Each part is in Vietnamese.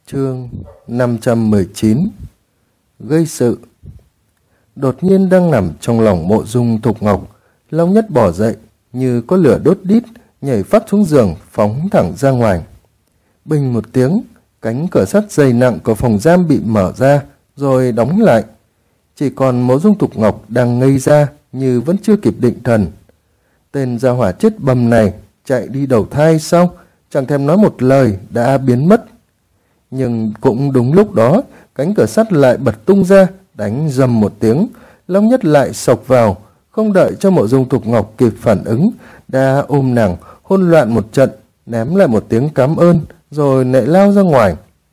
Chương 519 Gây sự. Đột nhiên đang nằm trong lòng Mộ Dung Thục Ngọc, Long Nhất bỏ dậy như có lửa đốt đít, nhảy phát xuống giường phóng thẳng ra ngoài. Bình một tiếng, cánh cửa sắt dày nặng của phòng giam bị mở ra rồi đóng lại. Chỉ còn Mộ Dung Thục Ngọc đang ngây ra như vẫn chưa kịp định thần. Tên gia hỏa chết bầm này chạy đi đầu thai sao? Chẳng thèm nói một lời đã biến mất. Nhưng cũng đúng lúc đó, cánh cửa sắt lại bật tung ra, đánh rầm một tiếng, Long Nhất lại xộc vào, không đợi cho Mộ Dung Thục Ngọc kịp phản ứng, đã ôm nàng hỗn loạn một trận, ném lại một tiếng cảm ơn, rồi lại lao ra ngoài.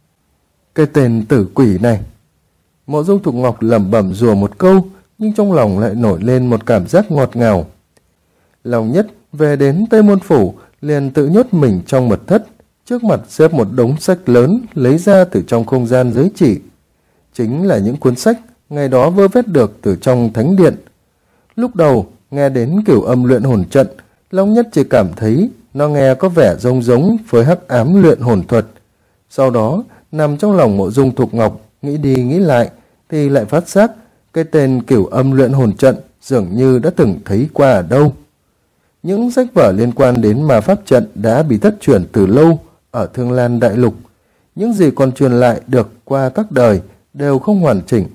Cái tên tử quỷ này! Mộ Dung Thục Ngọc lẩm bẩm rủa một câu, nhưng trong lòng lại nổi lên một cảm giác ngọt ngào. Long Nhất về đến Tây Môn Phủ, liền tự nhốt mình trong mật thất, trước mặt xếp một đống sách lớn lấy ra từ trong không gian giới chỉ. Chính là những cuốn sách ngày đó vơ vét được từ trong thánh điện. Lúc đầu nghe đến kiểu âm luyện hồn trận, Long Nhất chỉ cảm thấy nó nghe có vẻ giống với hắc ám luyện hồn thuật. Sau đó nằm trong lòng Mộ Dung Thục Ngọc, nghĩ đi nghĩ lại thì lại phát giác cái tên kiểu âm luyện hồn trận dường như đã từng thấy qua ở đâu. Những sách vở liên quan đến ma pháp trận đã bị thất truyền từ lâu ở Thương Lan Đại Lục. Những gì còn truyền lại được qua các đời đều không hoàn chỉnh.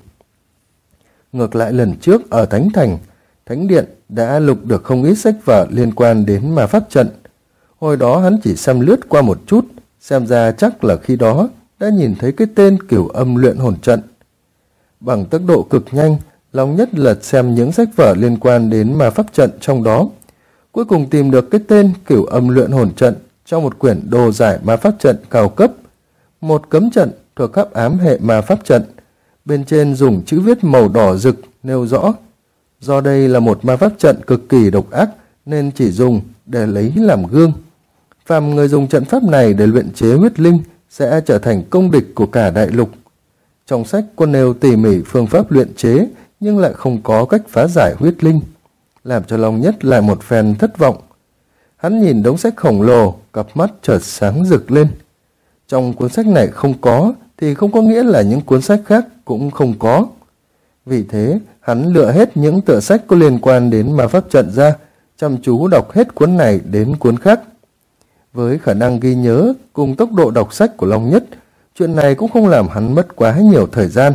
Ngược lại lần trước ở Thánh Thành, Thánh Điện đã lục được không ít sách vở liên quan đến ma pháp trận. Hồi đó hắn chỉ xem lướt qua một chút, xem ra chắc là khi đó đã nhìn thấy cái tên kiểu âm luyện hồn trận. Bằng tốc độ cực nhanh, Long Nhất lật xem những sách vở liên quan đến ma pháp trận trong đó. Cuối cùng tìm được cái tên kiểu âm luyện hồn trận trong một quyển đồ giải ma pháp trận cao cấp. Một cấm trận thuộc hắc ám hệ ma pháp trận. Bên trên dùng chữ viết màu đỏ rực nêu rõ: do đây là một ma pháp trận cực kỳ độc ác nên chỉ dùng để lấy làm gương. Phàm người dùng trận pháp này để luyện chế huyết linh sẽ trở thành công địch của cả đại lục. Trong sách có nêu tỉ mỉ phương pháp luyện chế nhưng lại không có cách phá giải huyết linh, làm cho Long Nhất lại một phen thất vọng. Hắn nhìn đống sách khổng lồ, cặp mắt chợt sáng rực lên. Trong cuốn sách này không có thì không có nghĩa là những cuốn sách khác cũng không có. Vì thế, hắn lựa hết những tựa sách có liên quan đến ma pháp trận ra, chăm chú đọc hết cuốn này đến cuốn khác. Với khả năng ghi nhớ cùng tốc độ đọc sách của Long Nhất, chuyện này cũng không làm hắn mất quá nhiều thời gian.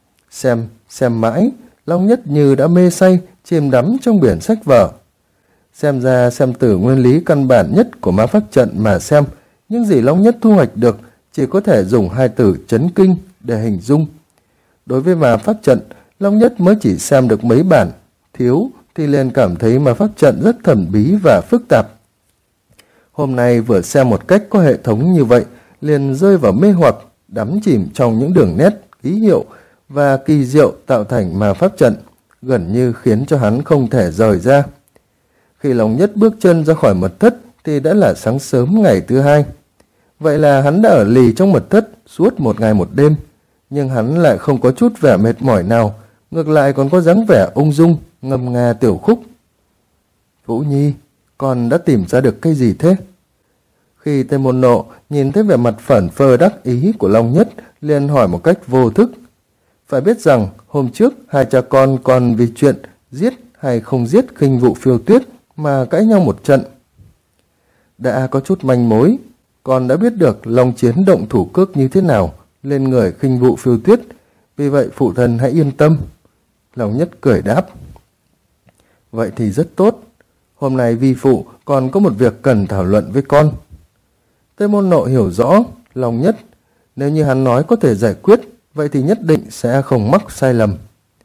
Xem mãi, Long Nhất như đã mê say, chìm đắm trong biển sách vở. Xem ra xem từ nguyên lý căn bản nhất của ma pháp trận mà xem, những gì Long Nhất thu hoạch được chỉ có thể dùng hai từ chấn kinh để hình dung. Đối với ma pháp trận, Long Nhất mới chỉ xem được mấy bản, thiếu thì liền cảm thấy ma pháp trận rất thần bí và phức tạp. Hôm nay vừa xem một cách có hệ thống như vậy, liền rơi vào mê hoặc, đắm chìm trong những đường nét, ký hiệu và kỳ diệu tạo thành ma pháp trận, gần như khiến cho hắn không thể rời ra. Khi Long Nhất bước chân ra khỏi mật thất thì đã là sáng sớm ngày thứ hai. Vậy là hắn đã ở lì trong mật thất suốt một ngày một đêm, nhưng hắn lại không có chút vẻ mệt mỏi nào, ngược lại còn có dáng vẻ ung dung, ngâm nga tiểu khúc. Vũ Nhi, con đã tìm ra được cái gì thế? Khi Tây Môn Nộ nhìn thấy vẻ mặt phởn phơ đắc ý của Long Nhất, liền hỏi một cách vô thức. Phải biết rằng hôm trước hai cha con còn vì chuyện giết hay không giết Khinh Vụ Phiêu Tuyết mà cãi nhau một trận. Đã có chút manh mối, con đã biết được Long Chiến động thủ cước như thế nào lên người Khinh Vụ Phiêu Tuyết, vì vậy phụ thân hãy yên tâm. Long Nhất cười đáp. Vậy thì rất tốt, hôm nay vi phụ còn có một việc cần thảo luận với con. Tây Môn Nộ hiểu rõ Long Nhất, nếu như hắn nói có thể giải quyết, vậy thì nhất định sẽ không mắc sai lầm.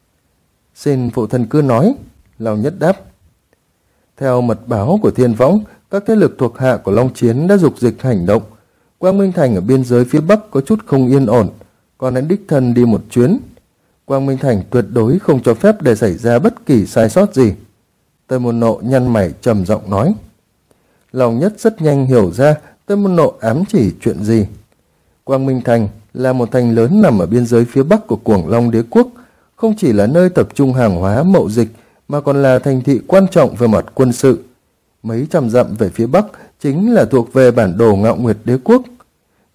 Xin phụ thân cứ nói, Long Nhất đáp. Theo mật báo của Thiên Võng, các thế lực thuộc hạ của Long Chiến đã dục dịch hành động. Quang Minh Thành ở biên giới phía Bắc có chút không yên ổn, còn hãy đích thân đi một chuyến. Quang Minh Thành tuyệt đối không cho phép để xảy ra bất kỳ sai sót gì. Tây Môn Nộ nhăn mày trầm giọng nói. Long Nhất rất nhanh hiểu ra Tây Môn Nộ ám chỉ chuyện gì. Quang Minh Thành là một thành lớn nằm ở biên giới phía Bắc của Cuồng Long Đế Quốc, không chỉ là nơi tập trung hàng hóa mậu dịch mà còn là thành thị quan trọng về mặt quân sự. Mấy trăm dặm về phía Bắc chính là thuộc về bản đồ Ngạo Nguyệt Đế Quốc.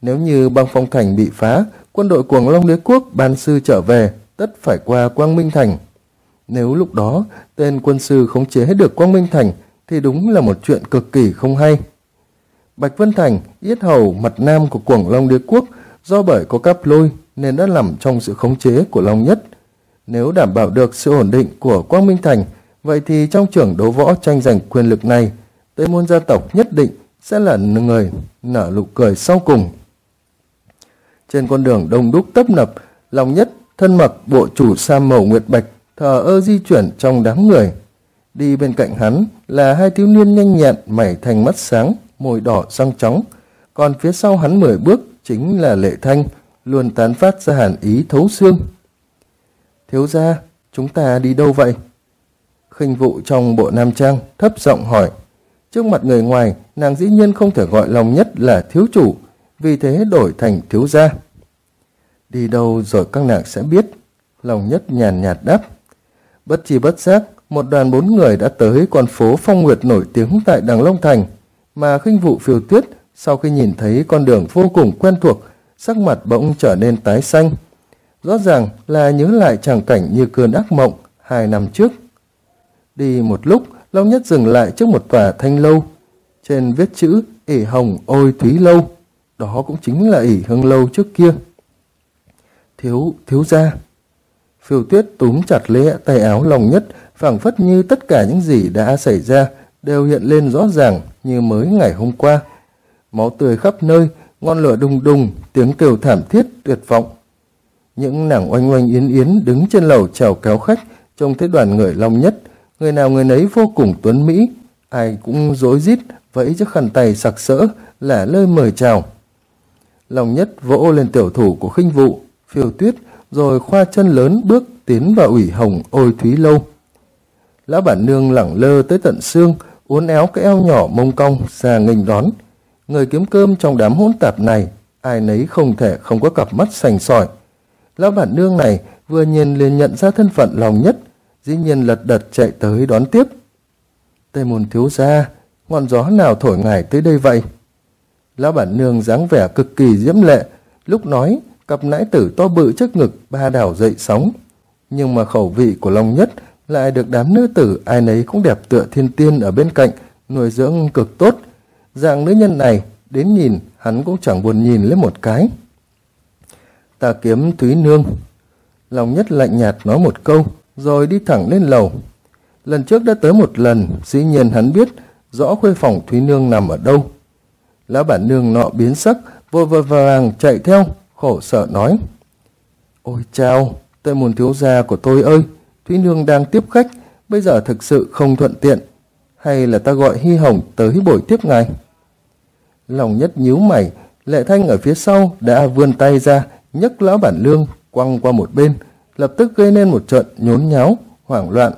Nếu như băng phong thành bị phá, quân đội Cuồng Long Đế quốc ban sư trở về, tất phải qua Quang Minh thành. Nếu lúc đó tên quân sư khống chế được Quang Minh thành thì đúng là một chuyện cực kỳ không hay. Bạch Vân thành, yết hầu mặt nam của Cuồng Long Đế quốc, do bởi có Cáp Lôi nên đã nằm trong sự khống chế của Long Nhất. Nếu đảm bảo được sự ổn định của Quang Minh thành, vậy thì trong trường đấu võ tranh giành quyền lực này, Tây Môn gia tộc nhất định sẽ là người nở nụ cười sau cùng. Trên con đường đông đúc tấp nập, Long Nhất thân mặc bộ chủ sam màu nguyệt bạch, thờ ơ di chuyển trong đám người. Đi bên cạnh hắn là hai thiếu niên nhanh nhẹn, mày thành mắt sáng, môi đỏ răng trắng. Còn phía sau hắn 10 bước chính là Lệ Thanh, luôn tán phát ra hàn ý thấu xương. Thiếu gia, chúng ta đi đâu vậy? Khinh Vụ trong bộ nam trang thấp giọng hỏi. Trước mặt người ngoài, nàng dĩ nhiên không thể gọi Long Nhất là thiếu chủ, vì thế đổi thành thiếu gia. Đi đâu rồi các nàng sẽ biết, Long Nhất nhàn nhạt đáp. Bất chi bất giác, một đoàn 4 người đã tới con phố Phong Nguyệt nổi tiếng tại Đằng Long Thành, mà Khinh Vụ Phiêu Tuyết sau khi nhìn thấy con đường vô cùng quen thuộc, sắc mặt bỗng trở nên tái xanh. Rõ ràng là nhớ lại tràng cảnh như cơn ác mộng 2 năm trước. Đi một lúc, Long Nhất dừng lại trước một tòa thanh lâu. Trên viết chữ ỷ hồng ôi thúy lâu, đó cũng chính là ỷ hưng lâu trước kia. Thiếu gia. Phiêu Tuyết túm chặt lấy tay áo Long Nhất, phảng phất như tất cả những gì đã xảy ra đều hiện lên rõ ràng như mới ngày hôm qua. Máu tươi khắp nơi, ngọn lửa đùng đùng, tiếng kêu thảm thiết tuyệt vọng. Những nàng oanh oanh yến yến đứng trên lầu chào kéo khách, trông thấy đoàn người Long Nhất, người nào người nấy vô cùng tuấn mỹ, ai cũng rối rít vẫy chiếc khăn tay sặc sỡ là lời mời chào. Long Nhất vỗ lên tiểu thủ của Khinh Vụ, Phiêu Tuyết, rồi khoa chân lớn bước tiến vào ủy hồng ôi thúy lâu. Lão bản nương lẳng lơ tới tận xương, uốn éo cái eo nhỏ mông cong ra nghênh đón. Người kiếm cơm trong đám hỗn tạp này, ai nấy không thể không có cặp mắt sành sỏi. Lão bản nương này vừa nhìn liền nhận ra thân phận Long Nhất, dĩ nhiên lật đật chạy tới đón tiếp. Tây Môn thiếu gia, ngọn gió nào thổi ngài tới đây vậy? Lão bản nương dáng vẻ cực kỳ diễm lệ, lúc nói cặp nãi tử to bự trước ngực ba đảo dậy sóng. Nhưng mà khẩu vị của Long Nhất lại được đám nữ tử ai nấy cũng đẹp tựa thiên tiên ở bên cạnh nuôi dưỡng cực tốt. Dạng nữ nhân này đến nhìn hắn cũng chẳng buồn nhìn lên một cái. Ta kiếm Thúy nương. Long Nhất lạnh nhạt nói một câu rồi đi thẳng lên lầu. Lần trước đã tới một lần, dĩ nhiên hắn biết rõ khuê phòng Thúy nương nằm ở đâu. Lão bản nương nọ biến sắc, vội vàng chạy theo, khổ sở nói. Ôi chao, Tây Môn thiếu gia của tôi ơi, Thúy nương đang tiếp khách, bây giờ thực sự không thuận tiện. Hay là ta gọi Hy Hồng tới buổi tiếp ngài? Long Nhất nhíu mày, Lệ Thanh ở phía sau đã vươn tay ra, nhấc lão bản nương quăng qua một bên, lập tức gây nên một trận nhốn nháo, hoảng loạn.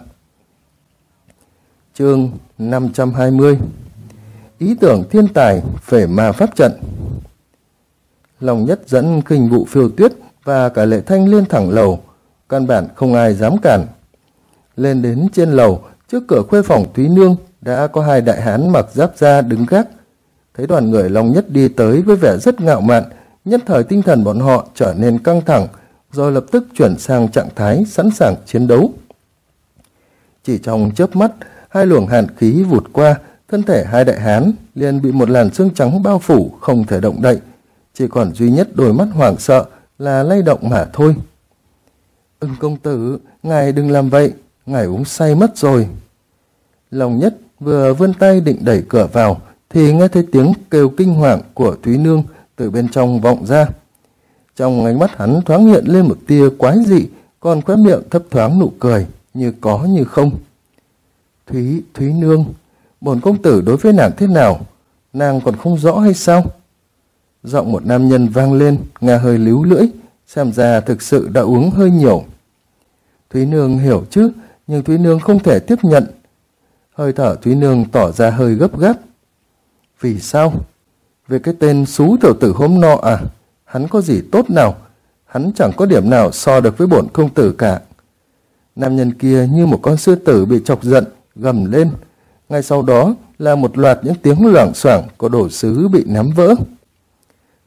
Chương 520. Ý tưởng thiên tài về ma pháp trận. Long Nhất dẫn Khinh Vụ Phiêu Tuyết và cả Lệ Thanh lên thẳng lầu, căn bản không ai dám cản. Lên đến trên lầu, trước cửa khuê phòng Thúy nương đã có 2 đại hán mặc giáp da đứng gác. Thấy đoàn người Long Nhất đi tới với vẻ rất ngạo mạn, nhất thời tinh thần bọn họ trở nên căng thẳng, rồi lập tức chuyển sang trạng thái sẵn sàng chiến đấu. Chỉ trong chớp mắt, 2 luồng hàn khí vụt qua, thân thể 2 đại hán liền bị một làn sương trắng bao phủ, không thể động đậy, chỉ còn duy nhất đôi mắt hoảng sợ là lay động mà thôi. Ưng công tử, ngài đừng làm vậy, ngài uống say mất rồi. Long Nhất vừa vươn tay định đẩy cửa vào thì nghe thấy tiếng kêu kinh hoàng của Thúy nương từ bên trong vọng ra. Trong ánh mắt hắn thoáng hiện lên một tia quái dị, còn khóe miệng thấp thoáng nụ cười, như có như không. Thúy nương, bổn công tử đối với nàng thế nào, nàng còn không rõ hay sao? Giọng một nam nhân vang lên, nghe hơi líu lưỡi, xem ra thực sự đã uống hơi nhiều. Thúy nương hiểu chứ, nhưng Thúy nương không thể tiếp nhận. Hơi thở Thúy nương tỏ ra hơi gấp gáp. Vì sao? Về cái tên xú tiểu tử hôm nọ à? Hắn có gì tốt nào? Hắn chẳng có điểm nào so được với bổn công tử cả. Nam nhân kia như một con sư tử bị chọc giận, gầm lên. Ngay sau đó là một loạt những tiếng loảng xoảng của đồ sứ bị ném vỡ.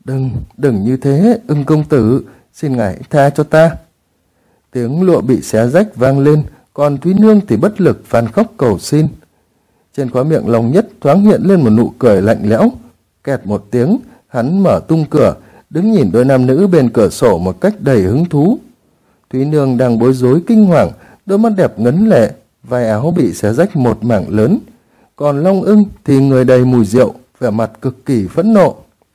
Đừng như thế, Ưng công tử, xin ngài tha cho ta. Tiếng lụa bị xé rách vang lên, còn Thúy Nương thì bất lực van khóc cầu xin. Trên khóe miệng Long Nhất thoáng hiện lên một nụ cười lạnh lẽo. Kẹt một tiếng, hắn mở tung cửa, đứng nhìn đôi nam nữ bên cửa sổ một cách đầy hứng thú. Thúy Nương đang bối rối kinh hoàng, đôi mắt đẹp ngấn lệ, vai áo bị xé rách một mảng lớn. Còn Long Ưng thì người đầy mùi rượu, vẻ mặt cực kỳ phẫn nộ.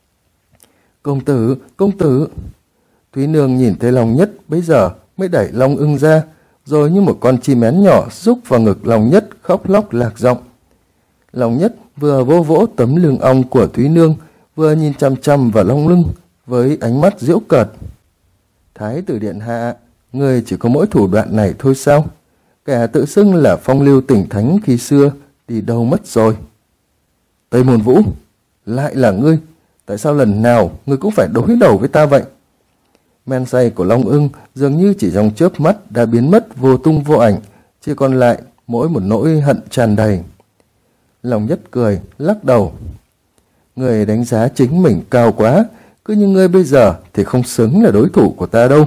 Công tử. Thúy Nương nhìn thấy Long Nhất bấy giờ mới đẩy Long Ưng ra, rồi như một con chim én nhỏ rúc vào ngực Long Nhất khóc lóc lạc giọng. Long Nhất vừa vỗ vỗ tấm lưng ong của Thúy Nương, vừa nhìn chăm chăm vào Long Lưng với ánh mắt giễu cợt. Thái tử điện hạ, người chỉ có mỗi thủ đoạn này thôi sao? Kẻ tự xưng là phong lưu tỉnh thánh khi xưa đi đâu mất rồi? Tây Môn Vũ, lại là ngươi, tại sao lần nào ngươi cũng phải đối đầu với ta vậy? Men say của Long Ưng dường như chỉ trong chớp mắt đã biến mất vô tung vô ảnh, chỉ còn lại mỗi một nỗi hận tràn đầy. Long Nhất cười, lắc đầu. Ngươi đánh giá chính mình cao quá, cứ như ngươi bây giờ thì không xứng là đối thủ của ta đâu.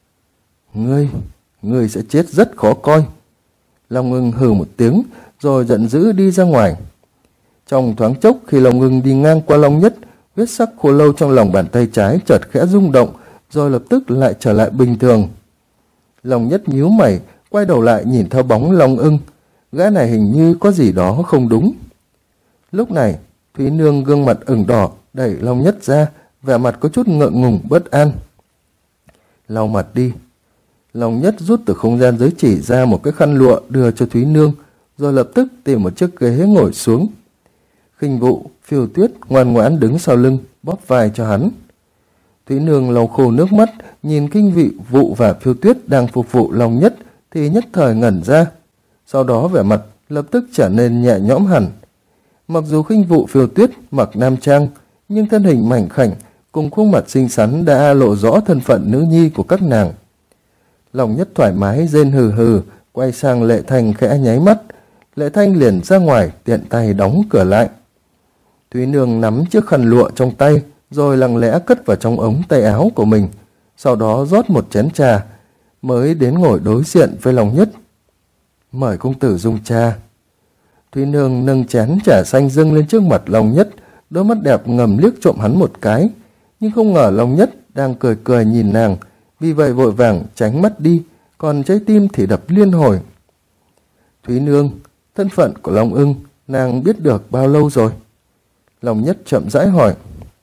Ngươi sẽ chết rất khó coi. Long Ưng hừ một tiếng, rồi giận dữ đi ra ngoài. Trong thoáng chốc khi Long Ưng đi ngang qua Long Nhất, huyết sắc khô lâu trong lòng bàn tay trái chợt khẽ rung động, rồi lập tức lại trở lại bình thường. Long Nhất nhíu mày, quay đầu lại nhìn theo bóng Long Ưng. Gã này hình như có gì đó không đúng. Lúc này, Thúy Nương gương mặt ửng đỏ, đẩy Long Nhất ra, vẻ mặt có chút ngượng ngùng bất an. Lau mặt đi. Long Nhất rút từ không gian giới chỉ ra một cái khăn lụa đưa cho Thúy Nương, rồi lập tức tìm một chiếc ghế ngồi xuống. Khinh Vụ, Phiêu Tuyết ngoan ngoãn đứng sau lưng, bóp vai cho hắn. Thúy Nương lau khô nước mắt, nhìn Khinh Vụ và Phiêu Tuyết đang phục vụ Long Nhất thì nhất thời ngẩn ra. Sau đó vẻ mặt lập tức trở nên nhẹ nhõm hẳn. Mặc dù Khinh Vụ Phiêu Tuyết mặc nam trang, nhưng thân hình mảnh khảnh cùng khuôn mặt xinh xắn đã lộ rõ thân phận nữ nhi của các nàng. Long Nhất thoải mái rên hừ hừ, quay sang Lệ Thanh khẽ nháy mắt. Lệ Thanh liền ra ngoài, tiện tay đóng cửa lại. Thúy Nương nắm chiếc khăn lụa trong tay, rồi lặng lẽ cất vào trong ống tay áo của mình, sau đó rót một chén trà, mới đến ngồi đối diện với Long Nhất. Mời công tử dùng trà. Thúy Nương nâng chén trà xanh dâng lên trước mặt Long Nhất, đôi mắt đẹp ngầm liếc trộm hắn một cái, nhưng không ngờ Long Nhất đang cười cười nhìn nàng, vì vậy vội vàng tránh mắt đi, còn trái tim thì đập liên hồi. Thúy Nương, thân phận của Long Ưng nàng biết được bao lâu rồi? Long Nhất chậm rãi hỏi.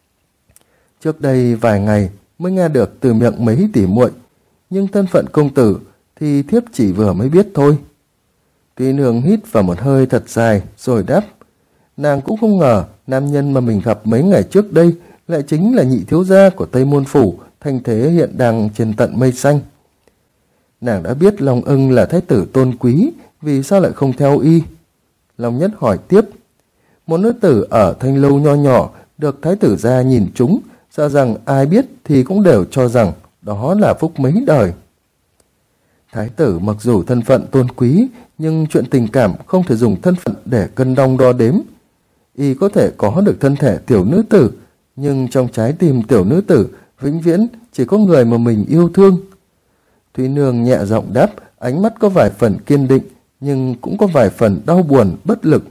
Trước đây vài ngày mới nghe được từ miệng mấy tỷ muội, nhưng thân phận công tử thì thiếp chỉ vừa mới biết thôi. Thúy Nương hít vào một hơi thật dài rồi đáp. Nàng cũng không ngờ nam nhân mà mình gặp mấy ngày trước đây lại chính là nhị thiếu gia của Tây Môn Phủ, thanh thế hiện đang trên tận mây xanh. Nàng đã biết Long Ưng là thái tử tôn quý, vì sao lại không theo y? Long Nhất hỏi tiếp. Một nữ tử ở thanh lâu nho nhỏ được thái tử gia nhìn trúng, sợ rằng ai biết thì cũng đều cho rằng đó là phúc mấy đời. Thái tử mặc dù thân phận tôn quý, nhưng chuyện tình cảm không thể dùng thân phận để cân đong đo đếm. Y có thể có được thân thể tiểu nữ tử, nhưng trong trái tim tiểu nữ tử vĩnh viễn chỉ có người mà mình yêu thương. Thúy Nương nhẹ giọng đáp, ánh mắt có vài phần kiên định, nhưng cũng có vài phần đau buồn, bất lực.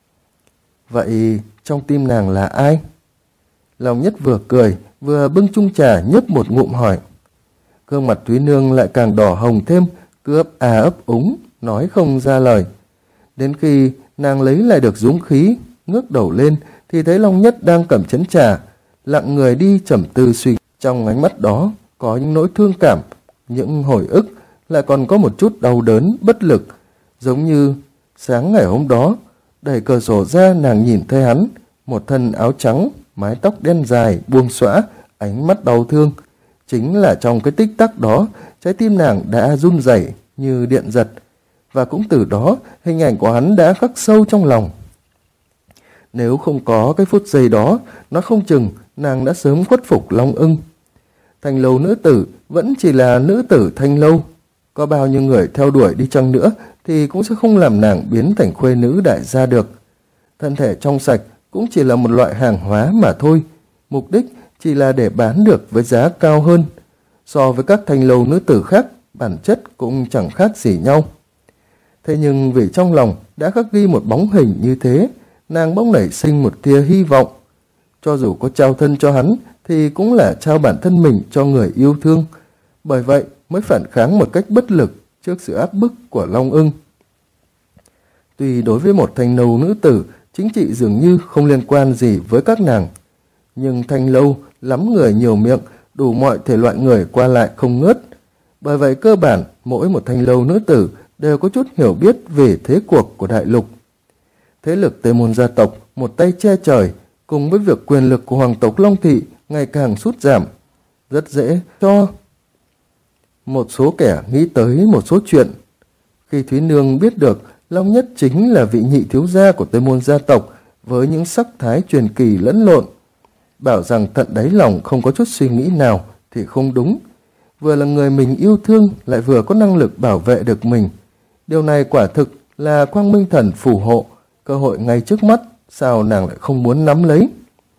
Vậy trong tim nàng là ai? Long Nhất vừa cười, vừa bưng chung trà nhấp một ngụm hỏi. Gương mặt Thúy Nương lại càng đỏ hồng thêm, cứ ấp à ấp úng, nói không ra lời. Đến khi nàng lấy lại được dũng khí, ngước đầu lên thì thấy Long Nhất đang cầm chén trà, lặng người đi trầm tư suy. Trong ánh mắt đó có những nỗi thương cảm, những hồi ức, lại còn có một chút đau đớn, bất lực. Giống như sáng ngày hôm đó, đẩy cửa sổ ra nàng nhìn thấy hắn, một thân áo trắng, mái tóc đen dài, buông xõa, ánh mắt đau thương. Chính là trong cái tích tắc đó, trái tim nàng đã run rẩy như điện giật, và cũng từ đó hình ảnh của hắn đã khắc sâu trong lòng. Nếu không có cái phút giây đó, nó không chừng nàng đã sớm khuất phục Long Ưng. Thanh lâu nữ tử vẫn chỉ là nữ tử thanh lâu, có bao nhiêu người theo đuổi đi chăng nữa thì cũng sẽ không làm nàng biến thành khuê nữ đại gia được. Thân thể trong sạch cũng chỉ là một loại hàng hóa mà thôi, mục đích chỉ là để bán được với giá cao hơn. So với các thanh lâu nữ tử khác, bản chất cũng chẳng khác gì nhau. Thế nhưng vì trong lòng đã khắc ghi một bóng hình như thế, nàng bỗng nảy sinh một tia hy vọng. Cho dù có trao thân cho hắn thì cũng là trao bản thân mình cho người yêu thương. Bởi vậy mới phản kháng một cách bất lực trước sự áp bức của Long Ưng. Tuy đối với một thanh lâu nữ tử, chính trị dường như không liên quan gì với các nàng, nhưng thanh lâu lắm người nhiều miệng, đủ mọi thể loại người qua lại không ngớt. Bởi vậy cơ bản mỗi một thanh lâu nữ tử đều có chút hiểu biết về thế cuộc của đại lục. Thế lực Tây Môn gia tộc một tay che trời, cùng với việc quyền lực của hoàng tộc Long Thị ngày càng sút giảm, rất dễ cho một số kẻ nghĩ tới một số chuyện. Khi Thúy Nương biết được Long Nhất chính là vị nhị thiếu gia của Tây Môn gia tộc với những sắc thái truyền kỳ lẫn lộn, bảo rằng tận đáy lòng không có chút suy nghĩ nào thì không đúng. Vừa là người mình yêu thương, lại vừa có năng lực bảo vệ được mình. Điều này quả thực là Quang Minh Thần phù hộ, cơ hội ngay trước mắt, sao nàng lại không muốn nắm lấy?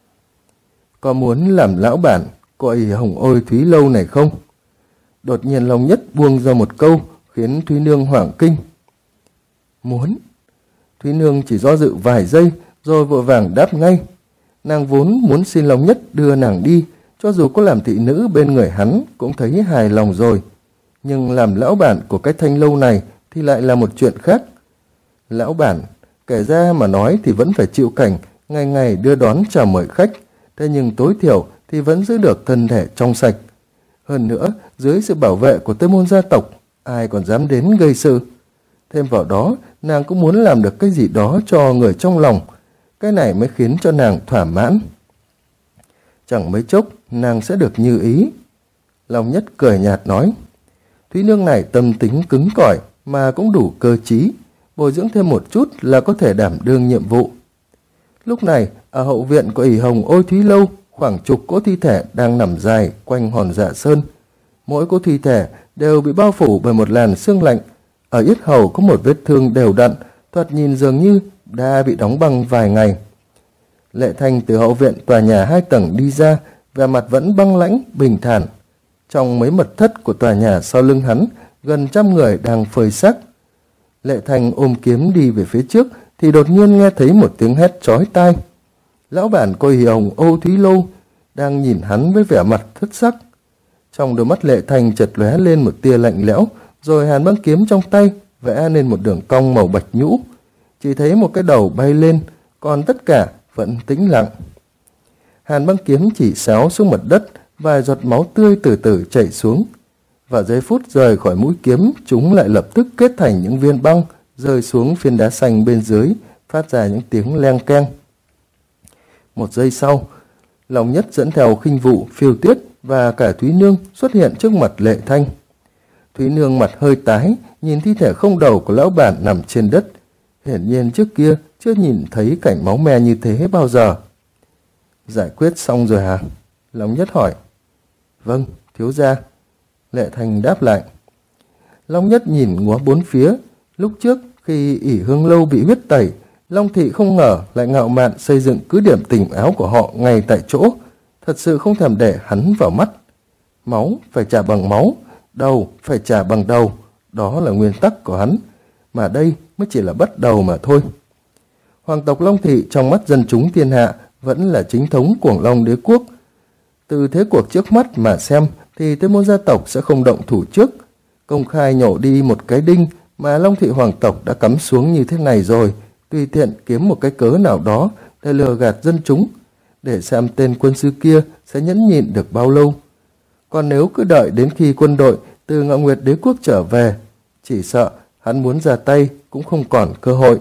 Có muốn làm lão bản của ỷ Hồng Ôi Thúy Lâu này không? Đột nhiên Long Nhất buông ra một câu khiến Thúy Nương hoảng kinh. Muốn. Thúy Nương chỉ do dự vài giây rồi vội vàng đáp ngay. Nàng vốn muốn xin Long Nhất đưa nàng đi, cho dù có làm thị nữ bên người hắn cũng thấy hài lòng rồi. Nhưng làm lão bản của cái thanh lâu này thì lại là một chuyện khác. Lão bản, kể ra mà nói thì vẫn phải chịu cảnh ngày ngày đưa đón chào mời khách, thế nhưng tối thiểu thì vẫn giữ được thân thể trong sạch. Hơn nữa, dưới sự bảo vệ của Tây Môn gia tộc, ai còn dám đến gây sự. Thêm vào đó, nàng cũng muốn làm được cái gì đó cho người trong lòng. Cái này mới khiến cho nàng thỏa mãn. Chẳng mấy chốc, nàng sẽ được như ý. Long Nhất cười nhạt nói. Thúy Nương này tâm tính cứng cỏi mà cũng đủ cơ trí, bồi dưỡng thêm một chút là có thể đảm đương nhiệm vụ. Lúc này, ở hậu viện của ỷ Hồng Ôi Thúy Lâu, khoảng chục cỗ thi thể đang nằm dài quanh hòn dạ sơn. Mỗi cỗ thi thể đều bị bao phủ bởi một làn sương lạnh. Ở yết hầu có một vết thương đều đặn, thoạt nhìn dường như đã bị đóng băng vài ngày. Lệ Thanh từ hậu viện tòa nhà 2 tầng đi ra, vẻ mặt vẫn băng lãnh, bình thản. Trong mấy mật thất của tòa nhà sau lưng hắn, gần 100 người đang phơi xác. Lệ Thanh ôm kiếm đi về phía trước, thì đột nhiên nghe thấy một tiếng hét chói tai. Lão bản của ỷ Hồng Ôi Thúy Lâu đang nhìn hắn với vẻ mặt thất sắc. Trong đôi mắt Lệ Thanh chợt lóe lên một tia lạnh lẽo, rồi hàn băng kiếm trong tay vẽ nên một đường cong màu bạch nhũ. Chỉ thấy một cái đầu bay lên, còn tất cả vẫn tĩnh lặng. Hàn băng kiếm chỉ xéo xuống mặt đất, vài giọt máu tươi từ từ chảy xuống. Và giây phút rời khỏi mũi kiếm, chúng lại lập tức kết thành những viên băng, rơi xuống phiến đá xanh bên dưới, phát ra những tiếng leng keng. Một giây sau, Long Nhất dẫn theo Khinh Vụ, Phiêu Tuyết và cả Thúy Nương xuất hiện trước mặt Lệ Thanh. Thúy Nương mặt hơi tái, nhìn thi thể không đầu của lão bản nằm trên đất. Hiển nhiên trước kia chưa nhìn thấy cảnh máu me như thế bao giờ. Giải quyết xong rồi hả? Long Nhất hỏi. Vâng, thiếu gia. Lệ Thanh đáp lại. Long Nhất nhìn ngó bốn phía. Lúc trước khi ỷ Hương Lâu bị huyết tẩy, Long Thị không ngờ lại ngạo mạn xây dựng cứ điểm tình áo của họ ngay tại chỗ. Thật sự không thèm để hắn vào mắt. Máu phải trả bằng máu, đầu phải trả bằng đầu. Đó là nguyên tắc của hắn. Mà đây mới chỉ là bắt đầu mà thôi. Hoàng tộc Long Thị trong mắt dân chúng thiên hạ vẫn là chính thống Cuồng Long đế quốc. Từ thế cuộc trước mắt mà xem thì Tây Môn gia tộc sẽ không động thủ trước. Công khai nhổ đi một cái đinh mà Long Thị hoàng tộc đã cắm xuống như thế này rồi, tùy tiện kiếm một cái cớ nào đó để lừa gạt dân chúng, để xem tên quân sư kia sẽ nhẫn nhịn được bao lâu. Còn nếu cứ đợi đến khi quân đội từ Ngạo Nguyệt đế quốc trở về, chỉ sợ hắn muốn ra tay cũng không còn cơ hội.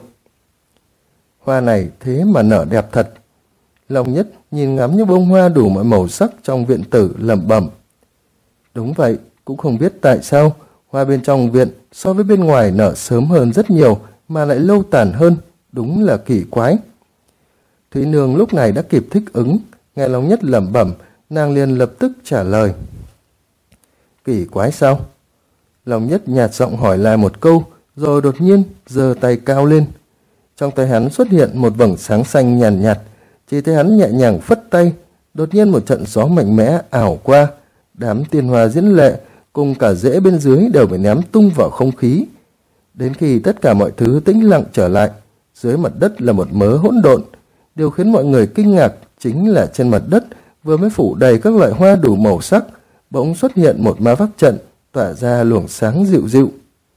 Hoa này thế mà nở đẹp thật. Long Nhất nhìn ngắm những bông hoa đủ mọi màu sắc trong viện tử lẩm bẩm. Đúng vậy, cũng không biết tại sao hoa bên trong viện so với bên ngoài nở sớm hơn rất nhiều mà lại lâu tàn hơn, đúng là kỳ quái. Thúy Nương lúc này đã kịp thích ứng, nghe Long Nhất lẩm bẩm, nàng liền lập tức trả lời. Kỳ quái sao? Long Nhất nhạt giọng hỏi lại một câu, rồi đột nhiên giơ tay cao lên. Trong tay hắn xuất hiện một vầng sáng xanh nhàn nhạt, chỉ thấy hắn nhẹ nhàng phất tay, Đột nhiên một trận gió mạnh mẽ ảo qua, đám tiên hoa diễm lệ cùng cả rễ bên dưới đều bị ném tung vào không khí. Đến khi tất cả mọi thứ tĩnh lặng trở lại, dưới mặt đất là một mớ hỗn độn. Điều khiến mọi người kinh ngạc chính là trên mặt đất vừa mới phủ đầy các loại hoa đủ màu sắc, bỗng xuất hiện một ma pháp trận tỏa ra luồng sáng dịu dịu.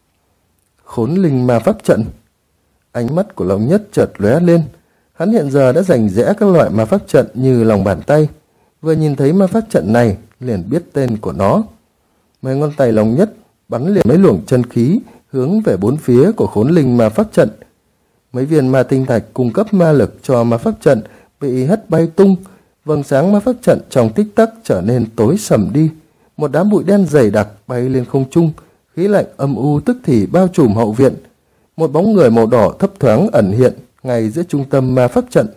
Khốn linh ma pháp trận. Ánh mắt của Long Nhất chợt lóe lên. Hắn hiện giờ đã rành rẽ các loại ma pháp trận như lòng bàn tay. Vừa nhìn thấy ma pháp trận này liền biết tên của nó. Mấy ngón tay Long Nhất bắn liền mấy luồng chân khí hướng về bốn phía của khốn linh ma pháp trận. Mấy viên ma tinh thạch cung cấp ma lực cho ma pháp trận bị hất bay tung. Vầng sáng ma pháp trận trong tích tắc trở nên tối sầm đi. Một đám bụi đen dày đặc bay lên không trung, khí lạnh âm u tức thì bao trùm hậu viện. Một bóng người màu đỏ thấp thoáng ẩn hiện ngay giữa trung tâm ma pháp trận.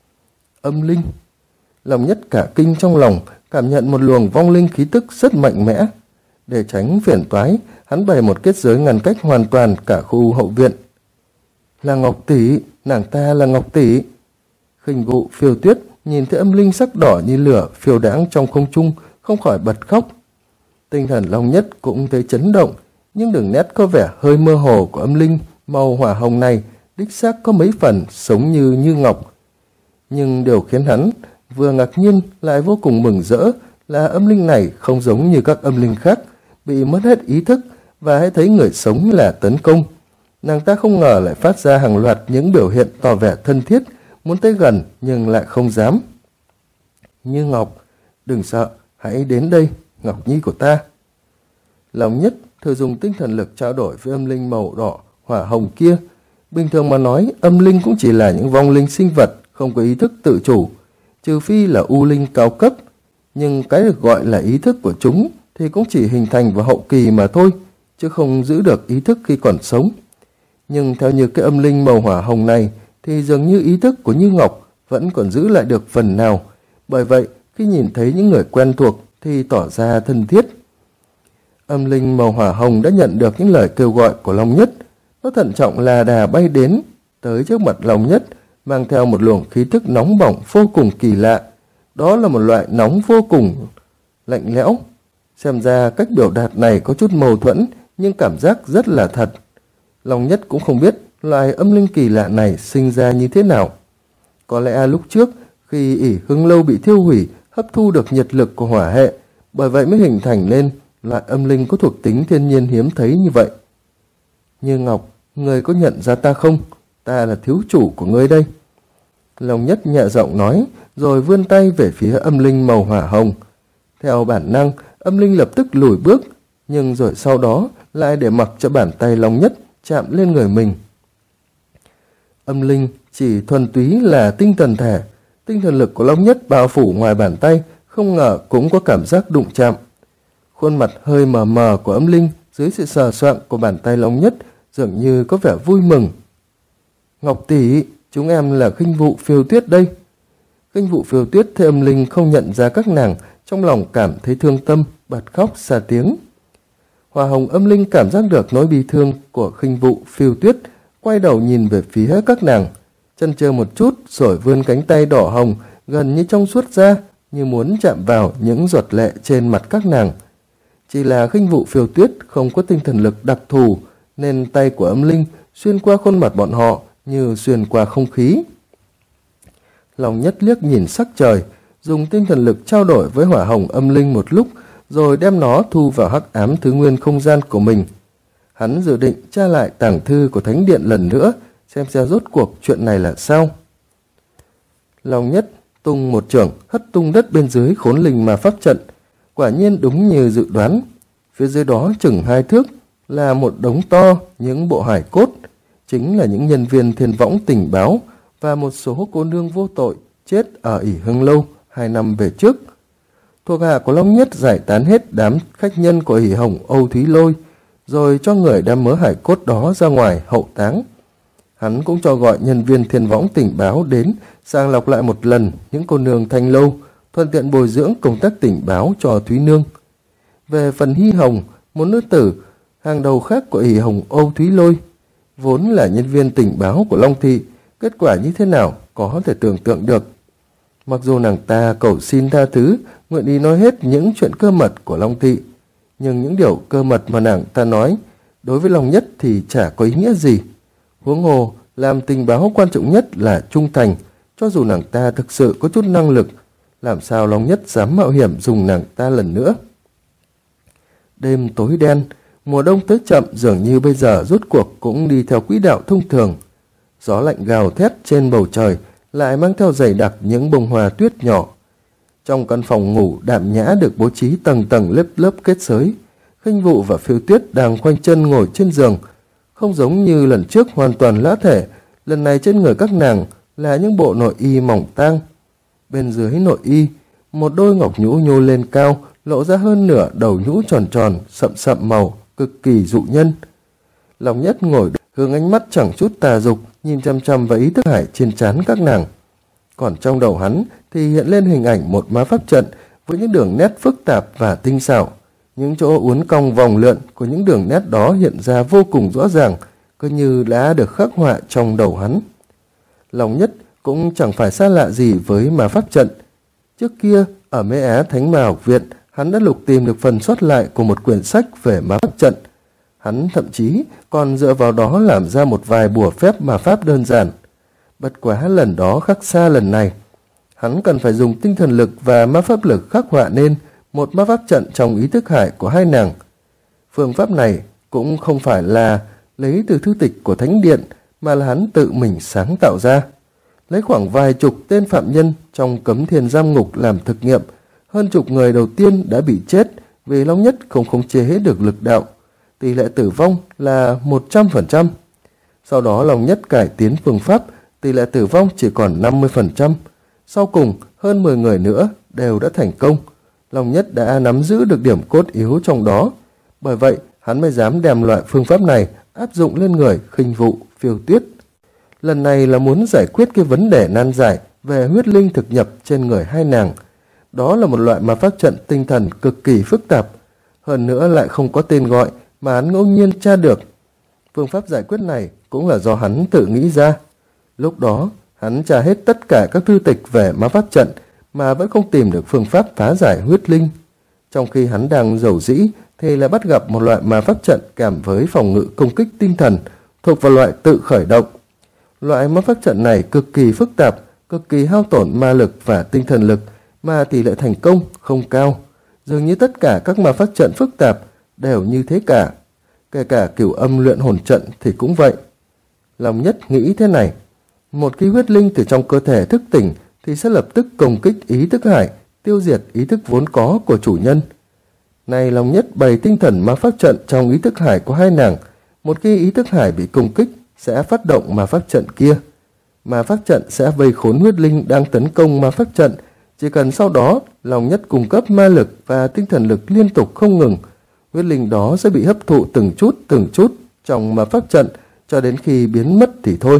Âm linh. Long Nhất cả kinh trong lòng, cảm nhận một luồng vong linh khí tức rất mạnh mẽ. Để tránh phiền toái, hắn bày một kết giới ngăn cách hoàn toàn cả khu hậu viện. Là Ngọc tỷ, nàng ta là Ngọc tỷ. Khinh Vụ Phiêu Tuyết nhìn thấy âm linh sắc đỏ như lửa phiêu đãng trong không trung, không khỏi bật khóc. Tinh thần Long Nhất cũng thấy chấn động, nhưng đường nét có vẻ hơi mơ hồ của âm linh màu hỏa hồng này đích xác có mấy phần sống như ngọc. Nhưng điều khiến hắn vừa ngạc nhiên lại vô cùng mừng rỡ là âm linh này không giống như các âm linh khác, bị mất hết ý thức và hãy thấy người sống là tấn công. Nàng ta không ngờ lại phát ra hàng loạt những biểu hiện tỏ vẻ thân thiết, muốn tới gần nhưng lại không dám. Như Ngọc, đừng sợ, hãy đến đây, Ngọc Nhi của ta. Long Nhất thử dùng tinh thần lực trao đổi với âm linh màu đỏ, hỏa hồng kia. Bình thường mà nói, âm linh cũng chỉ là những vong linh sinh vật không có ý thức tự chủ, trừ phi là u linh cao cấp. Nhưng cái được gọi là ý thức của chúng thì cũng chỉ hình thành vào hậu kỳ mà thôi, chứ không giữ được ý thức khi còn sống. Nhưng theo như cái âm linh màu hỏa hồng này thì dường như ý thức của Như Ngọc vẫn còn giữ lại được phần nào. Bởi vậy, khi nhìn thấy những người quen thuộc thì tỏ ra thân thiết. Âm linh màu hỏa hồng đã nhận được những lời kêu gọi của Long Nhất. Nó thận trọng là đà bay đến, tới trước mặt Long Nhất, mang theo một luồng khí thức nóng bỏng vô cùng kỳ lạ. Đó là một loại nóng vô cùng lạnh lẽo. Xem ra cách biểu đạt này có chút mâu thuẫn, nhưng cảm giác rất là thật. Long Nhất cũng không biết loài âm linh kỳ lạ này sinh ra như thế nào. Có lẽ lúc trước, khi ỷ Hưng Lâu bị thiêu hủy, hấp thu được nhiệt lực của hỏa hệ, bởi vậy mới hình thành nên loại âm linh có thuộc tính thiên nhiên hiếm thấy như vậy. Như Ngọc, người có nhận ra ta không? Ta là thiếu chủ của ngươi đây. Long Nhất nhẹ giọng nói, rồi vươn tay về phía âm linh màu hỏa hồng. Theo bản năng, âm linh lập tức lùi bước, nhưng rồi sau đó lại để mặc cho bàn tay Long Nhất chạm lên người mình. Âm linh chỉ thuần túy là tinh thần thể. Tinh thần lực của Long Nhất bao phủ ngoài bàn tay, không ngờ cũng có cảm giác đụng chạm. Khuôn mặt hơi mờ mờ của âm linh dưới sự sờ soạng của bàn tay Long Nhất dường như có vẻ vui mừng. Ngọc tỷ, chúng em là Khinh Vụ Phiêu Tuyết đây. Khinh Vụ Phiêu Tuyết thấy âm linh không nhận ra các nàng, trong lòng cảm thấy thương tâm, bật khóc xa tiếng. Hỏa hồng âm linh cảm giác được nỗi bi thương của Khinh Vụ Phiêu Tuyết, quay đầu nhìn về phía các nàng, chần chờ một chút rồi vươn cánh tay đỏ hồng gần như trong suốt ra, như muốn chạm vào những giọt lệ trên mặt các nàng. Chỉ là Khinh Vụ Phiêu Tuyết không có tinh thần lực đặc thù, nên tay của âm linh xuyên qua khuôn mặt bọn họ như xuyên qua không khí. Long Nhất liếc nhìn sắc trời, dùng tinh thần lực trao đổi với hỏa hồng âm linh một lúc, rồi đem nó thu vào hắc ám thứ nguyên không gian của mình. Hắn dự định tra lại tàng thư của Thánh Điện lần nữa, xem rốt cuộc chuyện này là sao. Long Nhất tung một chưởng hất tung đất bên dưới khốn linh ma pháp trận. Quả nhiên đúng như dự đoán, phía dưới đó chừng 2 thước là một đống to những bộ hài cốt, chính là những nhân viên thiên võng tình báo và một số cô nương vô tội chết ở ỷ Hưng Lâu 2 năm về trước. Thuộc hạ của Long Nhất giải tán hết đám khách nhân của ỷ Hồng Âu Thúy Lôi, rồi cho người đem mớ hài cốt đó ra ngoài hậu táng. Hắn cũng cho gọi nhân viên thiên võng tình báo đến sàng lọc lại một lần những cô nương Thanh Lâu, thuận tiện bồi dưỡng công tác tình báo cho Thúy Nương. Về phần Hy Hồng, một nữ tử hàng đầu khác của ỷ Hồng Âu Thúy Lôi, vốn là nhân viên tình báo của Long Thị, kết quả như thế nào có thể tưởng tượng được. Mặc dù nàng ta cầu xin tha thứ, nguyện ý nói hết những chuyện cơ mật của Long Thị, nhưng những điều cơ mật mà nàng ta nói đối với Long Nhất thì chả có ý nghĩa gì. Huống hồ, làm tình báo quan trọng nhất là trung thành. Cho dù nàng ta thực sự có chút năng lực, làm sao Long Nhất dám mạo hiểm dùng nàng ta lần nữa. Đêm tối đen, mùa đông tới chậm, dường như bây giờ rốt cuộc cũng đi theo quỹ đạo thông thường. Gió lạnh gào thét trên bầu trời, lại mang theo dày đặc những bông hoa tuyết nhỏ. Trong căn phòng ngủ đạm nhã được bố trí tầng tầng lớp lớp kết xới, Khinh Vụ và Phiêu Tuyết đang khoanh chân ngồi trên giường. Không giống như lần trước hoàn toàn lã thể, lần này trên người các nàng là những bộ nội y mỏng tang. Bên dưới nội y, một đôi ngọc nhũ nhô lên cao, lộ ra hơn nửa đầu nhũ tròn tròn, sậm sậm màu, cực kỳ dụ nhân. Long Nhất ngồi hướng ánh mắt chẳng chút tà dục, nhìn chăm chăm vào ý thức hải trên trán các nàng. Còn trong đầu hắn thì hiện lên hình ảnh một ma pháp trận với những đường nét phức tạp và tinh xảo. Những chỗ uốn cong vòng lượn của những đường nét đó hiện ra vô cùng rõ ràng, cứ như đã được khắc họa trong đầu hắn. Long Nhất cũng chẳng phải xa lạ gì với ma pháp trận. Trước kia, ở Mễ Á Thánh Ma Học Viện, hắn đã lục tìm được phần sót lại của một quyển sách về ma pháp trận. Hắn thậm chí còn dựa vào đó làm ra một vài bùa phép ma pháp đơn giản. Bất quá lần đó khác xa lần này. Hắn cần phải dùng tinh thần lực và ma pháp lực khắc họa nên một ma pháp trận trong ý thức hải của hai nàng. Phương pháp này cũng không phải là lấy từ thư tịch của Thánh Điện, mà là hắn tự mình sáng tạo ra. Lấy khoảng vài chục tên phạm nhân trong Cấm Thiên Giam Ngục làm thực nghiệm, hơn chục người đầu tiên đã bị chết vì Long Nhất không khống chế được lực đạo. Tỷ lệ tử vong là 100%. Sau đó Long Nhất cải tiến phương pháp, tỷ lệ tử vong chỉ còn 50%. Sau cùng, hơn 10 người nữa đều đã thành công. Long Nhất đã nắm giữ được điểm cốt yếu trong đó. Bởi vậy, hắn mới dám đem loại phương pháp này áp dụng lên người Khinh Vụ, Phiêu Tuyết. Lần này là muốn giải quyết cái vấn đề nan giải về huyết linh thực nhập trên người hai nàng. Đó là một loại ma pháp trận tinh thần cực kỳ phức tạp. Hơn nữa lại không có tên gọi mà hắn ngẫu nhiên tra được. Phương pháp giải quyết này cũng là do hắn tự nghĩ ra. Lúc đó, hắn tra hết tất cả các thư tịch về ma pháp trận mà vẫn không tìm được phương pháp phá giải huyết linh. Trong khi hắn đang rầu rĩ thì lại bắt gặp một loại ma pháp trận kèm với phòng ngự công kích tinh thần, thuộc vào loại tự khởi động. Loại ma pháp trận này cực kỳ phức tạp, cực kỳ hao tổn ma lực và tinh thần lực, mà tỷ lệ thành công không cao. Dường như tất cả các ma pháp trận phức tạp đều như thế cả. Kể cả Cửu Âm Luyện Hồn Trận thì cũng vậy. Long Nhất nghĩ thế này. Một khi huyết linh từ trong cơ thể thức tỉnh thì sẽ lập tức công kích ý thức hải, tiêu diệt ý thức vốn có của chủ nhân. Này Long Nhất bày tinh thần ma pháp trận trong ý thức hải của hai nàng. Một khi ý thức hải bị công kích sẽ phát động ma pháp trận kia. Ma pháp trận sẽ vây khốn huyết linh đang tấn công ma pháp trận. Chỉ cần sau đó Long Nhất cung cấp ma lực và tinh thần lực liên tục không ngừng, huyết linh đó sẽ bị hấp thụ từng chút trong ma pháp trận cho đến khi biến mất thì thôi.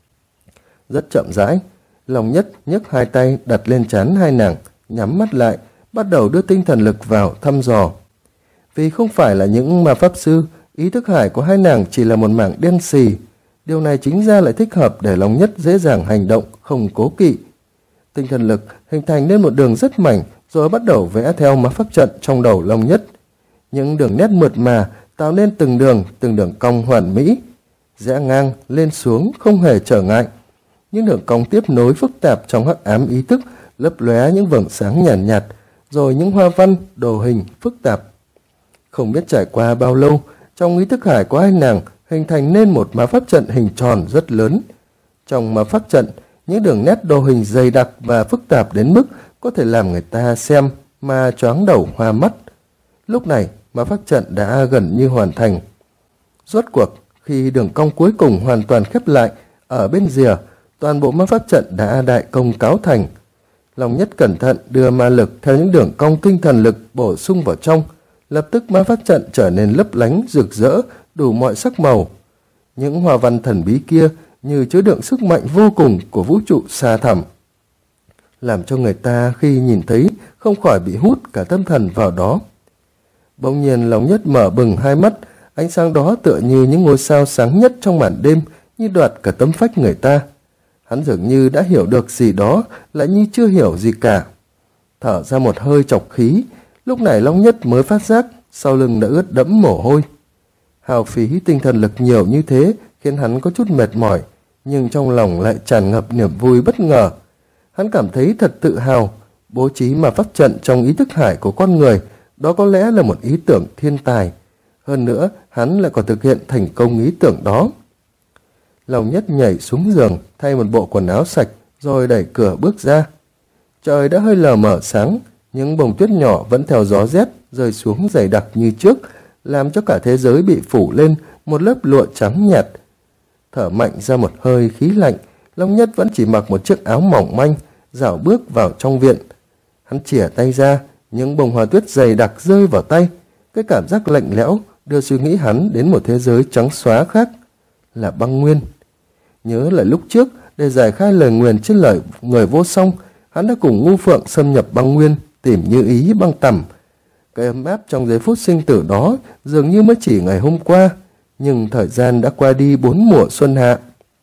Rất chậm rãi, Long Nhất nhấc hai tay đặt lên trán hai nàng, nhắm mắt lại, bắt đầu đưa tinh thần lực vào thăm dò. Vì không phải là những ma pháp sư, ý thức hải của hai nàng chỉ là một mảng đen xì. Điều này chính ra lại thích hợp để Long Nhất dễ dàng hành động, không cố kỵ. Tinh thần lực hình thành nên một đường rất mảnh, rồi bắt đầu vẽ theo ma pháp trận trong đầu Long Nhất. Những đường nét mượt mà tạo nên từng đường cong hoàn mỹ, rẽ ngang lên xuống không hề trở ngại. Những đường cong tiếp nối phức tạp trong hắc ám ý thức, lấp lóe những vầng sáng nhàn nhạt, rồi những hoa văn, đồ hình phức tạp. Không biết trải qua bao lâu, trong ý thức hải của hai nàng hình thành nên một ma pháp trận hình tròn rất lớn. Trong ma pháp trận, những đường nét đồ hình dày đặc và phức tạp đến mức có thể làm người ta xem mà choáng đầu hoa mắt. Lúc này, ma pháp trận đã gần như hoàn thành. Rốt cuộc, khi đường cong cuối cùng hoàn toàn khép lại, ở bên rìa, toàn bộ ma pháp trận đã đại công cáo thành. Long Nhất cẩn thận đưa ma lực theo những đường cong tinh thần lực bổ sung vào trong. Lập tức ma pháp trận trở nên lấp lánh, rực rỡ, đủ mọi sắc màu. Những hoa văn thần bí kia như chứa đựng sức mạnh vô cùng của vũ trụ xa thẳm, làm cho người ta khi nhìn thấy không khỏi bị hút cả tâm thần vào đó. Bỗng nhiên Long Nhất mở bừng hai mắt, ánh sáng đó tựa như những ngôi sao sáng nhất trong màn đêm, như đoạt cả tấm phách người ta. Hắn dường như đã hiểu được gì đó, lại như chưa hiểu gì cả. Thở ra một hơi trọc khí, lúc này Long Nhất mới phát giác sau lưng đã ướt đẫm mồ hôi. Hao phí tinh thần lực nhiều như thế khiến hắn có chút mệt mỏi, nhưng trong lòng lại tràn ngập niềm vui bất ngờ. Hắn cảm thấy thật tự hào, bố trí mà pháp trận trong ý thức hải của con người, đó có lẽ là một ý tưởng thiên tài. Hơn nữa, hắn lại còn thực hiện thành công ý tưởng đó. Long Nhất nhảy xuống giường, thay một bộ quần áo sạch, rồi đẩy cửa bước ra. Trời đã hơi lờ mờ sáng, những bông tuyết nhỏ vẫn theo gió rét rơi xuống dày đặc như trước, làm cho cả thế giới bị phủ lên một lớp lụa trắng nhạt. Thở mạnh ra một hơi khí lạnh, Long Nhất vẫn chỉ mặc một chiếc áo mỏng manh, dạo bước vào trong viện. Hắn chìa tay ra, những bông hoa tuyết dày đặc rơi vào tay. Cái cảm giác lạnh lẽo đưa suy nghĩ hắn đến một thế giới trắng xóa khác, là băng nguyên. Nhớ lại lúc trước, để giải khai lời nguyền trên lời người vô song, hắn đã cùng Ngu Phượng xâm nhập băng nguyên, tìm Như Ý băng tẩm. Cái ấm áp trong giây phút sinh tử đó dường như mới chỉ ngày hôm qua, nhưng thời gian đã qua đi 4 mùa xuân hạ.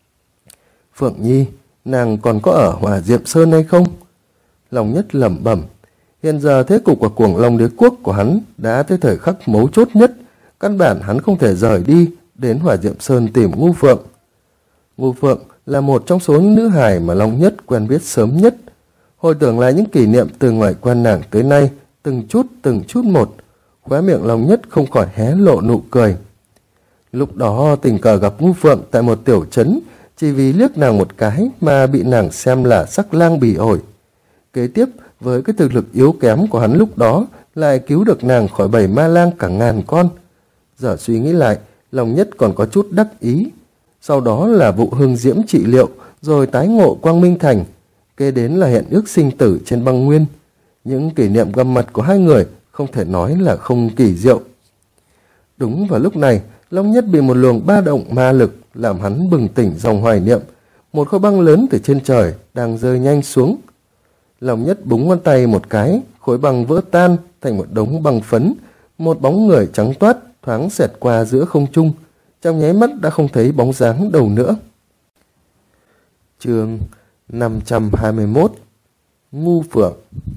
Phượng Nhi, nàng còn có ở Hỏa Diệm Sơn hay không? Long Nhất lẩm bẩm. Hiện giờ thế cục của Cuồng Long Đế quốc của hắn đã tới thời khắc mấu chốt nhất, căn bản hắn không thể rời đi đến Hỏa Diệm Sơn tìm Ngu Phượng. Ngu Phượng là một trong số những nữ hài mà Long Nhất quen biết sớm nhất. Hồi tưởng lại những kỷ niệm từ ngày quen nàng tới nay, từng chút một, khóe miệng Long Nhất không khỏi hé lộ nụ cười. Lúc đó tình cờ gặp Ngu Phượng tại một tiểu trấn, chỉ vì liếc nàng một cái mà bị nàng xem là sắc lang bỉ ổi. Kế tiếp, với cái thực lực yếu kém của hắn lúc đó, lại cứu được nàng khỏi bầy ma lang cả ngàn con. Giờ suy nghĩ lại, Long Nhất còn có chút đắc ý. Sau đó là vụ hương diễm trị liệu, rồi tái ngộ Quang Minh Thành, kế đến là hẹn ước sinh tử trên băng nguyên. Những kỷ niệm găm mặt của hai người không thể nói là không kỳ diệu. Đúng vào lúc này, Long Nhất bị một luồng ba động ma lực làm hắn bừng tỉnh dòng hoài niệm. Một khối băng lớn từ trên trời đang rơi nhanh xuống. Long Nhất búng ngón tay một cái, khối băng vỡ tan thành một đống băng phấn. Một bóng người trắng toát thoáng xẹt qua giữa không trung, trong nháy mắt đã không thấy bóng dáng đâu nữa. Chương 521. Ngu Phượng.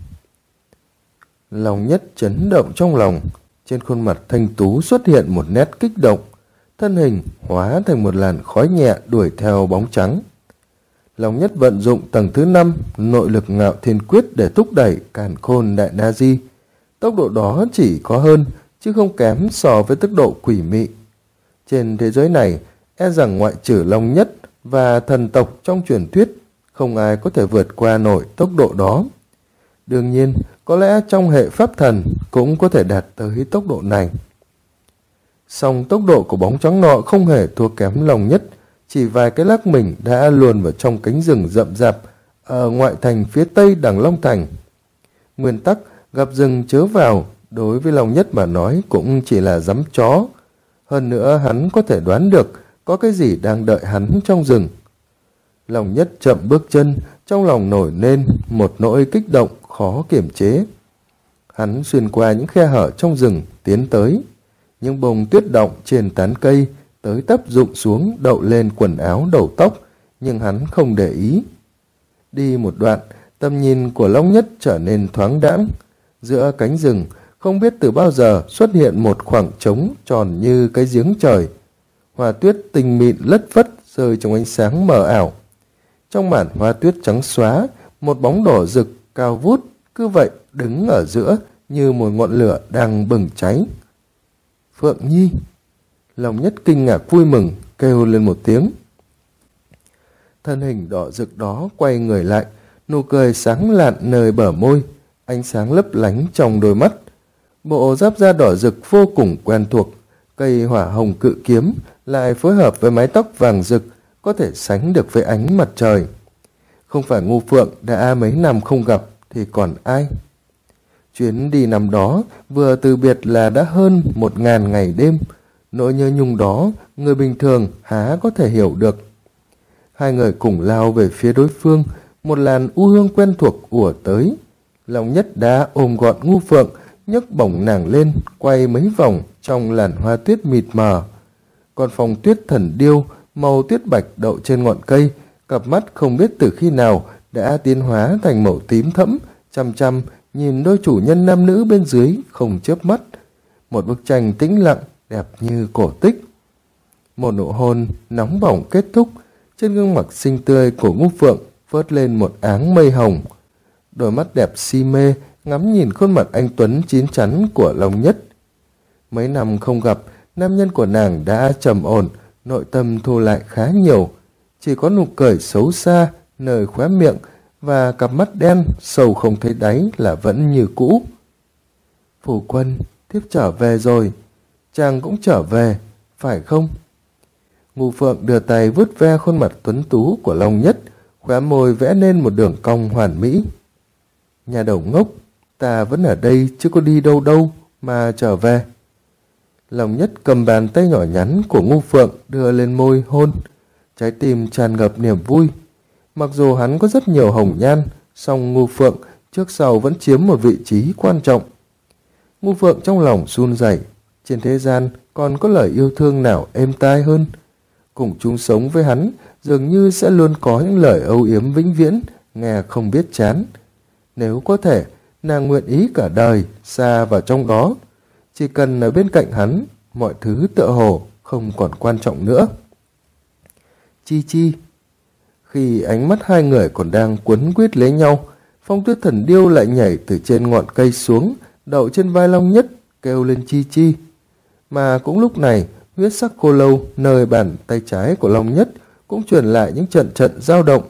Long Nhất chấn động trong lòng, trên khuôn mặt thanh tú xuất hiện một nét kích động, thân hình hóa thành một làn khói nhẹ đuổi theo bóng trắng. Long Nhất vận dụng tầng thứ 5 nội lực Ngạo Thiên Quyết để thúc đẩy Càn Khôn Đại Na Di. Tốc độ đó chỉ có hơn chứ không kém so với tốc độ quỷ mị. Trên thế giới này, e rằng ngoại trừ Long Nhất và thần tộc trong truyền thuyết, không ai có thể vượt qua nổi tốc độ đó. Đương nhiên, có lẽ trong hệ pháp thần cũng có thể đạt tới tốc độ này. Song tốc độ của bóng trắng nọ không hề thua kém Long Nhất, chỉ vài cái lắc mình đã luồn vào trong cánh rừng rậm rạp ở ngoại thành phía tây Đằng Long Thành. Nguyên tắc gặp rừng chớ vào đối với Long Nhất mà nói cũng chỉ là giấm chó. Hơn nữa hắn có thể đoán được có cái gì đang đợi hắn trong rừng. Long Nhất chậm bước chân, trong lòng nổi lên một nỗi kích động khó kiềm chế. Hắn xuyên qua những khe hở trong rừng tiến tới. Những bông tuyết động trên tán cây tới tấp rụng xuống đậu lên quần áo đầu tóc, nhưng hắn không để ý. Đi một đoạn, tầm nhìn của Long Nhất trở nên thoáng đãng. Giữa cánh rừng, không biết từ bao giờ xuất hiện một khoảng trống tròn như cái giếng trời. Hoa tuyết tinh mịn lất phất rơi trong ánh sáng mờ ảo. Trong màn hoa tuyết trắng xóa, một bóng đỏ rực cao vút cứ vậy đứng ở giữa như một ngọn lửa đang bừng cháy. Phượng Nhi! Long Nhất kinh ngạc vui mừng, kêu lên một tiếng. Thân hình đỏ rực đó quay người lại, nụ cười sáng lạn nơi bờ môi, ánh sáng lấp lánh trong đôi mắt. Bộ giáp da đỏ rực vô cùng quen thuộc, cây hỏa hồng cự kiếm lại phối hợp với mái tóc vàng rực, có thể sánh được với ánh mặt trời. Không phải Ngu Phượng đã mấy năm không gặp thì còn ai? Chuyến đi năm đó vừa từ biệt là đã hơn 1000 ngày đêm. Nỗi nhớ nhung đó người bình thường há có thể hiểu được. Hai người cùng lao về phía đối phương, một làn u hương quen thuộc ùa tới. Long Nhất đã ôm gọn Ngu Phượng, nhấc bổng nàng lên, quay mấy vòng trong làn hoa tuyết mịt mờ. Còn phòng tuyết thần điêu màu tuyết bạch đậu trên ngọn cây cặp mắt không biết từ khi nào đã tiến hóa thành màu tím thẫm, chăm chăm nhìn đôi chủ nhân nam nữ bên dưới không chớp mắt. Một bức tranh tĩnh lặng, đẹp như cổ tích. Một nụ hôn nóng bỏng kết thúc, trên gương mặt xinh tươi của Ngũ Phượng vớt lên một áng mây hồng. Đôi mắt đẹp si mê ngắm nhìn khuôn mặt anh tuấn chín chắn của Long Nhất. Mấy năm không gặp, nam nhân của nàng đã trầm ổn, nội tâm thu lại khá nhiều. Chỉ có nụ cười xấu xa nơi khóe miệng và cặp mắt đen sâu không thấy đáy là vẫn như cũ. Phu quân, thiếp trở về rồi. Chàng cũng trở về, phải không? Ngũ Phượng đưa tay vuốt ve khuôn mặt tuấn tú của Long Nhất, khóe môi vẽ nên một đường cong hoàn mỹ. Nhà đầu ngốc, ta vẫn ở đây chứ có đi đâu đâu mà trở về. Long Nhất cầm bàn tay nhỏ nhắn của Ngũ Phượng đưa lên môi hôn, trái tim tràn ngập niềm vui. Mặc dù hắn có rất nhiều hồng nhan, song Ngũ Phượng trước sau vẫn chiếm một vị trí quan trọng. Ngũ Phượng trong lòng run rẩy, trên thế gian còn có lời yêu thương nào êm tai hơn. Cùng chung sống với hắn dường như sẽ luôn có những lời âu yếm vĩnh viễn, nghe không biết chán. Nếu có thể, nàng nguyện ý cả đời xa vào trong đó. Chỉ cần ở bên cạnh hắn, mọi thứ tựa hồ không còn quan trọng nữa. Chi Chi. Khi ánh mắt hai người còn đang quấn quýt lấy nhau, Phong Tuyết Thần Điêu lại nhảy từ trên ngọn cây xuống, đậu trên vai Long Nhất, kêu lên Chi Chi. Mà cũng lúc này, huyết sắc khô lâu nơi bàn tay trái của Long Nhất cũng truyền lại những trận trận dao động.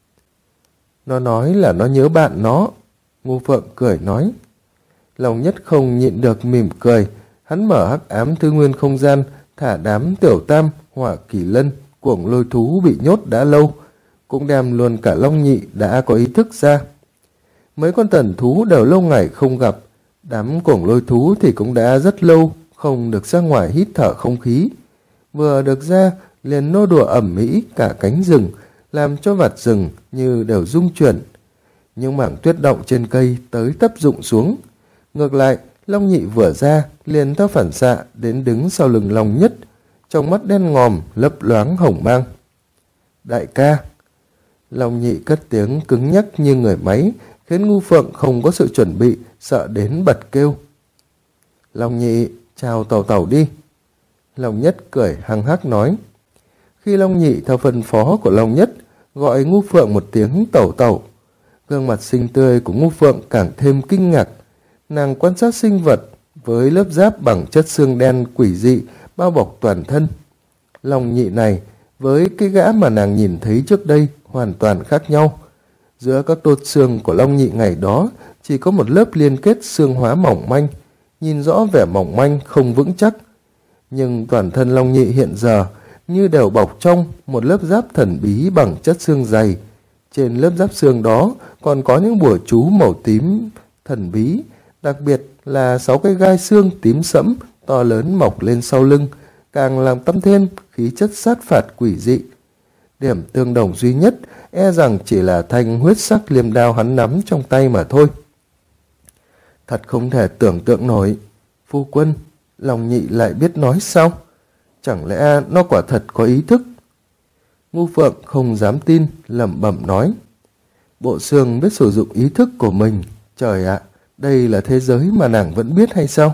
Nó nói là nó nhớ bạn nó. Ngũ Phượng cười nói. Long Nhất không nhịn được mỉm cười, hắn mở hắc ám thư nguyên không gian, thả đám tiểu tam, hỏa kỳ lân, cuồng lôi thú bị nhốt đã lâu, cũng đem luôn cả Long Nhị đã có ý thức ra. Mấy con thần thú đều lâu ngày không gặp, đám cuồng lôi thú thì cũng đã rất lâu không được ra ngoài hít thở không khí. Vừa được ra, liền nô đùa ẩm mỹ cả cánh rừng, làm cho vạt rừng như đều rung chuyển. Những mảng tuyết động trên cây tới tấp rụng xuống. Ngược lại, Long Nhị vừa ra, liền theo phản xạ đến đứng sau lưng Long Nhất, trong mắt đen ngòm, lấp loáng hồng mang. Đại ca. Long Nhị cất tiếng cứng nhắc như người máy, khiến Ngũ Phượng không có sự chuẩn bị, sợ đến bật kêu. Long Nhị, chào tàu tàu đi. Long Nhất cười hăng hắc nói. Khi Long Nhị theo phân phó của Long Nhất, gọi Ngũ Phượng một tiếng tàu tàu, gương mặt xinh tươi của Ngũ Phượng càng thêm kinh ngạc. Nàng quan sát sinh vật với lớp giáp bằng chất xương đen quỷ dị bao bọc toàn thân. Long Nhị này với cái gã mà nàng nhìn thấy trước đây hoàn toàn khác nhau. Giữa các tột xương của Long Nhị ngày đó chỉ có một lớp liên kết xương hóa mỏng manh, nhìn rõ vẻ mỏng manh không vững chắc. Nhưng toàn thân Long Nhị hiện giờ như đều bọc trong một lớp giáp thần bí bằng chất xương dày. Trên lớp giáp xương đó còn có những bùa chú màu tím thần bí, đặc biệt là 6 cái gai xương tím sẫm to lớn mọc lên sau lưng, càng làm tăng thêm khí chất sát phạt quỷ dị. Điểm tương đồng duy nhất e rằng chỉ là thanh huyết sắc liềm đao hắn nắm trong tay mà thôi. Thật không thể tưởng tượng nổi. Phu quân, Long Nhị lại biết nói sao? Chẳng lẽ nó quả thật có ý thức? Ngũ Phượng không dám tin, lẩm bẩm nói. Bộ xương biết sử dụng ý thức của mình. Trời ạ, đây là thế giới mà nàng vẫn biết hay sao?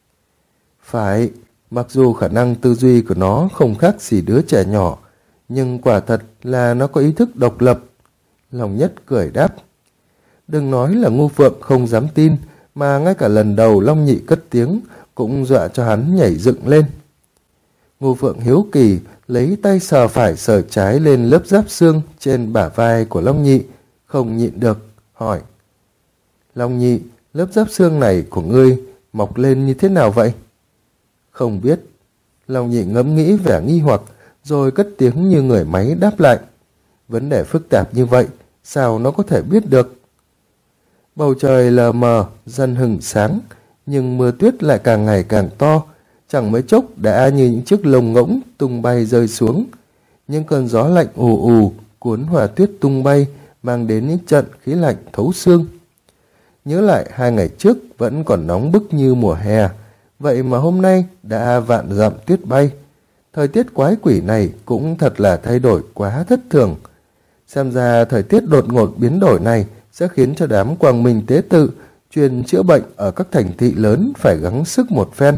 Phải, mặc dù khả năng tư duy của nó không khác gì đứa trẻ nhỏ, nhưng quả thật là nó có ý thức độc lập. Long Nhất cười đáp. Đừng nói là Ngũ Phượng không dám tin, mà ngay cả lần đầu Long Nhị cất tiếng cũng dọa cho hắn nhảy dựng lên. Ngũ Phượng hiếu kỳ lấy tay sờ phải sờ trái lên lớp giáp xương trên bả vai của Long Nhị, không nhịn được, hỏi. Long Nhị, lớp giáp xương này của ngươi mọc lên như thế nào vậy? Không biết. Long Nhị ngẫm nghĩ vẻ nghi hoặc, rồi cất tiếng như người máy đáp lại. Vấn đề phức tạp như vậy, sao nó có thể biết được? Bầu trời lờ mờ, dần hừng sáng, nhưng mưa tuyết lại càng ngày càng to, chẳng mấy chốc đã như những chiếc lồng ngỗng tung bay rơi xuống. Những cơn gió lạnh ù ù cuốn hòa tuyết tung bay, mang đến những trận khí lạnh thấu xương. Nhớ lại 2 ngày trước vẫn còn nóng bức như mùa hè, vậy mà hôm nay đã vạn dặm tuyết bay. Thời tiết quái quỷ này cũng thật là thay đổi quá thất thường. Xem ra thời tiết đột ngột biến đổi này sẽ khiến cho đám quang minh tế tự chuyên chữa bệnh ở các thành thị lớn phải gắng sức một phen.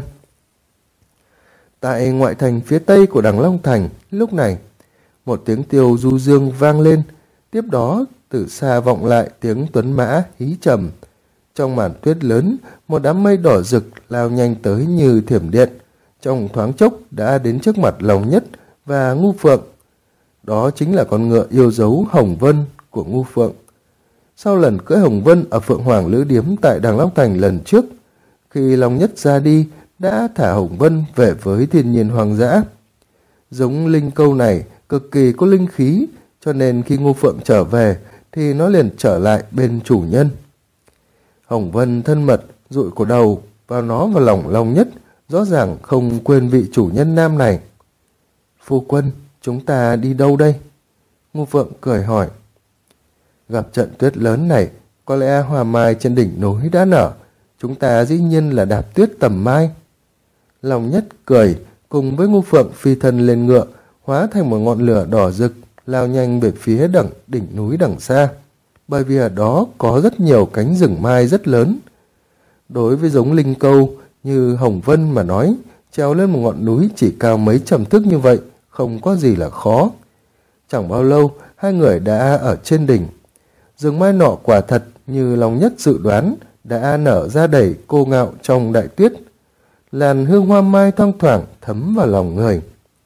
Tại ngoại thành phía tây của Đằng Long Thành, lúc này, một tiếng tiêu du dương vang lên, tiếp đó từ xa vọng lại tiếng tuấn mã hí trầm. Trong màn tuyết lớn, một đám mây đỏ rực lao nhanh tới như thiểm điện, trong thoáng chốc đã đến trước mặt Long Nhất và Ngu Phượng. Đó chính là con ngựa yêu dấu Hồng Vân của Ngu Phượng. Sau lần cưỡi Hồng Vân ở Phượng Hoàng Lữ Điếm tại Đằng Long Thành lần trước, khi Long Nhất ra đi đã thả Hồng Vân về với thiên nhiên hoang dã. Giống linh câu này cực kỳ có linh khí, cho nên khi Ngu Phượng trở về thì nó liền trở lại bên chủ nhân. Hồng Vân thân mật dụi cổ đầu vào lòng Long Nhất, rõ ràng không quên vị chủ nhân nam này. Phu quân, chúng ta đi đâu đây? Ngu Phượng cười hỏi. Gặp trận tuyết lớn này, có lẽ hoa mai trên đỉnh núi đã nở, chúng ta dĩ nhiên là đạp tuyết tầm mai. Long Nhất cười, cùng với Ngu Phượng phi thân lên ngựa, hóa thành một ngọn lửa đỏ rực, lao nhanh về phía đỉnh núi đằng xa, bởi vì ở đó có rất nhiều cánh rừng mai rất lớn. Đối với giống linh câu như Hồng Vân mà nói, trèo lên một ngọn núi chỉ cao mấy trầm thước như vậy, không có gì là khó. Chẳng bao lâu, hai người đã ở trên đỉnh. Rừng mai nọ quả thật như Long Nhất dự đoán, đã nở ra đầy cô ngạo trong đại tuyết. Làn hương hoa mai thoang thoảng thấm vào lòng người.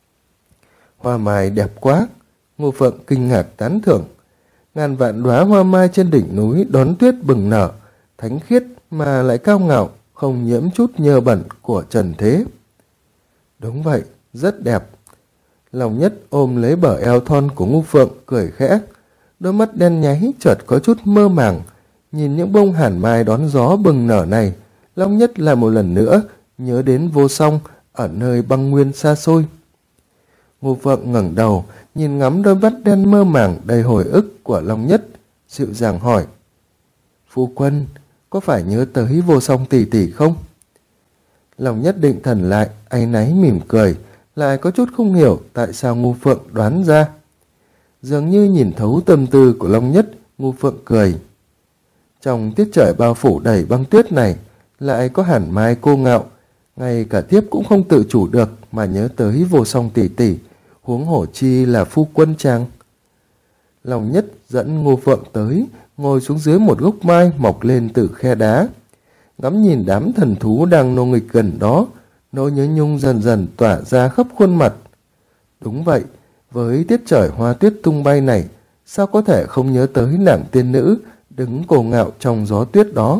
Hoa mai đẹp quá, Ngô Phượng kinh ngạc tán thưởng. Ngàn vạn đóa hoa mai trên đỉnh núi đón tuyết bừng nở, thánh khiết mà lại cao ngạo, không nhiễm chút nhơ bẩn của trần thế. Đúng vậy, rất đẹp. Long Nhất ôm lấy bờ eo thon của Ngô Phượng cười khẽ, đôi mắt đen nháy chợt có chút mơ màng. Nhìn những bông hàn mai đón gió bừng nở này, Long Nhất lại một lần nữa nhớ đến Vô Song ở nơi băng nguyên xa xôi. Ngô Phượng ngẩng đầu, nhìn ngắm đôi mắt đen mơ màng đầy hồi ức của Long Nhất, dịu dàng hỏi. Phu quân, có phải nhớ tới Vô Song tỷ tỷ không? Long Nhất định thần lại, áy náy mỉm cười, lại có chút không hiểu tại sao Ngô Phượng đoán ra. Dường như nhìn thấu tâm tư của Long Nhất, Ngô Phượng cười. Trong tiết trời bao phủ đầy băng tuyết này, lại có hàn mai cô ngạo, ngay cả thiếp cũng không tự chủ được mà nhớ tới Vô Song tỷ tỷ, huống hổ chi là phu quân chàng. Long Nhất dẫn Ngô Phượng tới, ngồi xuống dưới một gốc mai mọc lên từ khe đá. Ngắm nhìn đám thần thú đang nô nghịch gần đó, nỗi nhớ nhung dần dần tỏa ra khắp khuôn mặt. Đúng vậy, với tiết trời hoa tuyết tung bay này, sao có thể không nhớ tới nàng tiên nữ đứng cổ ngạo trong gió tuyết đó.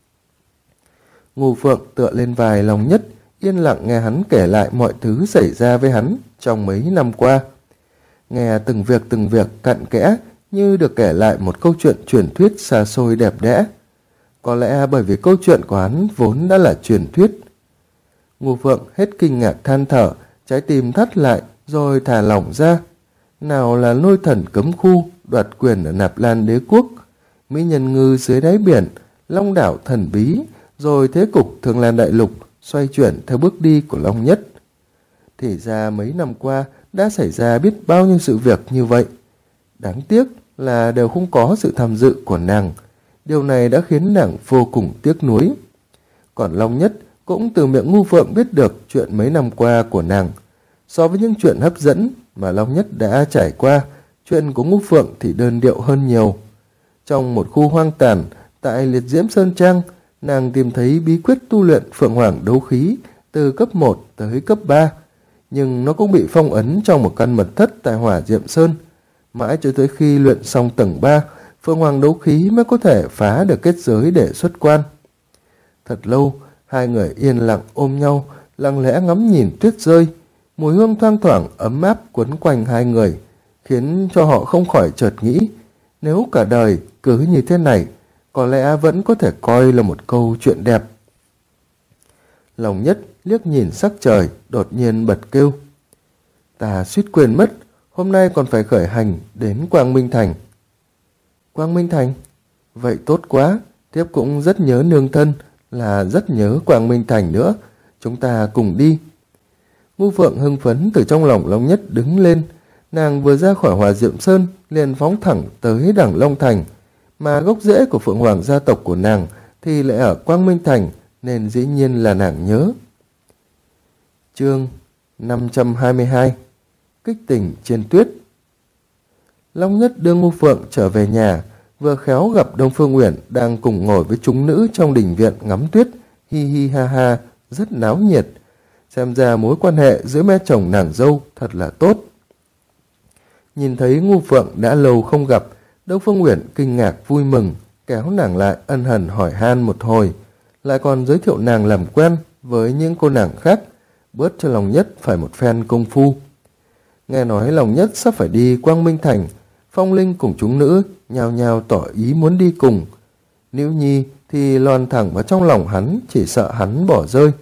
Ngô Phượng tựa lên vai Long Nhất, yên lặng nghe hắn kể lại mọi thứ xảy ra với hắn trong mấy năm qua. Nghe từng việc cặn kẽ như được kể lại một câu chuyện truyền thuyết xa xôi đẹp đẽ. Có lẽ bởi vì câu chuyện của hắn vốn đã là truyền thuyết. Ngô Phượng hết kinh ngạc than thở, trái tim thắt lại rồi thả lỏng ra. Nào là lôi thần cấm khu đoạt quyền ở Nạp Lan Đế quốc, mỹ nhân ngư dưới đáy biển, long đảo thần bí, rồi thế cục Thương Lan Đại Lục xoay chuyển theo bước đi của Long Nhất. Thì ra mấy năm qua đã xảy ra biết bao nhiêu sự việc như vậy. Đáng tiếc là đều không có sự tham dự của nàng. Điều này đã khiến nàng vô cùng tiếc nuối. Còn Long Nhất cũng từ miệng Ngu Phượng biết được chuyện mấy năm qua của nàng. So với những chuyện hấp dẫn mà Long Nhất đã trải qua, chuyện của Ngu Phượng thì đơn điệu hơn nhiều. Trong một khu hoang tàn tại Liệt Diễm Sơn Trang, nàng tìm thấy bí quyết tu luyện Phượng Hoàng đấu khí từ cấp 1 tới cấp 3, nhưng nó cũng bị phong ấn trong một căn mật thất tại Hỏa Diệm Sơn. Mãi cho tới khi luyện xong tầng 3, Phượng Hoàng đấu khí mới có thể phá được kết giới để xuất quan. Thật lâu, hai người yên lặng ôm nhau, lặng lẽ ngắm nhìn tuyết rơi. Mùi hương thoang thoảng ấm áp quấn quanh hai người, khiến cho họ không khỏi chợt nghĩ, nếu cả đời cứ như thế này, có lẽ vẫn có thể coi là một câu chuyện đẹp. Long Nhất liếc nhìn sắc trời, đột nhiên bật kêu. Ta suýt quên mất, hôm nay còn phải khởi hành đến Quang Minh Thành. Quang Minh Thành? Vậy tốt quá, thiếp cũng rất nhớ nương thân, là rất nhớ Quang Minh Thành nữa, chúng ta cùng đi. Ngô Phượng hưng phấn từ trong lòng Long Nhất đứng lên, Nàng vừa ra khỏi Hòa Diệm Sơn liền phóng thẳng tới Đẳng Long Thành, mà gốc rễ của Phượng Hoàng gia tộc của nàng thì lại ở Quang Minh Thành, nên dĩ nhiên là nàng nhớ. Chương 522 Kích tình trên tuyết. Long Nhất đưa Ngu Phượng trở về nhà, vừa khéo gặp Đông Phương Uyển đang cùng ngồi với chúng nữ trong đình viện ngắm tuyết, hi hi ha ha, rất náo nhiệt. Xem ra mối quan hệ giữa mẹ chồng nàng dâu thật là tốt. Nhìn thấy Ngu Phượng đã lâu không gặp, Đông Phương Uyển kinh ngạc vui mừng, kéo nàng lại ân hần hỏi han một hồi, lại còn giới thiệu nàng làm quen với những cô nàng khác, bớt cho Long Nhất phải một phen công phu. Nghe nói Long Nhất sắp phải đi Quang Minh Thành, Phong Linh cùng chúng nữ nhao nhao tỏ ý muốn đi cùng. Nữ Nhi thì lòn thẳng vào trong lòng hắn, chỉ sợ hắn bỏ rơi.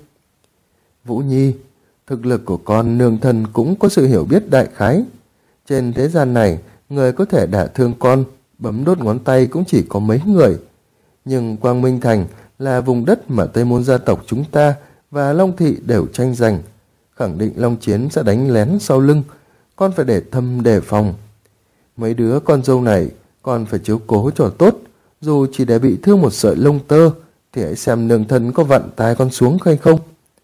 Vũ Nhi, thực lực của con nương thân cũng có sự hiểu biết đại khái. Trên thế gian này, người có thể đả thương con, bấm đốt ngón tay cũng chỉ có mấy người. Nhưng Quang Minh Thành là vùng đất mà Tây Môn gia tộc chúng ta và Long Thị đều tranh giành. Khẳng định Long Chiến sẽ đánh lén sau lưng, con phải để thâm đề phòng. Mấy đứa con dâu này con phải chiếu cố cho tốt, dù chỉ để bị thương một sợi lông tơ thì hãy xem nương thân có vặn tai con xuống hay không.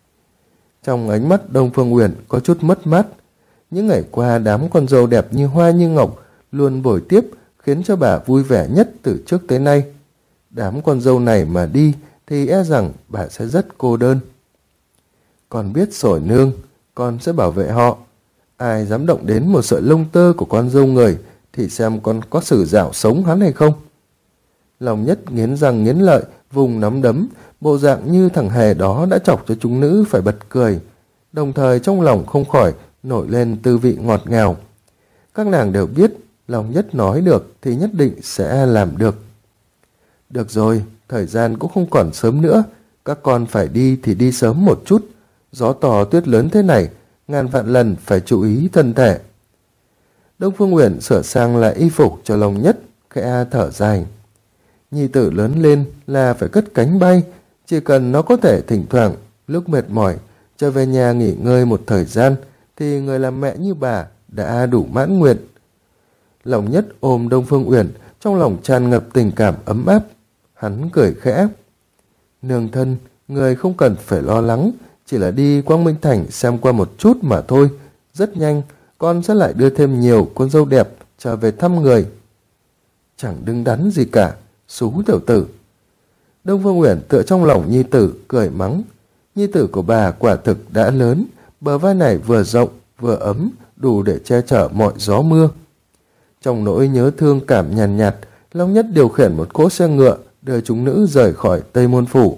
Trong ánh mắt Đông Phương Uyển có chút mất mát. Những ngày qua đám con dâu đẹp như hoa như ngọc luôn bồi tiếp, khiến cho bà vui vẻ nhất từ trước tới nay. Đám con dâu này mà đi thì e rằng bà sẽ rất cô đơn. Con biết rồi nương, con sẽ bảo vệ họ. Ai dám động đến một sợi lông tơ của con dâu người thì xem con có xử dạo sống hắn hay không. Long Nhất nghiến răng nghiến lợi, vùng nắm đấm, bộ dạng như thằng hề đó đã chọc cho chúng nữ phải bật cười, đồng thời trong lòng không khỏi nổi lên tư vị ngọt ngào. Các nàng đều biết Long Nhất nói được thì nhất định sẽ làm được. Được rồi, thời gian cũng không còn sớm nữa, các con phải đi thì đi sớm một chút. Gió to tuyết lớn thế này, ngàn vạn lần phải chú ý thân thể. Đông Phương Uyển sửa sang lại y phục cho Long Nhất, khẽ thở dài. Nhi tử lớn lên là phải cất cánh bay, chỉ cần nó có thể thỉnh thoảng lúc mệt mỏi trở về nhà nghỉ ngơi một thời gian thì người làm mẹ như bà đã đủ mãn nguyện. Long Nhất ôm Đông Phương Uyển, trong lòng tràn ngập tình cảm ấm áp. Hắn cười khẽ. Nương thân, người không cần phải lo lắng, chỉ là đi Quang Minh Thành xem qua một chút mà thôi. Rất nhanh, con sẽ lại đưa thêm nhiều con dâu đẹp trở về thăm người. Chẳng đứng đắn gì cả, xú tiểu tử. Đông Phương Uyển tựa trong lòng nhi tử, cười mắng. Nhi tử của bà quả thực đã lớn, bờ vai này vừa rộng, vừa ấm, đủ để che chở mọi gió mưa. Trong nỗi nhớ thương cảm nhàn nhạt, Long Nhất điều khiển một cỗ xe ngựa đưa chúng nữ rời khỏi Tây Môn Phủ.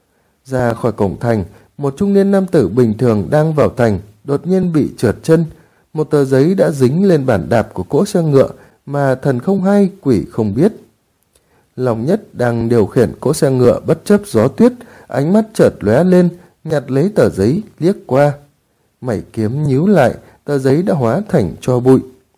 Ra khỏi cổng thành, một trung niên nam tử bình thường đang vào thành đột nhiên bị trượt chân. Một tờ giấy đã dính lên bàn đạp của cỗ xe ngựa mà thần không hay quỷ không biết. Long Nhất đang điều khiển cỗ xe ngựa bất chấp gió tuyết, ánh mắt chợt lóe lên, nhặt lấy tờ giấy liếc qua. Mày kiếm nhíu lại, tờ giấy đã hóa thành tro bụi.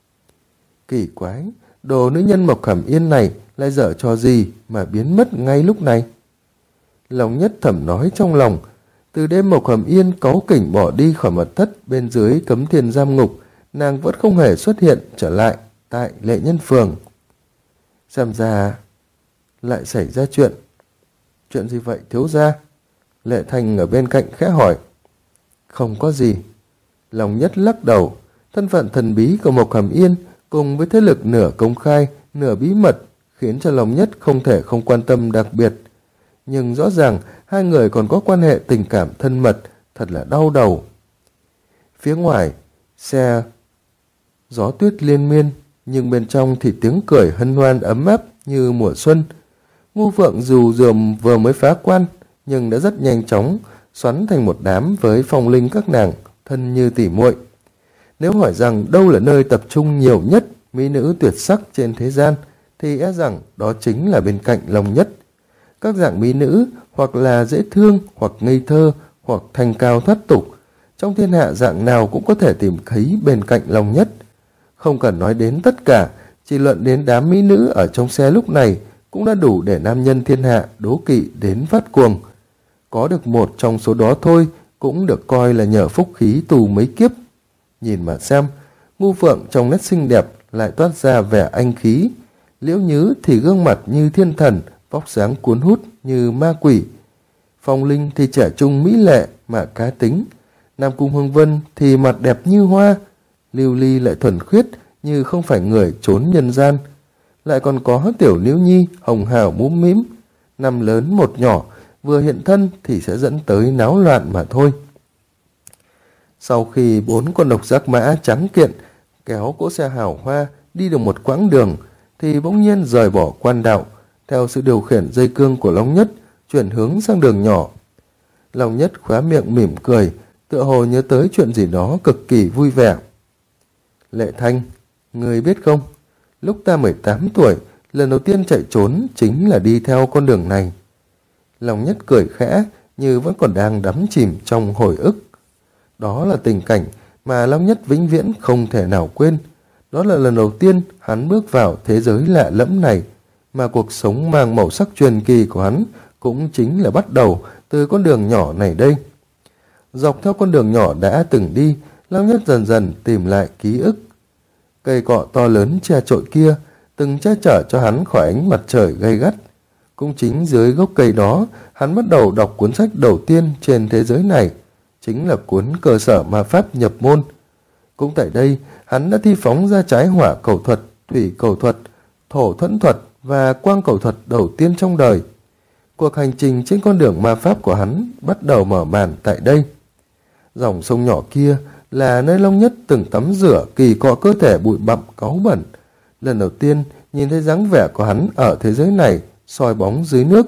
Kỳ quái, đồ nữ nhân Mộc Hàm Yên này lại dở trò gì mà biến mất ngay lúc này? Long Nhất thầm nói trong lòng. Từ đêm Mộc Hàm Yên cáu kỉnh bỏ đi khỏi mật thất bên dưới Cấm Thiên giam ngục, nàng vẫn không hề xuất hiện trở lại tại Lệ Nhân Phường. Xem ra lại xảy ra chuyện. Chuyện gì vậy thiếu gia? Lệ Thành ở bên cạnh khẽ hỏi. Không có gì. Long Nhất lắc đầu. Thân phận thần bí của Mộc Hàm Yên cùng với thế lực nửa công khai, nửa bí mật khiến cho Long Nhất không thể không quan tâm đặc biệt. Nhưng rõ ràng hai người còn có quan hệ tình cảm thân mật, thật là đau đầu. Phía ngoài, xe gió tuyết liên miên, nhưng bên trong thì tiếng cười hân hoan ấm áp như mùa xuân. Ngu Phượng dù dườm vừa mới phá quan, nhưng đã rất nhanh chóng xoắn thành một đám với Phong Linh các nàng, thân như tỉ muội. Nếu hỏi rằng đâu là nơi tập trung nhiều nhất mỹ nữ tuyệt sắc trên thế gian, thì e rằng đó chính là bên cạnh Long Nhất. Các dạng mỹ nữ hoặc là dễ thương, hoặc ngây thơ, hoặc thanh cao thoát tục, trong thiên hạ dạng nào cũng có thể tìm thấy bên cạnh Long Nhất. Không cần nói đến tất cả, chỉ luận đến đám mỹ nữ ở trong xe lúc này cũng đã đủ để nam nhân thiên hạ đố kỵ đến phát cuồng. Có được một trong số đó thôi cũng được coi là nhờ phúc khí tù mấy kiếp. Nhìn mà xem, Ngu Phượng trong nét xinh đẹp lại toát ra vẻ anh khí. Liễu Nhứ thì gương mặt như thiên thần, vóc dáng cuốn hút như ma quỷ. Phong Linh thì trẻ trung mỹ lệ mà cá tính. Nam Cung Hương Vân thì mặt đẹp như hoa. Lưu Ly lại thuần khiết như không phải người trốn nhân gian. Lại còn có Tiểu Liễu Nhi hồng hào mũm mĩm, năm lớn một nhỏ, vừa hiện thân thì sẽ dẫn tới náo loạn mà thôi. Sau khi 4 con độc giác mã trắng kiện kéo cỗ xe hào hoa đi được một quãng đường thì bỗng nhiên rời bỏ quan đạo, theo sự điều khiển dây cương của Long Nhất chuyển hướng sang đường nhỏ. Long Nhất khóe miệng mỉm cười, tựa hồ nhớ tới chuyện gì đó cực kỳ vui vẻ. Lệ Thanh, người biết không, lúc ta 18 tuổi, lần đầu tiên chạy trốn chính là đi theo con đường này. Long Nhất cười khẽ như vẫn còn đang đắm chìm trong hồi ức. Đó là tình cảnh mà Long Nhất vĩnh viễn không thể nào quên. Đó là lần đầu tiên hắn bước vào thế giới lạ lẫm này, mà cuộc sống mang màu sắc truyền kỳ của hắn cũng chính là bắt đầu từ con đường nhỏ này đây. Dọc theo con đường nhỏ đã từng đi, Long Nhất dần dần tìm lại ký ức. Cây cọ to lớn che trội kia từng che chở cho hắn khỏi ánh mặt trời gay gắt. Cũng chính dưới gốc cây đó, hắn bắt đầu đọc cuốn sách đầu tiên trên thế giới này, chính là cuốn Cơ sở ma pháp nhập môn. Cũng tại đây, hắn đã thi phóng ra trái hỏa cầu thuật, thủy cầu thuật, thổ thuẫn thuật và quang cầu thuật đầu tiên trong đời. Cuộc hành trình trên con đường ma pháp của hắn bắt đầu mở màn tại đây. Dòng sông nhỏ kia là nơi Long Nhất từng tắm rửa kỳ cọ cơ thể bụi bặm cáu bẩn. Lần đầu tiên nhìn thấy dáng vẻ của hắn ở thế giới này soi bóng dưới nước.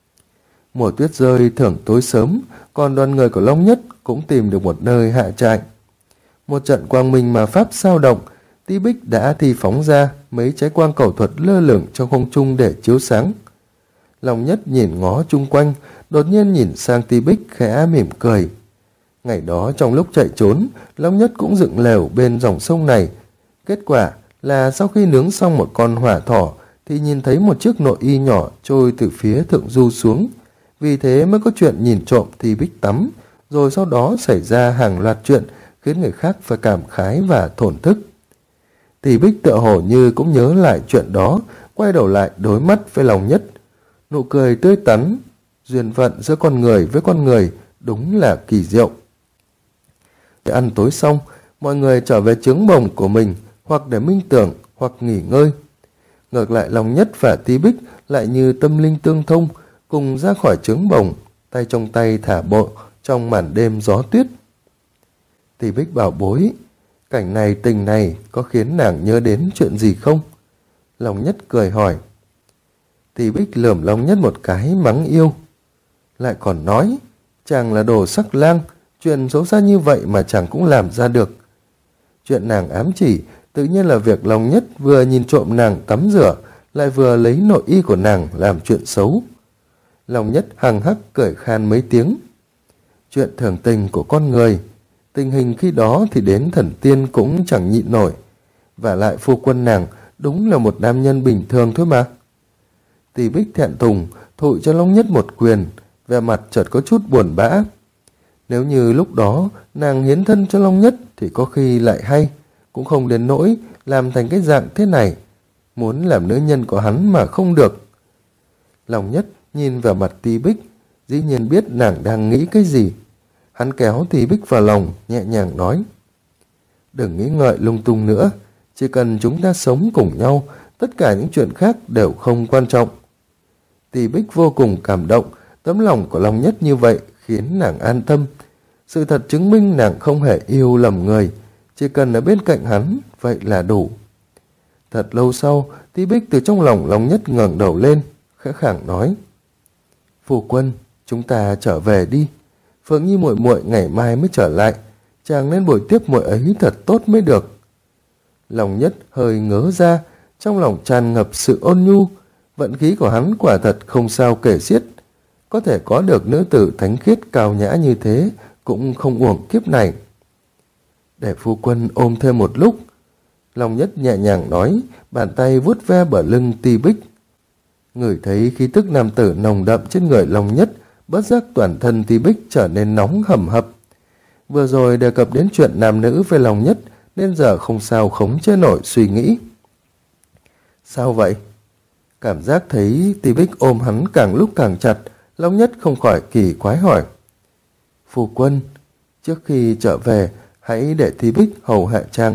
Mùa tuyết rơi thường tối sớm, còn đoàn người của Long Nhất cũng tìm được một nơi hạ trại. Một trận quang minh ma pháp sao động, Tí Bích đã thi phóng ra mấy trái quang cầu thuật lơ lửng trong không trung để chiếu sáng. Long Nhất nhìn ngó chung quanh, đột nhiên nhìn sang Tí Bích khẽ mỉm cười. Ngày đó trong lúc chạy trốn, Long Nhất cũng dựng lều bên dòng sông này. Kết quả là sau khi nướng xong một con hỏa thỏ thì nhìn thấy một chiếc nội y nhỏ trôi từ phía thượng du xuống. Vì thế mới có chuyện nhìn trộm Tí Bích tắm, rồi sau đó xảy ra hàng loạt chuyện khiến người khác phải cảm khái và thổn thức. Tí Bích tựa hồ như cũng nhớ lại chuyện đó, quay đầu lại đối mắt với Long Nhất. Nụ cười tươi tắn, duyên phận giữa con người với con người đúng là kỳ diệu. Để ăn tối xong, mọi người trở về trướng bồng của mình, hoặc để minh tưởng, hoặc nghỉ ngơi. Ngược lại Long Nhất và Tí Bích lại như tâm linh tương thông, cùng ra khỏi trướng bồng, tay trong tay thả bộ trong màn đêm gió tuyết. Tí Bích bảo bối, cảnh này tình này có khiến nàng nhớ đến chuyện gì không? Long Nhất cười hỏi. Tí Bích lườm Long Nhất một cái mắng yêu. Lại còn nói, chàng là đồ sắc lang, chuyện xấu xa như vậy mà chàng cũng làm ra được. Chuyện nàng ám chỉ tự nhiên là việc Long Nhất vừa nhìn trộm nàng tắm rửa, lại vừa lấy nội y của nàng làm chuyện xấu. Long Nhất hằng hắc cười khan mấy tiếng. Chuyện thường tình của con người, tình hình khi đó thì đến thần tiên cũng chẳng nhịn nổi. Và lại phu quân nàng đúng là một nam nhân bình thường thôi mà. Tí Bích thẹn thùng thụi cho Long Nhất một quyền, vẻ mặt chợt có chút buồn bã. Nếu như lúc đó nàng hiến thân cho Long Nhất thì có khi lại hay, cũng không đến nỗi làm thành cái dạng thế này. Muốn làm nữ nhân của hắn mà không được. Long Nhất nhìn vào mặt Tí Bích, dĩ nhiên biết nàng đang nghĩ cái gì. Hắn kéo Tí Bích vào lòng, nhẹ nhàng nói. Đừng nghĩ ngợi lung tung nữa, chỉ cần chúng ta sống cùng nhau, tất cả những chuyện khác đều không quan trọng. Tí Bích vô cùng cảm động, tấm lòng của Long Nhất như vậy khiến nàng an tâm. Sự thật chứng minh nàng không hề yêu lầm người, chỉ cần ở bên cạnh hắn, vậy là đủ. Thật lâu sau, Tí Bích từ trong lòng Long Nhất ngẩng đầu lên, khẽ khàng nói. Phu quân, chúng ta trở về đi. Phượng Nhi muội muội ngày mai mới trở lại, chàng nên buổi tiếp muội ấy thật tốt mới được. Long Nhất hơi ngớ ra, trong lòng tràn ngập sự ôn nhu. Vận khí của hắn quả thật không sao kể xiết. Có thể có được nữ tử thánh khiết cao nhã như thế cũng không uổng kiếp này. Để phu quân ôm thêm một lúc. Long Nhất nhẹ nhàng nói, bàn tay vuốt ve bờ lưng Tí Bích. Ngửi thấy khí tức nam tử nồng đậm trên người Long Nhất, bất giác toàn thân Tí Bích trở nên nóng hầm hập. Vừa rồi đề cập đến chuyện nam nữ với Long Nhất, nên giờ không sao khống chế nổi suy nghĩ. Sao vậy? Cảm giác thấy Ti Bích ôm hắn càng lúc càng chặt, Long Nhất không khỏi kỳ quái hỏi. Phu quân, trước khi trở về, hãy để Ti Bích hầu hạ chàng.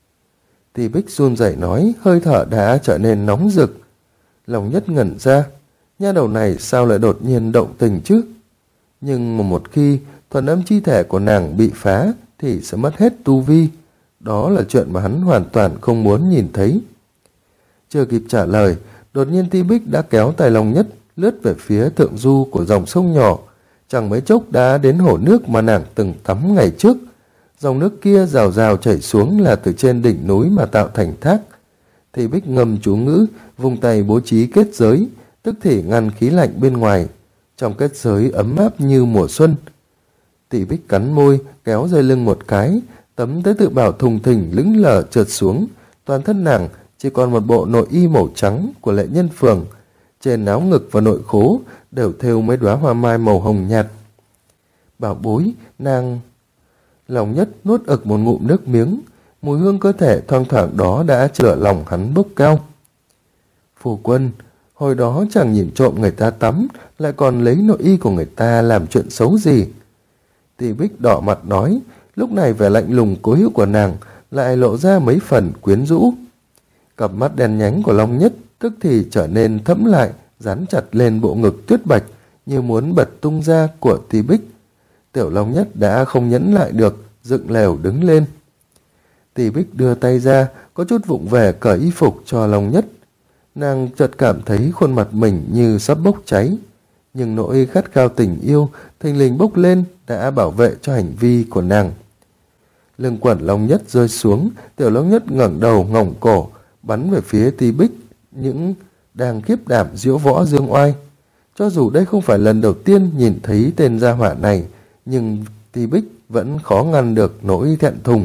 Ti Bích run rẩy nói, hơi thở đã trở nên nóng rực. Long Nhất ngẩn ra, nha đầu này sao lại đột nhiên động tình chứ? Nhưng mà một khi thuần âm chi thể của nàng bị phá thì sẽ mất hết tu vi. Đó là chuyện mà hắn hoàn toàn không muốn nhìn thấy. Chưa kịp trả lời, đột nhiên Ti Bích đã kéo tay Long Nhất lướt về phía thượng du của dòng sông nhỏ. Chẳng mấy chốc đã đến hồ nước mà nàng từng tắm ngày trước. Dòng nước kia rào rào chảy xuống là từ trên đỉnh núi mà tạo thành thác. Ti Bích ngâm chú ngữ, vùng tay bố trí kết giới, tức thì ngăn khí lạnh bên ngoài. Trong kết giới ấm áp như mùa xuân. Ti Bích cắn môi, kéo dây lưng một cái, tấm tế tự bảo thùng thình lững lờ trượt xuống. Toàn thân nàng chỉ còn một bộ nội y màu trắng của lệ nhân phường. Trên áo ngực và nội khố đều thêu mấy đóa hoa mai màu hồng nhạt. Bảo bối, nàng... Long Nhất nuốt ực một ngụm nước miếng, mùi hương cơ thể thoang thoảng đó đã chữa lòng hắn bốc cao. Phu quân, hồi đó chẳng nhìn trộm người ta tắm, lại còn lấy nội y của người ta làm chuyện xấu gì? Ti Bích đỏ mặt nói, lúc này vẻ lạnh lùng cố hữu của nàng lại lộ ra mấy phần quyến rũ. Cặp mắt đen nhánh của Long Nhất tức thì trở nên thẫm lại, dán chặt lên bộ ngực tuyết bạch như muốn bật tung ra của Ti Bích. Tiểu Long Nhất đã không nhẫn lại được, dựng lều đứng lên. Ti Bích đưa tay ra, có chút vụng về cởi y phục cho Long Nhất. Nàng chợt cảm thấy khuôn mặt mình như sắp bốc cháy, nhưng nỗi khát khao tình yêu thình lình bốc lên đã bảo vệ cho hành vi của nàng. Lưng quần Long Nhất rơi xuống, Tiểu Long Nhất ngẩng đầu ngẩng cổ, bắn về phía Ti Bích, những đang kiếp đảm diễu võ dương oai. Cho dù đây không phải lần đầu tiên nhìn thấy tên gia hỏa này, nhưng Ti Bích vẫn khó ngăn được nỗi thẹn thùng.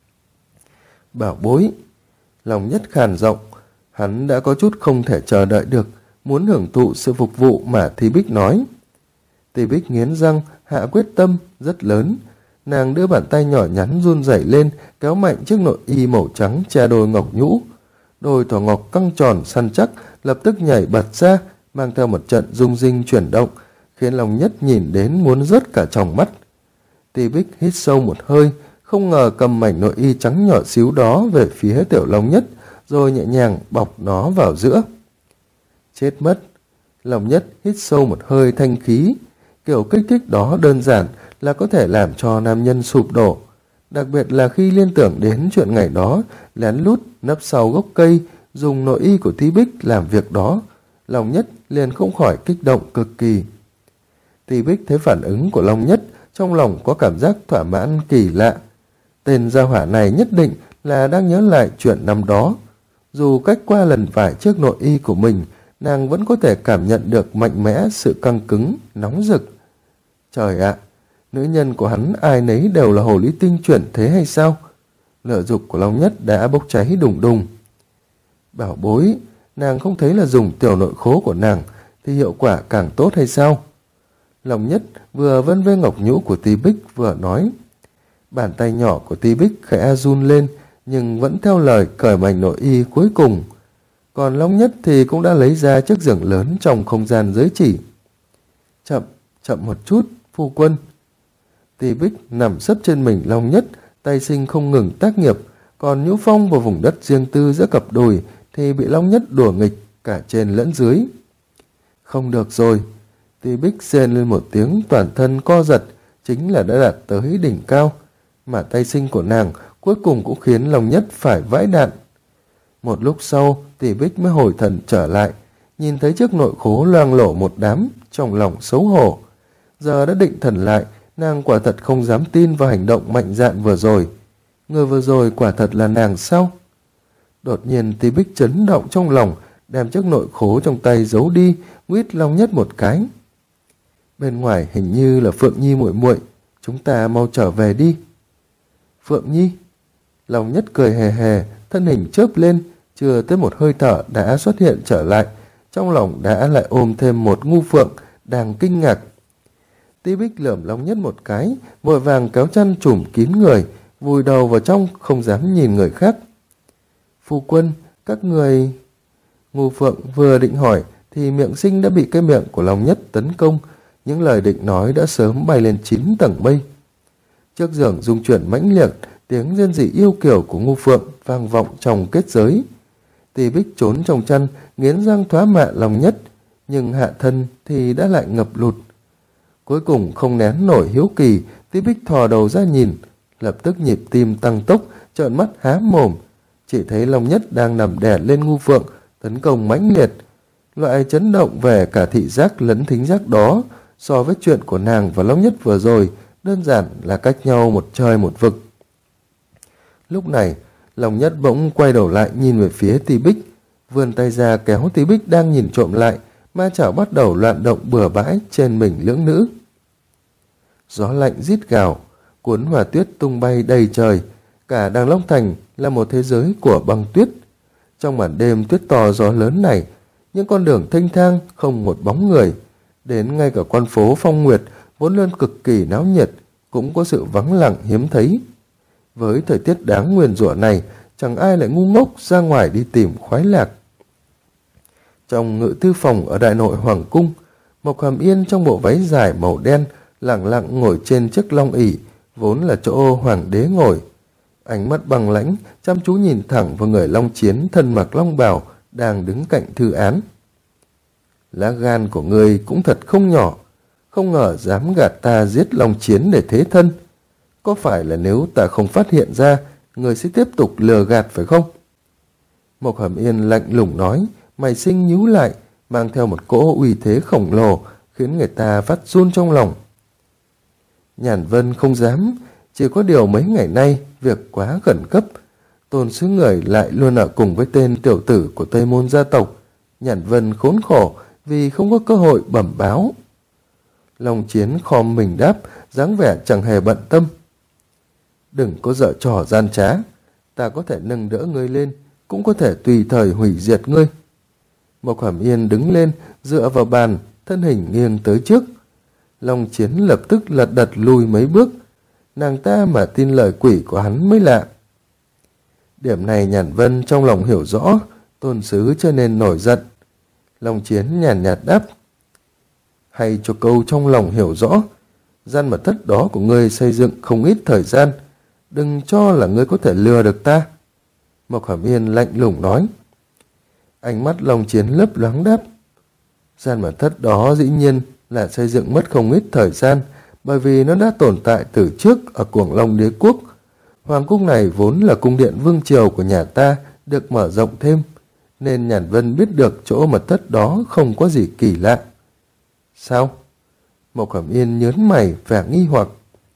Bảo bối, Long Nhất khàn giọng, hắn đã có chút không thể chờ đợi được, muốn hưởng thụ sự phục vụ mà Ti Bích nói. Ti Bích nghiến răng, hạ quyết tâm rất lớn. Nàng đưa bàn tay nhỏ nhắn run rẩy lên, kéo mạnh chiếc nội y màu trắng che đôi ngọc nhũ. Đôi thỏ ngọc căng tròn săn chắc lập tức nhảy bật ra, mang theo một trận rung rinh chuyển động, khiến Long Nhất nhìn đến muốn rớt cả tròng mắt. Ti Bích hít sâu một hơi, không ngờ cầm mảnh nội y trắng nhỏ xíu đó về phía Tiểu Long Nhất, rồi nhẹ nhàng bọc nó vào giữa. Chết mất! Long Nhất hít sâu một hơi thanh khí. Kiểu kích thích đó đơn giản là có thể làm cho nam nhân sụp đổ. Đặc biệt là khi liên tưởng đến chuyện ngày đó, lén lút nấp sau gốc cây, dùng nội y của Ti Bích làm việc đó, Long Nhất liền không khỏi kích động cực kỳ. Ti Bích thấy phản ứng của Long Nhất, trong lòng có cảm giác thỏa mãn kỳ lạ. Tên gia hỏa này nhất định là đang nhớ lại chuyện năm đó. Dù cách qua lần vải trước nội y của mình, nàng vẫn có thể cảm nhận được mạnh mẽ sự căng cứng, nóng rực. Trời ạ, nữ nhân của hắn ai nấy đều là hồ ly tinh chuyển thế hay sao? Lửa dục của Long Nhất đã bốc cháy đùng đùng. Bảo bối, nàng không thấy là dùng tiểu nội khố của nàng thì hiệu quả càng tốt hay sao? Long Nhất vừa vân vê ngọc nhũ của Ti Bích vừa nói. Bàn tay nhỏ của Ti Bích khẽ run lên, nhưng vẫn theo lời cởi mảnh nội y cuối cùng. Còn Long Nhất thì cũng đã lấy ra chiếc giường lớn trong không gian giới chỉ. Chậm một chút, phu quân. Ti Bích nằm sấp trên mình Long Nhất, tay sinh không ngừng tác nghiệp, còn Nhũ Phong vào vùng đất riêng tư giữa cặp đùi thì bị Long Nhất đùa nghịch cả trên lẫn dưới. Không được rồi. Ti Bích rên lên một tiếng, toàn thân co giật, chính là đã đạt tới đỉnh cao, mà tay sinh của nàng cuối cùng cũng khiến Long Nhất phải vãi đạn. Một lúc sau, Ti Bích mới hồi thần trở lại, nhìn thấy chiếc nội khố loang lổ một đám, trong lòng xấu hổ. Giờ đã định thần lại, nàng quả thật không dám tin vào hành động mạnh dạn vừa rồi. Người vừa rồi quả thật là nàng sao? Đột nhiên Ti Bích chấn động trong lòng, đem chiếc nội khố trong tay giấu đi, nguyết Long Nhất một cái. Bên ngoài hình như là Phượng Nhi muội muội, chúng ta mau trở về đi. Phượng Nhi? Long Nhất cười hề hề, thân hình chớp lên, chưa tới một hơi thở đã xuất hiện trở lại, trong lòng đã lại ôm thêm một ngu phượng đang kinh ngạc. Ti Bích lườm Long Nhất một cái, vội vàng kéo chăn trùm kín người, vùi đầu vào trong không dám nhìn người khác. Phu quân, các người... Ngô Phượng vừa định hỏi thì Miệng Sinh đã bị cái miệng của Long Nhất tấn công, những lời định nói đã sớm bay lên 9 tầng mây. Trước giường rung chuyển mãnh liệt, tiếng rên rỉ yêu kiều của Ngô Phượng vang vọng trong kết giới. Tỳ Bích trốn trong chăn, nghiến răng thoá mạ Long Nhất, nhưng hạ thân thì đã lại ngập lụt. Cuối cùng không nén nổi hiếu kỳ, Tỳ Bích thò đầu ra nhìn, lập tức nhịp tim tăng tốc, trợn mắt há mồm. Chỉ thấy Long Nhất đang nằm đè lên Ngô Phượng, tấn công mãnh liệt. Loại chấn động về cả thị giác lẫn thính giác đó, so với chuyện của nàng và Long Nhất vừa rồi, đơn giản là cách nhau một trời một vực. Lúc này, Long Nhất bỗng quay đầu lại nhìn về phía Tỳ Bích, vươn tay ra kéo Tỳ Bích đang nhìn trộm lại, ma chảo bắt đầu loạn động bừa bãi trên mình lưỡng nữ. Gió lạnh rít gào, cuốn hòa tuyết tung bay đầy trời, cả Đàng Long Thành là một thế giới của băng tuyết. Trong màn đêm tuyết to gió lớn này, những con đường thênh thang không một bóng người, đến ngay cả con phố Phong Nguyệt vốn luôn cực kỳ náo nhiệt cũng có sự vắng lặng hiếm thấy. Với thời tiết đáng nguyền rủa này, chẳng ai lại ngu ngốc ra ngoài đi tìm khoái lạc. Trong ngự thư phòng ở Đại Nội Hoàng cung, Mộc Hàm Yên trong bộ váy dài màu đen lẳng lặng ngồi trên chiếc long ỷ vốn là chỗ hoàng đế ngồi. Ánh mắt bằng lãnh chăm chú nhìn thẳng vào người Long Chiến thân mặc long bào đang đứng cạnh thư án. Lá gan của ngươi cũng thật không nhỏ, không ngờ dám gạt ta giết Long Chiến để thế thân. Có phải là nếu ta không phát hiện ra, ngươi sẽ tiếp tục lừa gạt phải không? Mộc Hàm Yên lạnh lùng nói, mày sinh nhíu lại, mang theo một cỗ uy thế khổng lồ, khiến người ta phát run trong lòng. Nhàn Vân không dám, chỉ có điều mấy ngày nay việc quá khẩn cấp, Tôn sứ người lại luôn ở cùng với tên tiểu tử của Tây Môn gia tộc. Nhàn Vân khốn khổ vì không có cơ hội bẩm báo. Long Chiến khom mình đáp, dáng vẻ chẳng hề bận tâm. Đừng có giở trò gian trá, ta có thể nâng đỡ ngươi lên, cũng có thể tùy thời hủy diệt ngươi. Mộc Hàm Yên đứng lên, dựa vào bàn, thân hình nghiêng tới trước. Long Chiến lập tức lật đật lùi mấy bước. Nàng ta mà tin lời quỷ của hắn mới lạ. Điểm này Nhàn Vân trong lòng hiểu rõ, tôn sứ cho nên nổi giận. Long Chiến nhàn nhạt đáp, hay cho câu trong lòng hiểu rõ, gian mật thất đó của ngươi xây dựng không ít thời gian, đừng cho là ngươi có thể lừa được ta. Mộc Hàm Yên lạnh lùng nói. Ánh mắt Long Chiến lấp loáng đáp, gian mật thất đó dĩ nhiên là xây dựng mất không ít thời gian, bởi vì nó đã tồn tại từ trước ở Cuồng Long Đế Quốc. Hoàng cung này vốn là cung điện vương triều của nhà ta, được mở rộng thêm, nên Nhàn Vân biết được chỗ mật thất đó không có gì kỳ lạ. Sao? Mộc Hàm Yên nhớn mày vẻ nghi hoặc.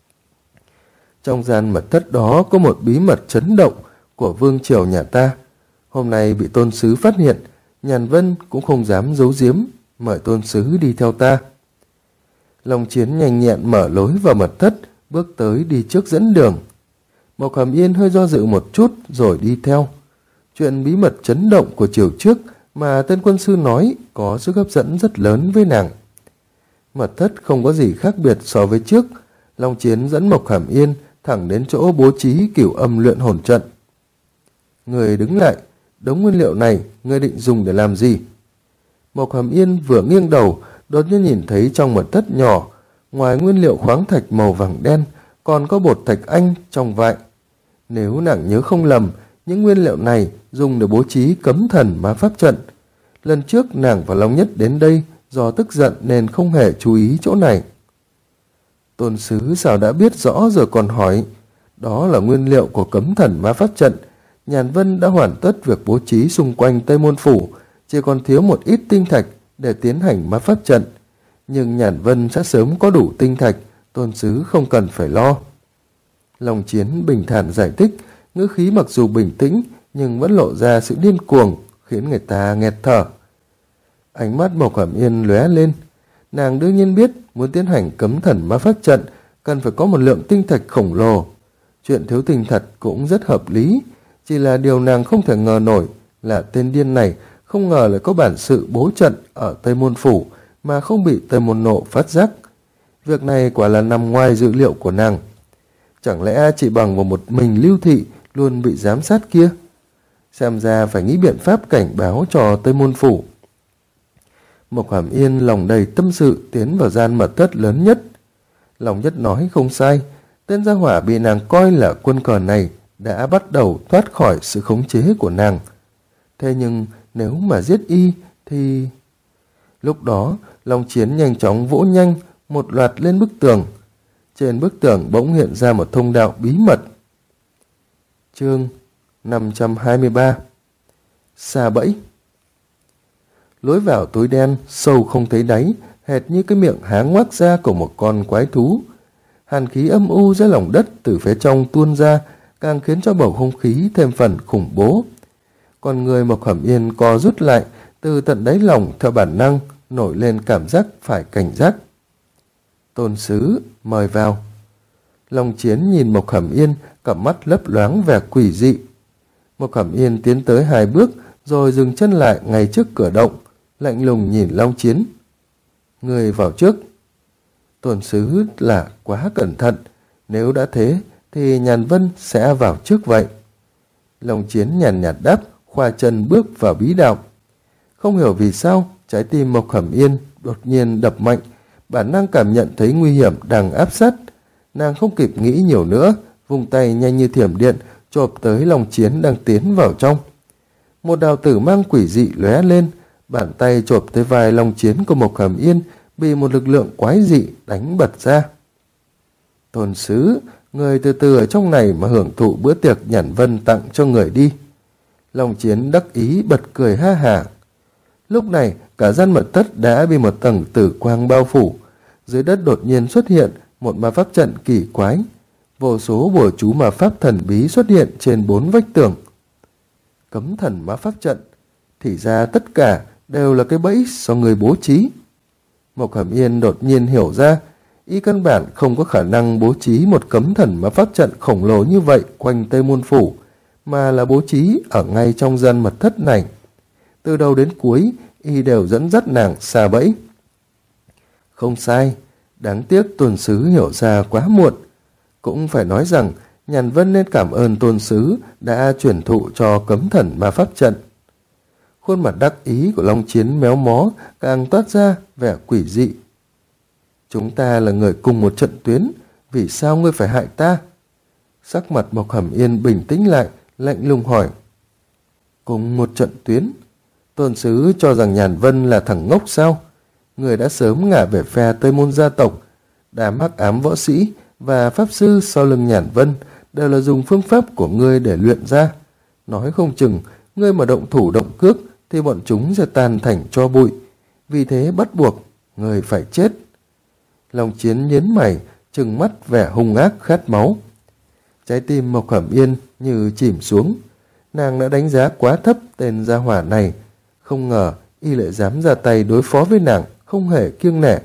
Trong gian mật thất đó có một bí mật chấn động của vương triều nhà ta. Hôm nay bị tôn sứ phát hiện, Nhàn Vân cũng không dám giấu giếm, mời tôn sứ đi theo ta. Long Chiến nhanh nhẹn mở lối vào mật thất, bước tới đi trước dẫn đường. Mộc Hàm Yên hơi do dự một chút rồi đi theo. Chuyện bí mật chấn động của chiều trước mà tên quân sư nói có sức hấp dẫn rất lớn với nàng. Mật thất không có gì khác biệt so với trước. Long Chiến dẫn Mộc Hàm Yên thẳng đến chỗ bố trí cửu âm luyện hồn trận. Người đứng lại, đống nguyên liệu này người định dùng để làm gì? Mộc Hàm Yên vừa nghiêng đầu, đột nhiên nhìn thấy trong mật thất nhỏ, ngoài nguyên liệu khoáng thạch màu vàng đen, còn có bột thạch anh trong vại. Nếu nàng nhớ không lầm, những nguyên liệu này dùng để bố trí cấm thần ma pháp trận. Lần trước nàng và Long Nhất đến đây do tức giận nên không hề chú ý chỗ này. Tôn sứ sao đã biết rõ rồi còn hỏi? Đó là nguyên liệu của cấm thần ma pháp trận. Nhàn Vân đã hoàn tất việc bố trí xung quanh Tây Môn Phủ, chỉ còn thiếu một ít tinh thạch để tiến hành ma pháp trận. Nhưng Nhàn Vân sẽ sớm có đủ tinh thạch, tôn sứ không cần phải lo. Long Chiến bình thản giải thích, ngữ khí mặc dù bình tĩnh nhưng vẫn lộ ra sự điên cuồng, khiến người ta nghẹt thở. Ánh mắt Mộc Hàm Yên lóe lên. Nàng đương nhiên biết muốn tiến hành cấm thần ma pháp trận cần phải có một lượng tinh thạch khổng lồ. Chuyện thiếu tinh thạch cũng rất hợp lý, chỉ là điều nàng không thể ngờ nổi là tên điên này không ngờ lại có bản sự bố trận ở Tây Môn Phủ mà không bị Tây Môn Nộ phát giác. Việc này quả là nằm ngoài dự liệu của nàng. Chẳng lẽ chỉ bằng vào một mình Lưu Thị luôn bị giám sát kia? Xem ra phải nghĩ biện pháp cảnh báo cho Tây Môn Phủ. Mộc Hàm Yên lòng đầy tâm sự tiến vào gian mật thất lớn nhất. Lòng Nhất nói không sai, tên gia hỏa bị nàng coi là quân cờ này đã bắt đầu thoát khỏi sự khống chế của nàng. Thế nhưng nếu mà giết y thì... Lúc đó, Long Chiến nhanh chóng vỗ nhanh một loạt lên bức tường. Trên bức tường bỗng hiện ra một thông đạo bí mật. Chương 523. Sa bẫy. Lối vào tối đen, sâu không thấy đáy, hệt như cái miệng há ngoác ra của một con quái thú. Hàn khí âm u dưới lòng đất từ phía trong tuôn ra, càng khiến cho bầu không khí thêm phần khủng bố. Con người Mộc Hàm Yên co rút lại, từ tận đáy lòng theo bản năng nổi lên cảm giác phải cảnh giác. Tôn sứ, mời vào. Long Chiến nhìn Mộc Hàm Yên, cặp mắt lấp loáng vẻ quỷ dị. Mộc Hàm Yên tiến tới 2 bước, rồi dừng chân lại ngay trước cửa động, lạnh lùng nhìn Long Chiến. Người vào trước. Tôn sứ là quá cẩn thận, nếu đã thế thì Nhàn Vân sẽ vào trước vậy. Long Chiến nhàn nhạt đáp, khoa chân bước vào bí đạo. Không hiểu vì sao, trái tim Mộc Hàm Yên đột nhiên đập mạnh, bản năng cảm nhận thấy nguy hiểm đang áp sát. Nàng không kịp nghĩ nhiều nữa, vung tay nhanh như thiểm điện, chộp tới Long Chiến đang tiến vào trong. Một đào tử mang quỷ dị lóe lên, bàn tay chộp tới vai Long Chiến của Mộc Hàm Yên bị một lực lượng quái dị đánh bật ra. Tôn sứ, người từ từ ở trong này mà hưởng thụ bữa tiệc Nhàn Vân tặng cho người đi. Long Chiến đắc ý bật cười ha hả. Lúc này, cả gian mật thất đã bị một tầng tử quang bao phủ. Dưới đất đột nhiên xuất hiện một ma pháp trận kỳ quái. Vô số bùa chú ma pháp thần bí xuất hiện trên 4 vách tường. Cấm thần ma pháp trận. Thì ra tất cả đều là cái bẫy do người bố trí. Mộc Hàm Yên đột nhiên hiểu ra, y căn bản không có khả năng bố trí một cấm thần ma pháp trận khổng lồ như vậy quanh Tây Môn Phủ, mà là bố trí ở ngay trong gian mật thất này. Từ đầu đến cuối, y đều dẫn dắt nàng xa bẫy. Không sai, đáng tiếc tôn sứ hiểu ra quá muộn. Cũng phải nói rằng, Nhàn Vân nên cảm ơn tôn sứ đã chuyển thụ cho cấm thần ma pháp trận. Khuôn mặt đắc ý của Long Chiến méo mó càng toát ra vẻ quỷ dị. Chúng ta là người cùng một trận tuyến, vì sao ngươi phải hại ta? Sắc mặt Mộc Hàm Yên bình tĩnh lại, lạnh lùng hỏi. Cùng một trận tuyến? Tôn sứ cho rằng Nhàn Vân là thằng ngốc sao? Người đã sớm ngả về phe Tây Môn gia tộc. Đám hắc ám võ sĩ và pháp sư sau lưng Nhàn Vân đều là dùng phương pháp của ngươi để luyện ra. Nói không chừng, ngươi mà động thủ động cước thì bọn chúng sẽ tan thành tro bụi. Vì thế bắt buộc, ngươi phải chết. Long Chiến nhến mày, trừng mắt vẻ hung ác khát máu. Trái tim Mộc Hàm Yên như chìm xuống. Nàng đã đánh giá quá thấp tên gia hỏa này. Không ngờ y lại dám ra tay đối phó với nàng, không hề kiêng nể.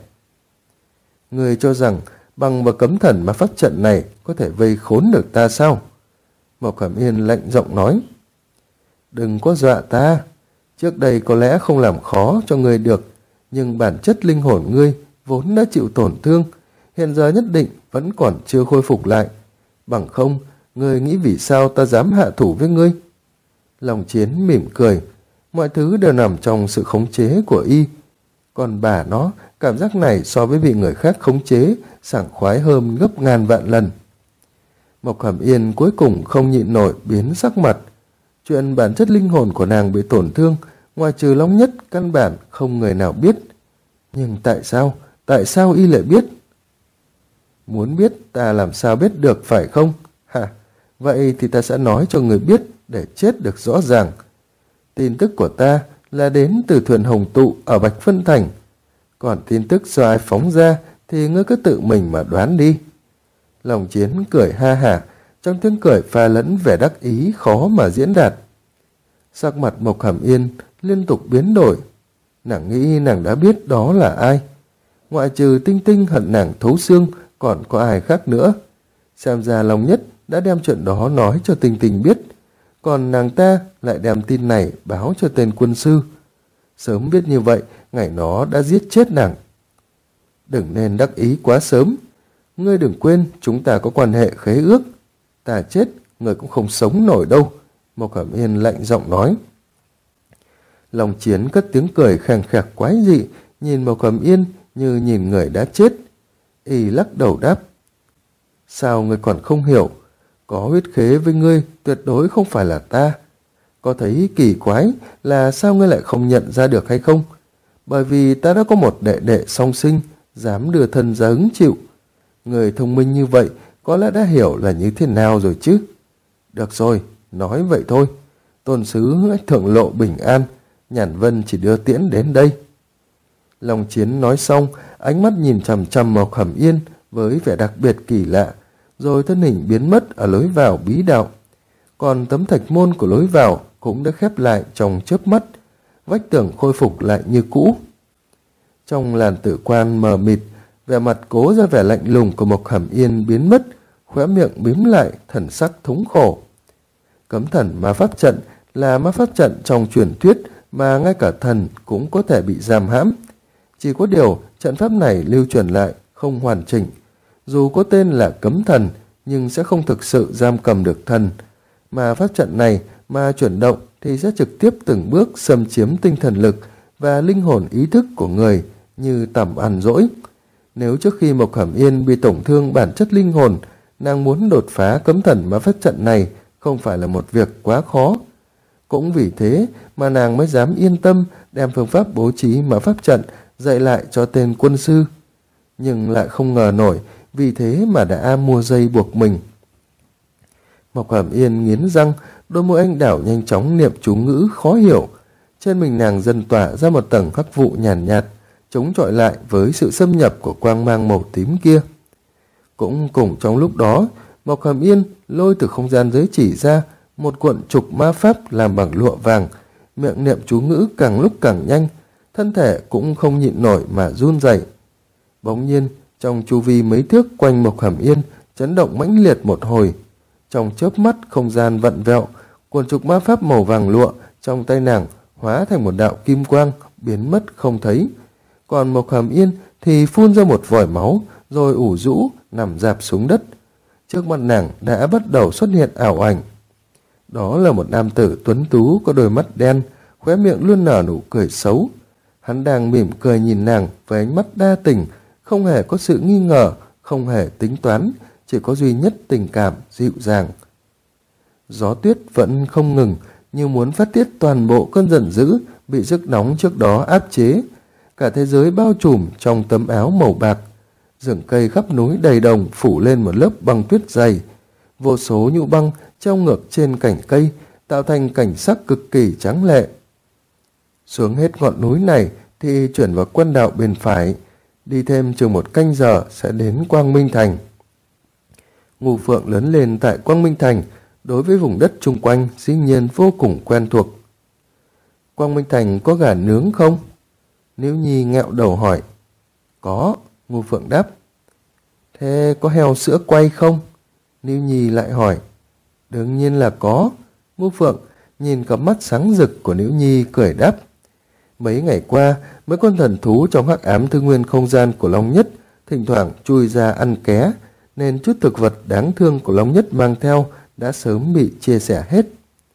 Người cho rằng bằng vào cấm thần mà pháp trận này có thể vây khốn được ta sao? Mộc Hàm Yên lạnh giọng nói. Đừng có dọa ta. Trước đây có lẽ không làm khó cho ngươi được, nhưng bản chất linh hồn ngươi vốn đã chịu tổn thương, hiện giờ nhất định vẫn còn chưa khôi phục lại. Bằng không, ngươi nghĩ vì sao ta dám hạ thủ với ngươi? Long Chiến mỉm cười. Mọi thứ đều nằm trong sự khống chế của y. Còn bà nó, cảm giác này so với bị người khác khống chế, sảng khoái hơn gấp ngàn vạn lần. Mộc Hàm Yên cuối cùng không nhịn nổi biến sắc mặt. Chuyện bản chất linh hồn của nàng bị tổn thương, ngoài trừ Long Nhất, căn bản không người nào biết. Nhưng tại sao y lại biết? Muốn biết ta làm sao biết được phải không? Hả? Vậy thì ta sẽ nói cho người biết để chết được rõ ràng. Tin tức của ta là đến từ thuyền Hồng Tụ ở Bạch Phân Thành. Còn tin tức do ai phóng ra thì ngươi cứ tự mình mà đoán đi. Long Chiến cười ha hả, trong tiếng cười pha lẫn vẻ đắc ý khó mà diễn đạt. Sắc mặt Mộc Hàm Yên liên tục biến đổi. Nàng nghĩ nàng đã biết đó là ai. Ngoại trừ Tinh Tinh hận nàng thấu xương, còn có ai khác nữa. Xem ra Long Nhất đã đem chuyện đó nói cho Tinh Tinh biết. Còn nàng ta lại đem tin này báo cho tên quân sư. Sớm biết như vậy, ngày nó đã giết chết nàng. Đừng nên đắc ý quá sớm. Ngươi đừng quên chúng ta có quan hệ khế ước. Ta chết, ngươi cũng không sống nổi đâu, Mộc Hàm Yên lạnh giọng nói. Long Chiến cất tiếng cười khèn khẹt quái dị, nhìn Mộc Hàm Yên như nhìn người đã chết. Y lắc đầu đáp: sao ngươi còn không hiểu? Có huyết khế với ngươi tuyệt đối không phải là ta. Có thấy kỳ quái là sao ngươi lại không nhận ra được hay không? Bởi vì ta đã có một đệ đệ song sinh, dám đưa thân ra hứng chịu. Người thông minh như vậy có lẽ đã hiểu là như thế nào rồi chứ. Được rồi, nói vậy thôi. Tôn sứ thượng lộ bình an, Nhàn Vân chỉ đưa tiễn đến đây. Long Chiến nói xong, ánh mắt nhìn chằm chằm Mộc Hàm Yên với vẻ đặc biệt kỳ lạ, rồi thân hình biến mất ở lối vào bí đạo. Còn tấm thạch môn của lối vào cũng đã khép lại trong chớp mắt, vách tường khôi phục lại như cũ. Trong làn tử quan mờ mịt, vẻ mặt cố ra vẻ lạnh lùng của Mộc Hàm Yên biến mất, khóe miệng bím lại, thần sắc thống khổ. Cấm thần ma pháp trận là ma pháp trận trong truyền thuyết mà ngay cả thần cũng có thể bị giam hãm. Chỉ có điều trận pháp này lưu truyền lại không hoàn chỉnh. Dù có tên là cấm thần nhưng sẽ không thực sự giam cầm được thần. Mà pháp trận này mà chuyển động thì sẽ trực tiếp từng bước xâm chiếm tinh thần lực và linh hồn ý thức của người như tẩm ăn dỗi. Nếu trước khi Mộc Hàm Yên bị tổn thương bản chất linh hồn, nàng muốn đột phá cấm thần ma pháp trận này không phải là một việc quá khó. Cũng vì thế mà nàng mới dám yên tâm đem phương pháp bố trí ma pháp trận dạy lại cho tên quân sư. Nhưng lại không ngờ nổi, vì thế mà đã mua dây buộc mình. Mộc Hàm Yên nghiến răng, đôi môi anh đảo nhanh chóng niệm chú ngữ khó hiểu. Trên mình nàng dần tỏa ra một tầng hắc vụ nhàn nhạt, chống chọi lại với sự xâm nhập của quang mang màu tím kia. Cũng cùng trong lúc đó, Mộc Hàm Yên lôi từ không gian giới chỉ ra một cuộn trục ma pháp làm bằng lụa vàng, miệng niệm chú ngữ càng lúc càng nhanh, thân thể cũng không nhịn nổi mà run rẩy. Bỗng nhiên, trong chu vi mấy thước quanh Mộc Hàm Yên chấn động mãnh liệt một hồi. Trong chớp mắt không gian vặn vẹo, cuộn trục ma pháp màu vàng lụa trong tay nàng hóa thành một đạo kim quang biến mất không thấy. Còn Mộc Hàm Yên thì phun ra một vòi máu rồi ủ rũ nằm rạp xuống đất. Trước mặt nàng đã bắt đầu xuất hiện ảo ảnh. Đó là một nam tử tuấn tú có đôi mắt đen, khóe miệng luôn nở nụ cười xấu. Hắn đang mỉm cười nhìn nàng với ánh mắt đa tình, không hề có sự nghi ngờ, không hề tính toán, chỉ có duy nhất tình cảm dịu dàng. Gió tuyết vẫn không ngừng, như muốn phát tiết toàn bộ cơn giận dữ bị sức nóng trước đó áp chế. Cả thế giới bao trùm trong tấm áo màu bạc. Rừng cây khắp núi đầy đồng phủ lên một lớp băng tuyết dày. Vô số nhũ băng treo ngược trên cành cây, tạo thành cảnh sắc cực kỳ tráng lệ. Xuống hết ngọn núi này thì chuyển vào quân đạo bên phải, đi thêm chừng một canh giờ sẽ đến Quang Minh Thành. Ngũ Phượng lớn lên tại Quang Minh Thành, đối với vùng đất chung quanh dĩ nhiên vô cùng quen thuộc. Quang Minh Thành có gà nướng không? Nữ Nhi nghẹo đầu hỏi. Có, Ngũ Phượng đáp. Thế có heo sữa quay không? Nữ Nhi lại hỏi. Đương nhiên là có. Ngũ Phượng nhìn cặp mắt sáng rực của Nữ Nhi cười đáp. Mấy ngày qua, mấy con thần thú trong hắc ám thư nguyên không gian của Long Nhất thỉnh thoảng chui ra ăn ké, nên chút thực vật đáng thương của Long Nhất mang theo đã sớm bị chia sẻ hết.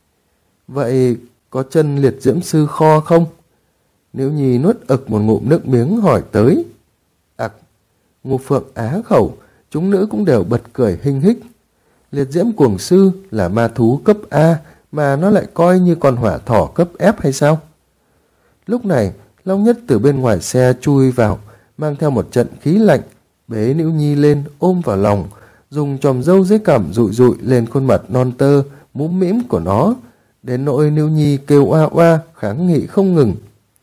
Vậy có chân liệt diễm sư kho không? Nữ Nhi nuốt ực một ngụm nước miếng hỏi tới. Ặc, Ngũ Phượng á khẩu, chúng nữ cũng đều bật cười hinh hích. Liệt diễm cuồng sư là ma thú cấp A mà nó lại coi như con hỏa thỏ cấp F hay sao? Lúc này, Long Nhất từ bên ngoài xe chui vào, mang theo một trận khí lạnh, bế Nữ Nhi lên ôm vào lòng, dùng chòm râu dưới cằm dụi dụi lên khuôn mặt non tơ, mũm mĩm của nó, đến nỗi Nữ Nhi kêu oa oa, kháng nghị không ngừng.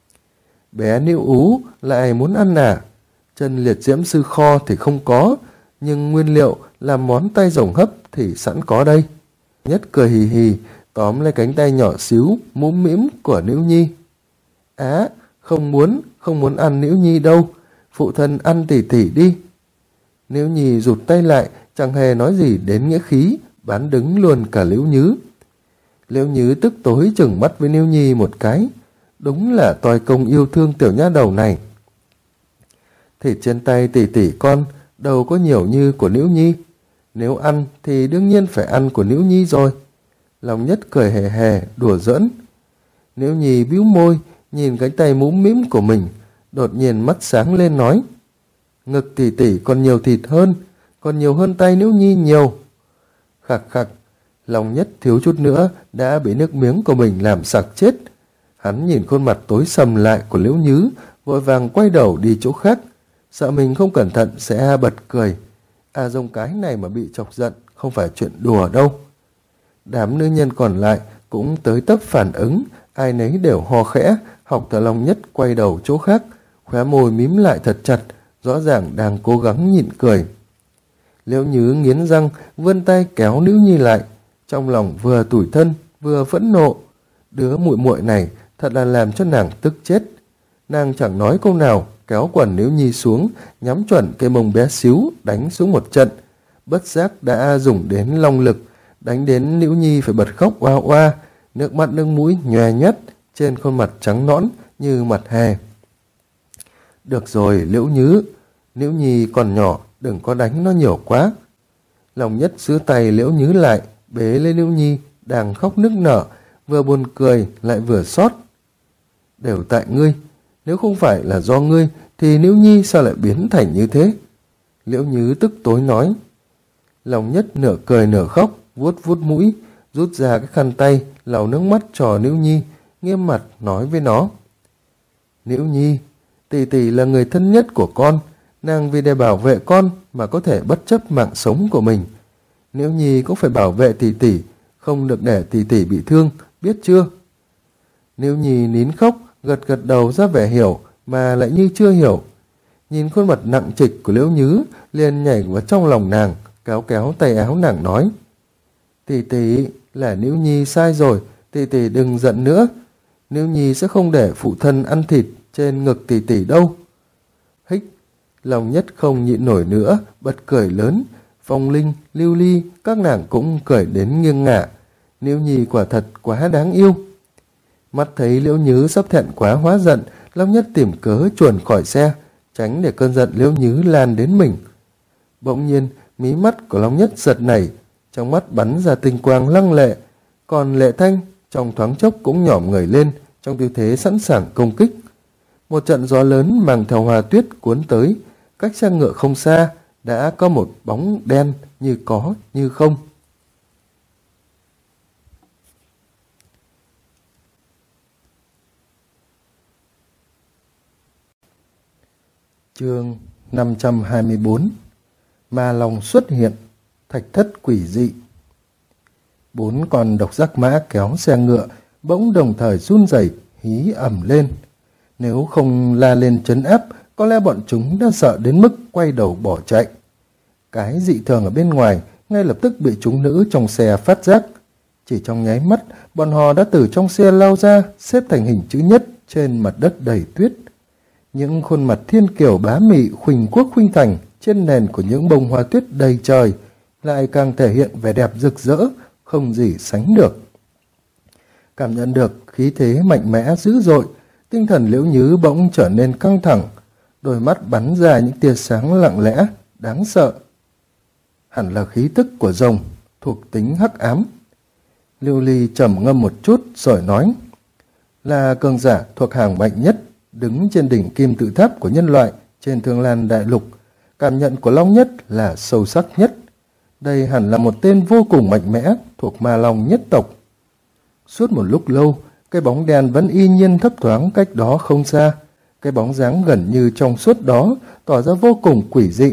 Bé Nữ Ú lại muốn ăn à? Chân liệt diễm sư kho thì không có, nhưng nguyên liệu làm món tay rồng hấp thì sẵn có đây. Nhất cười hì hì, tóm lấy cánh tay nhỏ xíu, mũm mĩm của Nữ Nhi. Á, không muốn ăn Nữ Nhi đâu, phụ thân ăn tỉ tỉ đi. Nữ Nhi rụt tay lại, chẳng hề nói gì đến nghĩa khí, bán đứng luôn cả Liễu Nhứ. Liễu Nhứ tức tối chừng mắt với Nữ Nhi một cái, đúng là toi công yêu thương tiểu nha đầu này. Thịt trên tay tỉ tỉ con đâu có nhiều như của Nữ Nhi. Nếu ăn thì đương nhiên phải ăn của Nữ Nhi rồi. Long Nhất cười hề hề, đùa giỡn. Nữ Nhi bĩu môi, nhìn cánh tay mũm mĩm của mình, đột nhiên mắt sáng lên nói: ngực tỷ tỷ còn nhiều thịt hơn, còn nhiều hơn tay Nữ Nhi nhiều. Khặc khặc, Long Nhất thiếu chút nữa đã bị nước miếng của mình làm sặc chết. Hắn nhìn khuôn mặt tối sầm lại của Liễu Nhứ, vội vàng quay đầu đi chỗ khác, sợ mình không cẩn thận sẽ bật cười. À, dông cái này mà bị chọc giận không phải chuyện đùa đâu. Đám nữ nhân còn lại cũng tới tấp phản ứng, ai nấy đều ho khẽ, học theo Long Nhất quay đầu chỗ khác, khóe môi mím lại thật chặt, rõ ràng đang cố gắng nhịn cười. Liễu Nhứ nghiến răng, vươn tay kéo Nữ Nhi lại, trong lòng vừa tủi thân vừa phẫn nộ. Đứa muội muội này thật là làm cho nàng tức chết. Nàng chẳng nói câu nào, kéo quần Nữ Nhi xuống, nhắm chuẩn cái mông bé xíu đánh xuống một trận. Bất giác đã dùng đến long lực, đánh đến Nữ Nhi phải bật khóc oa oa, nước mắt nước mũi nhòe nhét trên khuôn mặt trắng nõn như mặt hè. Được rồi Liễu Nhứ, Nữ Nhi còn nhỏ, đừng có đánh nó nhiều quá. Long Nhất giữ tay Liễu Nhứ lại, bế lên Nữ Nhi đang khóc nức nở, vừa buồn cười lại vừa xót. Đều tại ngươi, nếu không phải là do ngươi thì Nữ Nhi sao lại biến thành như thế? Liễu Nhứ tức tối nói. Long Nhất nửa cười nửa khóc, vuốt vuốt mũi, rút ra cái khăn tay lau nước mắt cho Nữ Nhi, nghiêm mặt nói với nó: Nữ Nhi, tỷ tỷ là người thân nhất của con, nàng vì để bảo vệ con mà có thể bất chấp mạng sống của mình. Nữ Nhi cũng phải bảo vệ tỷ tỷ, không được để tỷ tỷ bị thương, biết chưa? Nữ Nhi nín khóc, gật gật đầu ra vẻ hiểu mà lại như chưa hiểu. Nhìn khuôn mặt nặng trịch của Liễu Nhứ, liền nhảy vào trong lòng nàng, kéo kéo tay áo nàng nói: tỷ tỷ, là Nữ Nhi sai rồi, tỷ tỷ đừng giận nữa. Nữ Nhi sẽ không để phụ thân ăn thịt trên ngực tỷ tỷ đâu. Hích, Long Nhất không nhịn nổi nữa, bật cười lớn. Phong Linh, Lưu Ly, các nàng cũng cười đến nghiêng ngả. Nữ Nhi quả thật quá đáng yêu. Mắt thấy Liễu Nhứ sắp thẹn quá hóa giận, Long Nhất tìm cớ chuồn khỏi xe, tránh để cơn giận Liễu Nhứ lan đến mình. Bỗng nhiên, mí mắt của Long Nhất giật nảy, trong mắt bắn ra tinh quang lăng lệ, còn Lệ Thanh trong thoáng chốc cũng nhỏm người lên, trong tư thế sẵn sàng công kích. Một trận gió lớn mang theo hoa tuyết cuốn tới, cách xe ngựa không xa đã có một bóng đen như có như không. Chương 524. Ma Long xuất hiện, thạch thất quỷ dị. 4 con độc giác mã kéo xe ngựa bỗng đồng thời run rẩy, hí ầm lên. Nếu không la lên trấn áp, có lẽ bọn chúng đã sợ đến mức quay đầu bỏ chạy. Cái dị thường ở bên ngoài ngay lập tức bị chúng nữ trong xe phát giác. Chỉ trong nháy mắt, bọn họ đã từ trong xe lao ra, xếp thành hình chữ nhất trên mặt đất đầy tuyết. Những khuôn mặt thiên kiều bá mị, khuỳnh quốc khuynh thành trên nền của những bông hoa tuyết đầy trời lại càng thể hiện vẻ đẹp rực rỡ, không gì sánh được. Cảm nhận được khí thế mạnh mẽ dữ dội, tinh thần Liễu Nhứ bỗng trở nên căng thẳng, đôi mắt bắn ra những tia sáng lặng lẽ, đáng sợ. Hẳn là khí tức của rồng, thuộc tính hắc ám. Lưu Ly trầm ngâm một chút rồi nói: là cường giả thuộc hàng mạnh nhất, đứng trên đỉnh kim tự tháp của nhân loại trên Thương Lan Đại Lục. Cảm nhận của Long Nhất là sâu sắc nhất. Đây hẳn là một tên vô cùng mạnh mẽ thuộc Ma Long nhất tộc. Suốt một lúc lâu, cái bóng đen vẫn y nhiên thấp thoáng cách đó không xa. Cái bóng dáng gần như trong suốt đó tỏ ra vô cùng quỷ dị.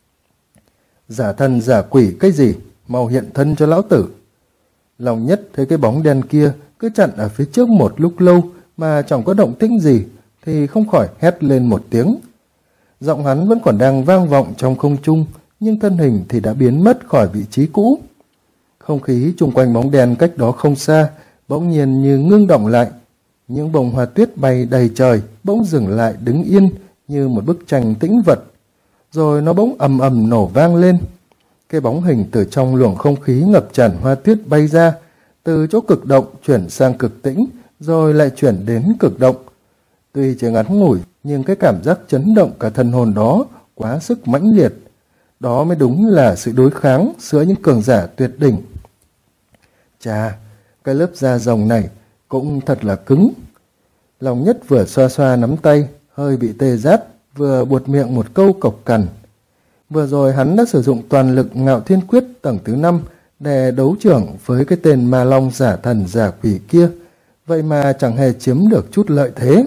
Giả thân giả quỷ cái gì, mau hiện thân cho lão tử. Long Nhất thấy cái bóng đen kia cứ chặn ở phía trước một lúc lâu mà chẳng có động tĩnh gì, thì không khỏi hét lên một tiếng. Giọng hắn vẫn còn đang vang vọng trong không trung, nhưng thân hình thì đã biến mất khỏi vị trí cũ. Không khí chung quanh bóng đen cách đó không xa bỗng nhiên như ngưng động lại. Những bông hoa tuyết bay đầy trời bỗng dừng lại đứng yên như một bức tranh tĩnh vật. Rồi nó bỗng ầm ầm nổ vang lên. Cái bóng hình từ trong luồng không khí ngập tràn hoa tuyết bay ra, từ chỗ cực động chuyển sang cực tĩnh, rồi lại chuyển đến cực động. Tuy chỉ ngắn ngủi, nhưng cái cảm giác chấn động cả thần hồn đó quá sức mãnh liệt. Đó mới đúng là sự đối kháng giữa những cường giả tuyệt đỉnh. Chà, cái lớp da rồng này cũng thật là cứng. Long Nhất vừa xoa xoa nắm tay, hơi bị tê rát, vừa buột miệng một câu cộc cằn. Vừa rồi hắn đã sử dụng toàn lực Ngạo Thiên Quyết tầng thứ 5 để đấu trưởng với cái tên ma long giả thần giả quỷ kia, vậy mà chẳng hề chiếm được chút lợi thế.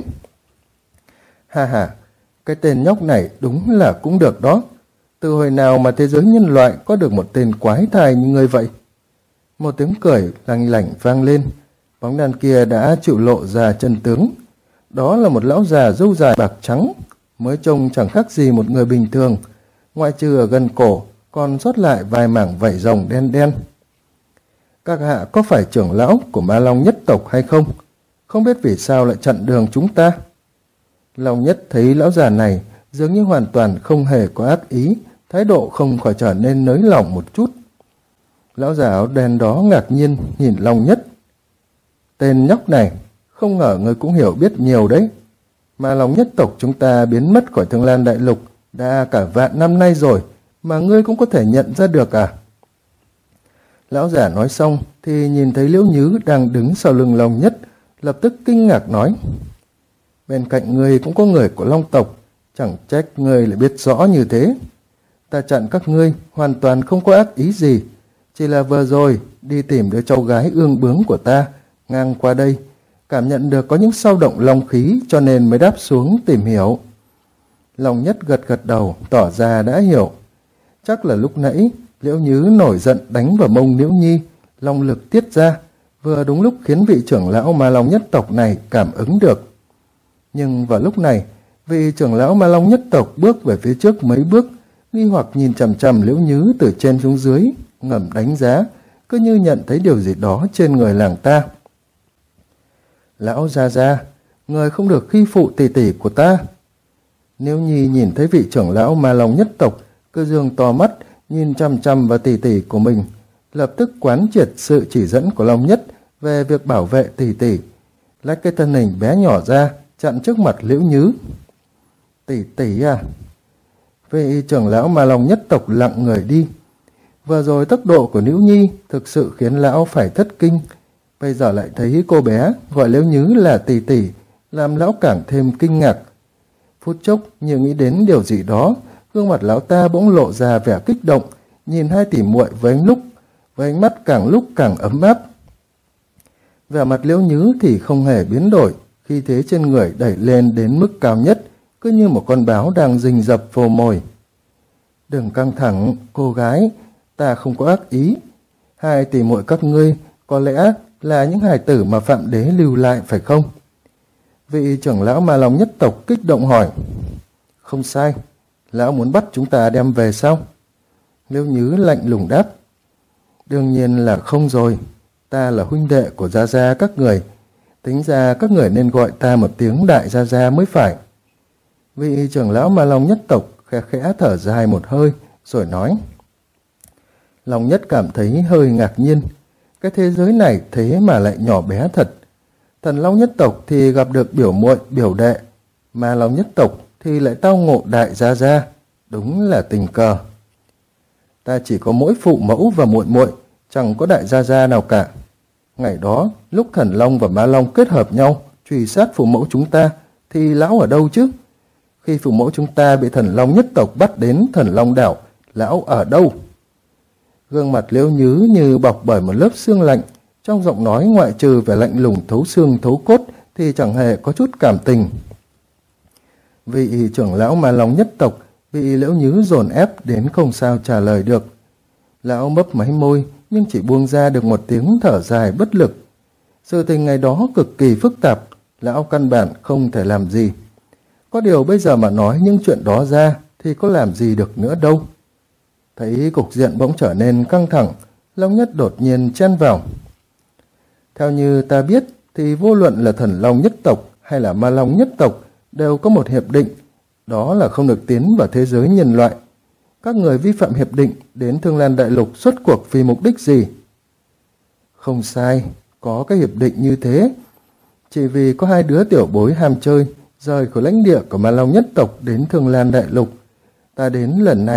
Ha ha, cái tên nhóc này đúng là cũng được đó. Từ hồi nào mà thế giới nhân loại có được một tên quái thai như ngươi vậy? Một tiếng cười lanh lảnh vang lên, bóng đàn kia đã chịu lộ ra chân tướng. Đó là một lão già râu dài bạc trắng, mới trông chẳng khác gì một người bình thường, ngoại trừ ở gần cổ còn sót lại vài mảng vảy rồng đen đen. Các hạ có phải trưởng lão của Ma Long nhất tộc hay không? Không biết vì sao lại chặn đường chúng ta? Long Nhất thấy lão già này dường như hoàn toàn không hề có ác ý, thái độ không khỏi trở nên nới lỏng một chút. Lão già áo đen đó ngạc nhiên nhìn Long Nhất. Tên nhóc này, không ngờ ngươi cũng hiểu biết nhiều đấy. Ma Long nhất tộc chúng ta biến mất khỏi Thương Lan Đại Lục đã cả vạn năm nay rồi, mà ngươi cũng có thể nhận ra được à? Lão giả nói xong thì nhìn thấy Liễu Nhứ đang đứng sau lưng Long Nhất, lập tức kinh ngạc nói: bên cạnh ngươi cũng có người của Long tộc, chẳng trách ngươi lại biết rõ như thế. Ta chặn các ngươi hoàn toàn không có ác ý gì, chỉ là vừa rồi đi tìm đứa cháu gái ương bướng của ta, ngang qua đây, cảm nhận được có những dao động long khí cho nên mới đáp xuống tìm hiểu. Long Nhất gật gật đầu, tỏ ra đã hiểu. Chắc là lúc nãy Liễu Nhứ nổi giận đánh vào mông Liễu Nhi, long lực tiết ra, vừa đúng lúc khiến vị trưởng lão Ma Long nhất tộc này cảm ứng được. Nhưng vào lúc này, vị trưởng lão Ma Long nhất tộc bước về phía trước mấy bước, nghi hoặc nhìn chằm chằm Liễu Nhứ từ trên xuống dưới, ngầm đánh giá, cứ như nhận thấy điều gì đó trên người làng ta. Lão gia gia, người không được khi phụ tỷ tỷ của ta. Nếu Nhi nhìn thấy vị trưởng lão Ma Long nhất tộc cứ dương to mắt nhìn chằm chằm vào tỷ tỷ của mình, lập tức quán triệt sự chỉ dẫn của Long Nhất về việc bảo vệ tỷ tỷ, lách cái thân hình bé nhỏ ra chặn trước mặt Liễu Nhứ. Tỷ tỷ à? Vị trưởng lão Ma Long nhất tộc lặng người đi. Vừa rồi tốc độ của Liễu Nhi thực sự khiến lão phải thất kinh, bây giờ lại thấy cô bé gọi Liễu Nhứ là tỷ tỷ, làm lão càng thêm kinh ngạc. Phút chốc như nghĩ đến điều gì đó, gương mặt lão ta bỗng lộ ra vẻ kích động, nhìn hai tỷ muội với ánh mắt càng lúc càng ấm áp. Vẻ mặt Liễu Nhứ thì không hề biến đổi, khi thế trên người đẩy lên đến mức cao nhất, cứ như một con báo đang rình rập vồ mồi. Đừng căng thẳng, cô gái, ta không có ác ý. Hai tỷ muội các ngươi có lẽ là những hài tử mà Phạm Đế lưu lại phải không? Vị trưởng lão Ma Long nhất tộc kích động hỏi. Không sai, lão muốn bắt chúng ta đem về sao? Liễu Nhứ lạnh lùng đáp. Đương nhiên là không rồi, ta là huynh đệ của gia gia các người, tính ra các người nên gọi ta một tiếng đại gia gia mới phải. Vị trưởng lão Ma Long nhất tộc khẽ khẽ thở dài một hơi rồi nói. Long Nhất cảm thấy hơi ngạc nhiên, cái thế giới này thế mà lại nhỏ bé thật. Thần Long nhất tộc thì gặp được biểu muội biểu đệ, Ma Long nhất tộc thì lại tao ngộ đại gia gia, đúng là tình cờ. Ta chỉ có mỗi phụ mẫu và muội muội, chẳng có đại gia gia nào cả. Ngày đó lúc Thần Long và Ma Long kết hợp nhau truy sát phụ mẫu chúng ta thì lão ở đâu chứ? Khi phụ mẫu chúng ta bị Thần Long nhất tộc bắt đến Thần Long đảo, lão ở đâu? Gương mặt Liễu Nhứ như bọc bởi một lớp sương lạnh, trong giọng nói ngoại trừ vẻ lạnh lùng thấu xương thấu cốt thì chẳng hề có chút cảm tình. Vị trưởng lão Ma Long nhất tộc bị Liễu Nhứ dồn ép đến không sao trả lời được. Lão mấp máy môi nhưng chỉ buông ra được một tiếng thở dài bất lực. Sự tình ngày đó cực kỳ phức tạp, lão căn bản không thể làm gì. Có điều bây giờ mà nói những chuyện đó ra thì có làm gì được nữa đâu. Thấy cục diện bỗng trở nên căng thẳng, Long Nhất đột nhiên chen vào. Theo như ta biết thì vô luận là Thần Long nhất tộc hay là Ma Long nhất tộc đều có một hiệp định, đó là không được tiến vào thế giới nhân loại. Các người vi phạm hiệp định đến Thương Lan Đại Lục xuất cuộc vì mục đích gì? Không sai, có cái hiệp định như thế. Chỉ vì có hai đứa tiểu bối ham chơi, rời khỏi lãnh địa của Ma Long nhất tộc đến Thương Lan Đại Lục. Ta đến lần này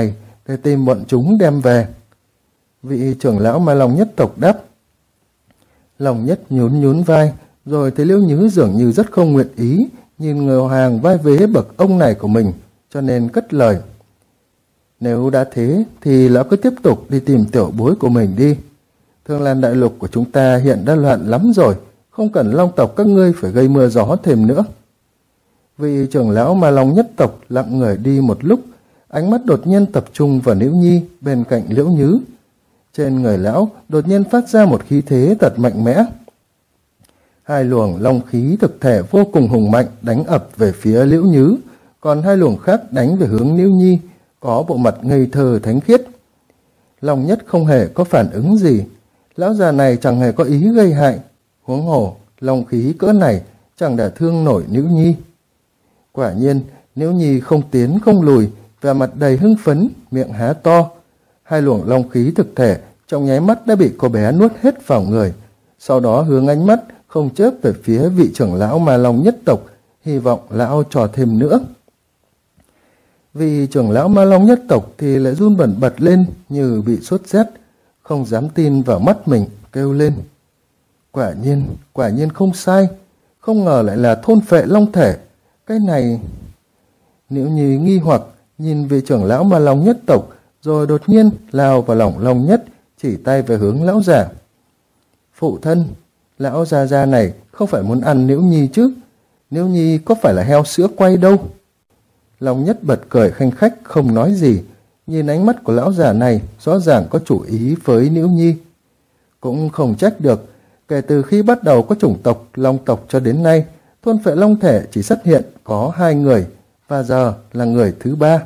để tìm bọn chúng đem về. Vị trưởng lão mà Long Nhất tộc đáp. Long Nhất nhún nhún vai, rồi thấy Liễu Nhứ dường như rất không nguyện ý nhìn người hàng vai vế bậc ông này của mình, cho nên cất lời. Nếu đã thế thì lão cứ tiếp tục đi tìm tiểu bối của mình đi. Thương Lan đại lục của chúng ta hiện đã loạn lắm rồi, không cần Long tộc các ngươi phải gây mưa gió thêm nữa. Vị trưởng lão mà Long Nhất tộc lặng người đi một lúc, ánh mắt đột nhiên tập trung vào Liễu Nhi bên cạnh Liễu Nhứ. Trên người lão đột nhiên phát ra một khí thế thật mạnh mẽ. Hai luồng long khí thực thể vô cùng hùng mạnh đánh ập về phía Liễu Nhứ, còn hai luồng khác đánh về hướng Liễu Nhi, có bộ mặt ngây thơ thánh khiết. Long Nhất không hề có phản ứng gì, lão già này chẳng hề có ý gây hại, huống hồ long khí cỡ này chẳng đả thương nổi Liễu Nhi. Quả nhiên, Liễu Nhi không tiến không lùi, vẻ mặt đầy hưng phấn, miệng há to. Hai luồng long khí thực thể trong nháy mắt đã bị cô bé nuốt hết vào người, sau đó hướng ánh mắt không chớp về phía vị trưởng lão mà Long Nhất tộc, hy vọng lão trò thêm nữa. Vị trưởng lão ma Long Nhất tộc thì lại run bẩn bật lên như bị sốt rét, không dám tin vào mắt mình, kêu lên. Quả nhiên không sai, không ngờ lại là thôn phệ long thể, cái này... Liễu Nhi nghi hoặc nhìn vị trưởng lão ma Long Nhất tộc, rồi đột nhiên lao vào lòng Long Nhất, chỉ tay về hướng lão già. Phụ thân, lão già này không phải muốn ăn Liễu Nhi chứ? Liễu Nhi có phải là heo sữa quay đâu? Long Nhất bật cười khanh khách không nói gì, nhìn ánh mắt của lão già này rõ ràng có chủ ý với Liễu Nhi. Cũng không trách được, kể từ khi bắt đầu có chủng tộc Long tộc cho đến nay, thôn phệ long thể chỉ xuất hiện có 2 người, và giờ là người thứ 3.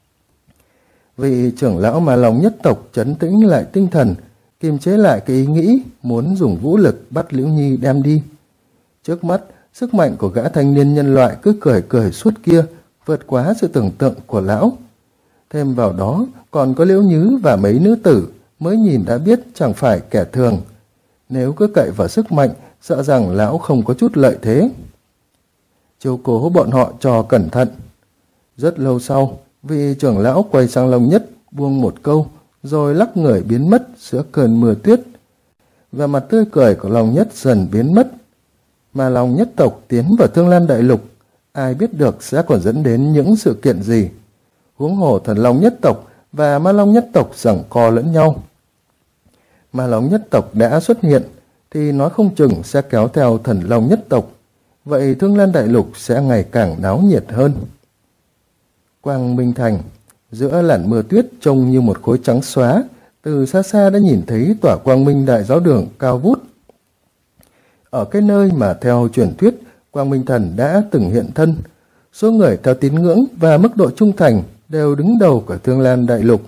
Vị trưởng lão mà Long Nhất tộc trấn tĩnh lại tinh thần, kiềm chế lại cái ý nghĩ muốn dùng vũ lực bắt Liễu Nhi đem đi. Trước mắt, sức mạnh của gã thanh niên nhân loại cứ cười suốt kia vượt quá sự tưởng tượng của lão. Thêm vào đó còn có Liễu Nhứ và mấy nữ tử mới nhìn đã biết chẳng phải kẻ thường. Nếu cứ cậy vào sức mạnh, sợ rằng lão không có chút lợi thế. Chiếu cố bọn họ cho cẩn thận. Rất lâu sau, vị trưởng lão quay sang Long Nhất buông một câu, rồi lắc người biến mất giữa cơn mưa tuyết. Và mặt tươi cười của Long Nhất dần biến mất. Mà Long Nhất tộc tiến vào Thương Lan đại lục, ai biết được sẽ còn dẫn đến những sự kiện gì. Huống hồ thần Long Nhất tộc và Ma Long Nhất tộc giằng co lẫn nhau. Ma Long Nhất tộc đã xuất hiện thì nói không chừng sẽ kéo theo thần Long Nhất tộc. Vậy Thương Lan đại lục sẽ ngày càng náo nhiệt hơn. Quang Minh Thành, giữa làn mưa tuyết trông như một khối trắng xóa, từ xa xa đã nhìn thấy tòa Quang Minh đại giáo đường cao vút. Ở cái nơi mà theo truyền thuyết Quang Minh Thần đã từng hiện thân, số người theo tín ngưỡng và mức độ trung thành đều đứng đầu của Thương Lan đại lục.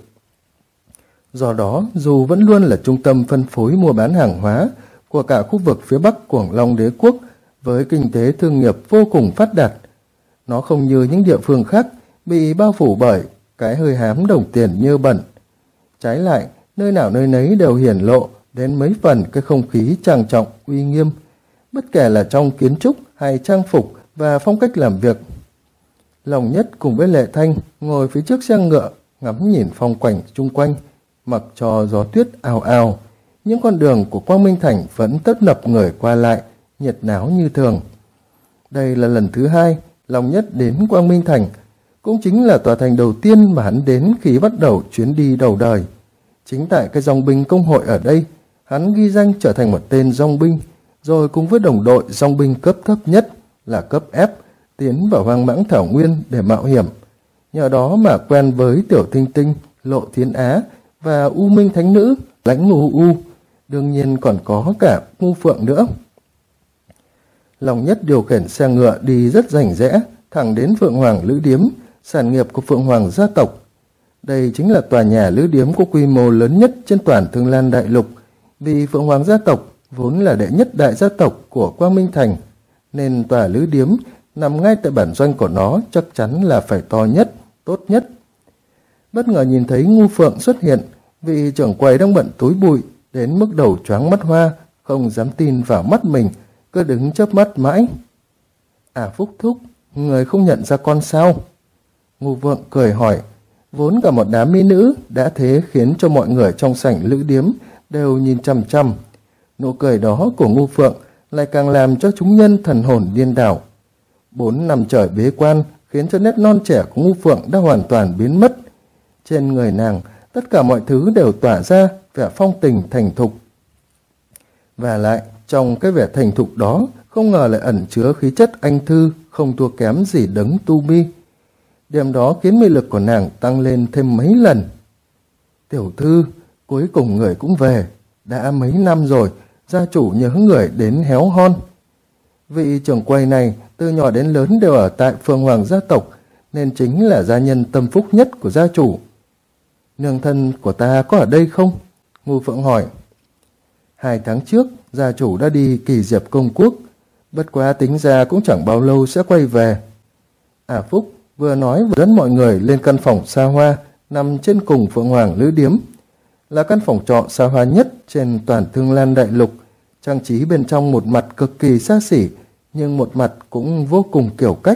Do đó, dù vẫn luôn là trung tâm phân phối mua bán hàng hóa của cả khu vực phía bắc Cuồng Long đế quốc với kinh tế thương nghiệp vô cùng phát đạt, nó không như những địa phương khác bị bao phủ bởi cái hơi hám đồng tiền nhơ bẩn. Trái lại, nơi nào nơi nấy đều hiển lộ đến mấy phần cái không khí trang trọng, uy nghiêm, bất kể là trong kiến trúc hay trang phục và phong cách làm việc. Long Nhất cùng với Lệ Thanh ngồi phía trước xe ngựa, ngắm nhìn phong cảnh chung quanh, mặc cho gió tuyết ào ào. Những con đường của Quang Minh Thành vẫn tấp nập người qua lại, nhiệt náo như thường. Đây là lần thứ 2 Long Nhất đến Quang Minh Thành, cũng chính là tòa thành đầu tiên mà hắn đến khi bắt đầu chuyến đi đầu đời. Chính tại cái dòng binh công hội ở đây, hắn ghi danh trở thành một tên dòng binh, rồi cùng với đồng đội dòng binh cấp thấp nhất là cấp F tiến vào hoang mãng thảo nguyên để mạo hiểm. Nhờ đó mà quen với Tiểu Tinh Tinh, Lộ Thiên Á và U Minh Thánh Nữ, Lãnh Ngô U, đương nhiên còn có cả Ngu Phượng nữa. Long Nhất điều khiển xe ngựa đi rất rành rẽ, thẳng đến Phượng Hoàng Lữ Điếm, sản nghiệp của Phượng Hoàng gia tộc. Đây chính là tòa nhà lữ điếm có quy mô lớn nhất trên toàn Thương Lan đại lục, vì Phượng Hoàng gia tộc vốn là đệ nhất đại gia tộc của Quang Minh Thành, nên tòa lữ điếm nằm ngay tại bản doanh của nó chắc chắn là phải to nhất, tốt nhất. Bất ngờ nhìn thấy Ngu Phượng xuất hiện, vị trưởng quầy đang bận túi bụi, đến mức đầu choáng mắt hoa, không dám tin vào mắt mình, cứ đứng chớp mắt mãi. À Phúc thúc, người không nhận ra con sao? Ngu Phượng cười hỏi. Vốn cả một đám mỹ nữ đã thế khiến cho mọi người trong sảnh lữ điếm đều nhìn chằm chằm. Nụ cười đó của Ngưu Phượng lại càng làm cho chúng nhân thần hồn điên đảo. 4 năm trời bế quan khiến cho nét non trẻ của Ngưu Phượng đã hoàn toàn biến mất. Trên người nàng, tất cả mọi thứ đều tỏa ra vẻ phong tình thành thục. Và lại, trong cái vẻ thành thục đó, không ngờ lại ẩn chứa khí chất anh thư không thua kém gì Đấng Tu Bi. Điểm đó khiến mị lực của nàng tăng lên thêm mấy lần. Tiểu thư, cuối cùng người cũng về. Đã mấy năm rồi, gia chủ nhớ người đến héo hon. Vị trưởng quầy này từ nhỏ đến lớn đều ở tại Phượng Hoàng gia tộc, nên chính là gia nhân tâm phúc nhất của gia chủ. Nương thân của ta có ở đây không? Ngưu Phượng hỏi. 2 tháng trước, gia chủ đã đi Kỳ Diệp Công Quốc, bất quá tính ra cũng chẳng bao lâu sẽ quay về. Phúc vừa nói vừa dẫn mọi người lên căn phòng xa hoa nằm trên cùng Phượng Hoàng lữ điếm. Là căn phòng trọ xa hoa nhất trên toàn Thương Lan Đại Lục, trang trí bên trong một mặt cực kỳ xa xỉ, nhưng một mặt cũng vô cùng kiểu cách.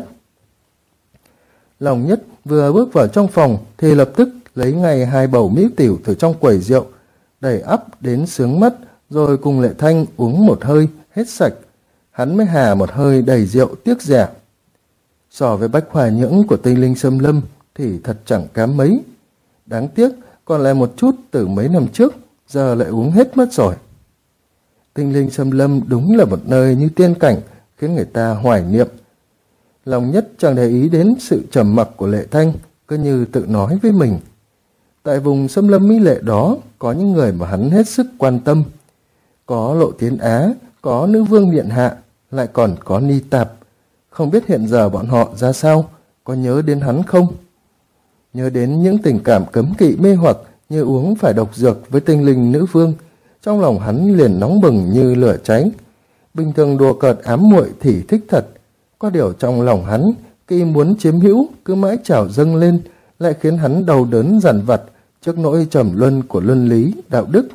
Lòng Nhất vừa bước vào trong phòng thì lập tức lấy ngay 2 bầu mỹ tiểu từ trong quầy rượu, đẩy ắp đến sướng mắt, rồi cùng Lệ Thanh uống một hơi hết sạch. Hắn mới hà một hơi đầy rượu tiếc rẻ. So với bách hòa nhưỡng của Tinh Linh Xâm Lâm thì thật chẳng kém mấy. Đáng tiếc còn lại một chút từ mấy năm trước, giờ lại uống hết mất rồi. Tinh Linh Xâm Lâm đúng là một nơi như tiên cảnh, khiến người ta hoài niệm. Lòng Nhất chẳng để ý đến sự trầm mặc của Lệ Thanh, cứ như tự nói với mình. Tại vùng xâm lâm mỹ lệ đó có những người mà hắn hết sức quan tâm. Có Lộ Tiến Á, có Nữ Vương Điện Hạ, lại còn có Ni Tạp. Không biết hiện giờ bọn họ ra sao, có nhớ đến hắn không? Nhớ đến những tình cảm cấm kỵ mê hoặc như uống phải độc dược với Tinh Linh Nữ Vương, trong lòng hắn liền nóng bừng như lửa cháy. Bình thường đùa cợt ám muội thì thích thật, có điều trong lòng hắn, khi muốn chiếm hữu cứ mãi trào dâng lên, lại khiến hắn đau đớn dằn vặt trước nỗi trầm luân của luân lý, đạo đức.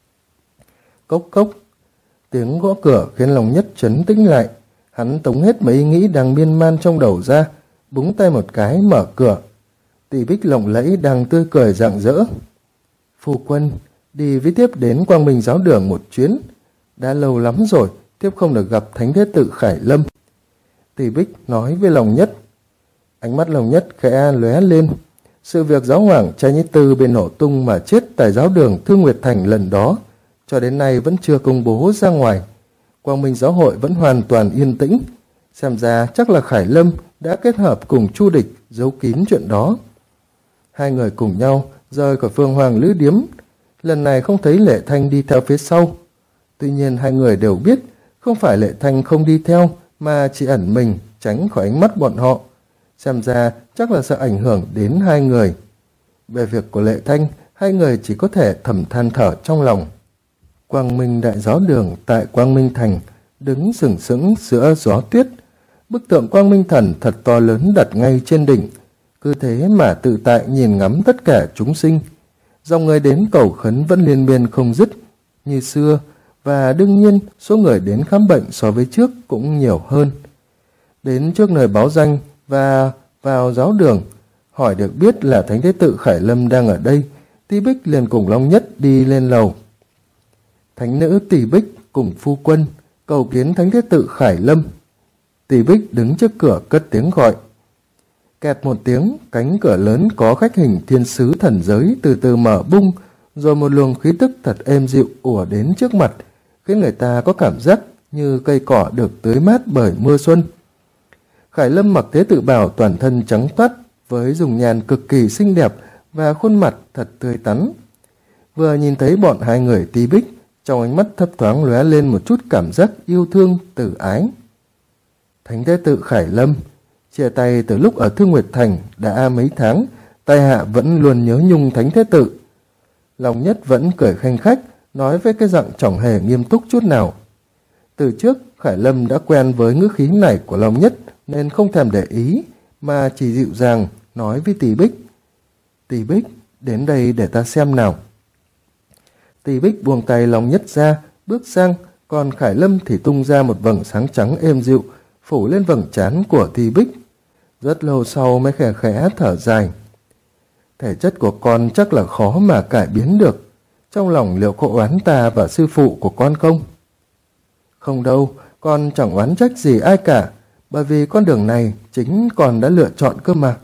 Cốc cốc, tiếng gõ cửa khiến Lòng Nhất trấn tĩnh lại. Hắn tống hết mấy ý nghĩ đang miên man trong đầu ra, búng tay một cái mở cửa. Tỷ Bích lộng lẫy đang tươi cười rạng rỡ. Phu quân, đi với tiếp đến Quang Minh giáo đường một chuyến. Đã lâu lắm rồi, tiếp không được gặp Thánh Thế Tự Khải Lâm. Tỷ Bích nói với Lòng Nhất. Ánh mắt Lòng Nhất khẽ lóe lên. Sự việc giáo hoàng Trai Nhĩ Tư bị nổ tung mà chết tại giáo đường Thương Nguyệt Thành lần đó, cho đến nay vẫn chưa công bố ra ngoài. Quang Minh giáo hội vẫn hoàn toàn yên tĩnh. Xem ra chắc là Khải Lâm đã kết hợp cùng Chu Địch giấu kín chuyện đó. 2 người cùng nhau rời khỏi Phượng Hoàng lữ điếm. Lần này không thấy Lệ Thanh đi theo phía sau. Tuy nhiên 2 người đều biết không phải Lệ Thanh không đi theo, mà chỉ ẩn mình tránh khỏi ánh mắt bọn họ. Xem ra chắc là sợ ảnh hưởng đến 2 người. Về việc của Lệ Thanh, 2 người chỉ có thể thầm than thở trong lòng. Quang Minh Đại Giáo Đường tại Quang Minh Thành đứng sừng sững giữa gió tuyết. Bức tượng Quang Minh Thần thật to lớn đặt ngay trên đỉnh, cứ thế mà tự tại nhìn ngắm tất cả chúng sinh. Dòng người đến cầu khấn vẫn liên miên không dứt như xưa, và đương nhiên số người đến khám bệnh so với trước cũng nhiều hơn. Đến trước nơi báo danh và vào giáo đường, hỏi được biết là Thánh Thế Tự Khải Lâm đang ở đây, Tỷ Bích liền cùng Long Nhất đi lên lầu. Thánh nữ Tỷ Bích cùng phu quân cầu kiến Thánh Thế Tự Khải Lâm. Tỷ Bích đứng trước cửa cất tiếng gọi. Kẹt một tiếng, cánh cửa lớn có khắc hình thiên sứ thần giới từ từ mở bung, rồi một luồng khí tức thật êm dịu ùa đến trước mặt, khiến người ta có cảm giác như cây cỏ được tưới mát bởi mưa xuân. Khải Lâm mặc thế tự bào toàn thân trắng toát, với dung nhan cực kỳ xinh đẹp và khuôn mặt thật tươi tắn. Vừa nhìn thấy bọn 2 người Tỷ Bích, trong ánh mắt thấp thoáng lóe lên một chút cảm giác yêu thương từ ái. Thánh Thế Tự Khải Lâm, chia tay từ lúc ở Thương Nguyệt Thành đã mấy tháng, tại hạ vẫn luôn nhớ nhung Thánh Thế Tự. Lòng Nhất vẫn cười khanh khách, nói với cái giọng chẳng hề nghiêm túc chút nào. Từ trước, Khải Lâm đã quen với ngữ khí này của Long Nhất, nên không thèm để ý, mà chỉ dịu dàng nói với Tỷ Bích. Tỷ Bích, đến đây để ta xem nào. Tỷ Bích buông tay Long Nhất ra, bước sang, còn Khải Lâm thì tung ra một vầng sáng trắng êm dịu, phủ lên vầng trán của Tỷ Bích. Rất lâu sau mới khẽ khẽ thở dài. thể chất của con chắc là khó mà cải biến được. Trong lòng liệu có oán ta và sư phụ của con không? Không đâu, con chẳng oán trách gì ai cả, bởi vì con đường này chính con đã lựa chọn cơ mà.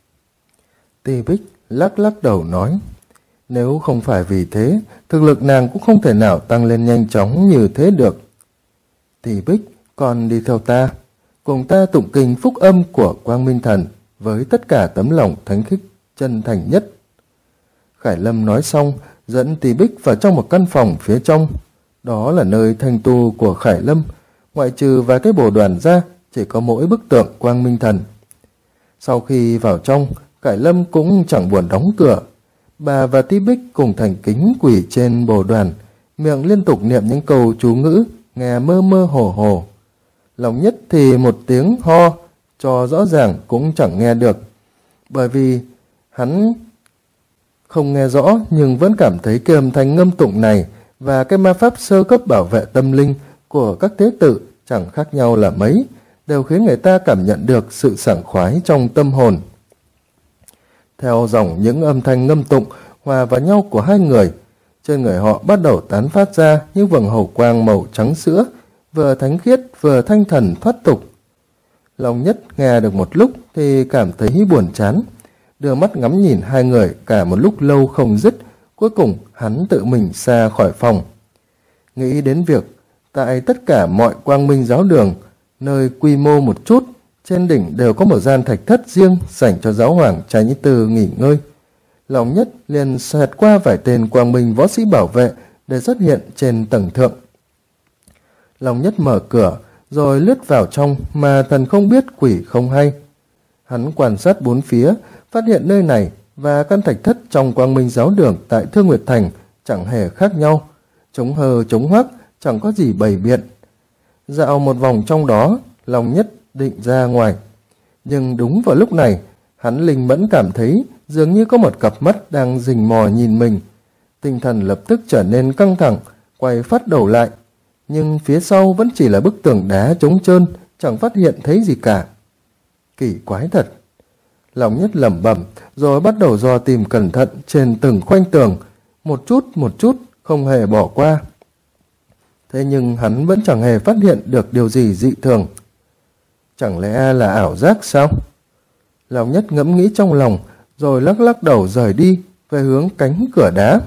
Ti Bích lắc lắc đầu nói, nếu không phải vì thế, thực lực nàng cũng không thể nào tăng lên nhanh chóng như thế được. Ti Bích, con đi theo ta, cùng ta tụng kinh phúc âm của Quang Minh Thần với tất cả tấm lòng thánh khiết chân thành nhất. Khải Lâm nói xong, dẫn Ti Bích vào trong một căn phòng phía trong. Đó là nơi thanh tu của Khải Lâm, ngoại trừ vài cái bồ đoàn ra, chỉ có mỗi bức tượng Quang Minh Thần. Sau khi vào trong, Khải Lâm cũng chẳng buồn đóng cửa. Bà và Ti Bích cùng thành kính quỳ trên bồ đoàn, miệng liên tục niệm những câu chú ngữ, nghe mơ mơ hồ hồ. Lòng Nhất thì một tiếng ho, cho rõ ràng cũng chẳng nghe được, bởi vì hắn không nghe rõ nhưng vẫn cảm thấy cái âm thanh ngâm tụng này và cái ma pháp sơ cấp bảo vệ tâm linh của các tế tự chẳng khác nhau là mấy, đều khiến người ta cảm nhận được sự sảng khoái trong tâm hồn. Theo dòng những âm thanh ngâm tụng hòa vào nhau của hai người, trên người họ bắt đầu tán phát ra những vầng hào quang màu trắng sữa, vừa thánh khiết vừa thanh thần thoát tục. Lòng Nhất nghe được một lúc thì cảm thấy buồn chán, đưa mắt ngắm nhìn hai người cả một lúc lâu không dứt. Cuối cùng hắn tự mình xa khỏi phòng. Nghĩ đến việc tại tất cả mọi Quang Minh giáo đường, nơi quy mô một chút, trên đỉnh đều có một gian thạch thất riêng dành cho giáo hoàng Trà Nhĩ Tư nghỉ ngơi. Lòng Nhất liền xẹt qua vài tên Quang Minh võ sĩ bảo vệ để xuất hiện trên tầng thượng. Lòng Nhất mở cửa rồi lướt vào trong mà thần không biết quỷ không hay. Hắn quan sát bốn phía, phát hiện nơi này và căn thạch thất trong Quang Minh giáo đường tại Thương Nguyệt Thành chẳng hề khác nhau, trống hờ trống hoác, chẳng có gì bày biện. Dạo một vòng trong đó, Lòng Nhất định ra ngoài. Nhưng đúng vào lúc này, hắn linh mẫn cảm thấy dường như có một cặp mắt đang rình mò nhìn mình. Tinh thần lập tức trở nên căng thẳng, quay phát đầu lại. Nhưng phía sau vẫn chỉ là bức tường đá trống trơn, chẳng phát hiện thấy gì cả. Kỳ quái thật. Lòng Nhất lẩm bẩm rồi bắt đầu dò tìm cẩn thận trên từng khoanh tường, một chút, không hề bỏ qua. Thế nhưng hắn vẫn chẳng hề phát hiện được điều gì dị thường. Chẳng lẽ là ảo giác sao? Lòng Nhất ngẫm nghĩ trong lòng, rồi lắc lắc đầu rời đi về hướng cánh cửa đá.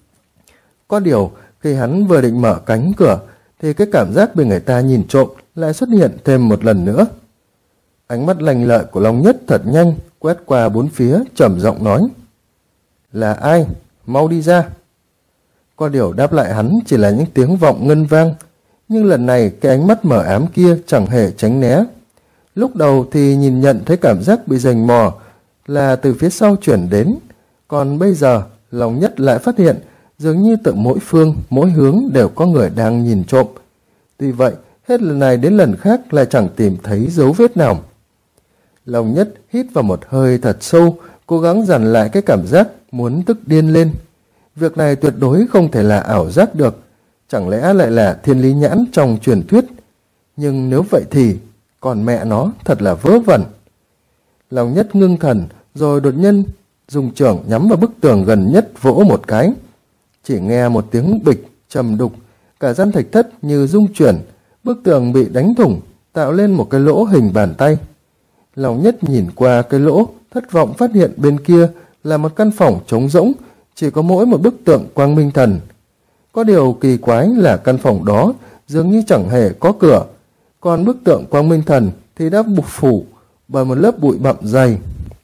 Có điều, khi hắn vừa định mở cánh cửa, thì cái cảm giác bị người ta nhìn trộm lại xuất hiện thêm một lần nữa. Ánh mắt lanh lợi của Long Nhất thật nhanh, quét qua bốn phía, trầm giọng nói. Là ai? Mau đi ra. Có điều đáp lại hắn chỉ là những tiếng vọng ngân vang, nhưng lần này cái ánh mắt mờ ám kia chẳng hề tránh né. Lúc đầu thì nhìn nhận thấy cảm giác bị rình mò là từ phía sau chuyển đến, còn bây giờ Long Nhất lại phát hiện dường như từ mỗi phương, mỗi hướng đều có người đang nhìn trộm. Tuy vậy, hết lần này đến lần khác lại chẳng tìm thấy dấu vết nào. Long Nhất hít vào một hơi thật sâu, cố gắng dằn lại cái cảm giác muốn tức điên lên. Việc này tuyệt đối không thể là ảo giác được, chẳng lẽ lại là thiên lý nhãn trong truyền thuyết. Nhưng nếu vậy thì, còn mẹ nó thật là vớ vẩn. Long Nhất ngưng thần, rồi đột nhiên dùng chưởng nhắm vào bức tường gần nhất vỗ một cái. Chỉ nghe một tiếng bịch, trầm đục, cả gian thạch thất như rung chuyển, bức tường bị đánh thủng, tạo lên một cái lỗ hình bàn tay. Long Nhất nhìn qua cái lỗ, thất vọng phát hiện bên kia là một căn phòng trống rỗng, chỉ có mỗi một bức tượng Quang Minh Thần. Có điều kỳ quái là căn phòng đó dường như chẳng hề có cửa, còn bức tượng Quang Minh Thần thì đã bục phủ bởi một lớp bụi bặm dày.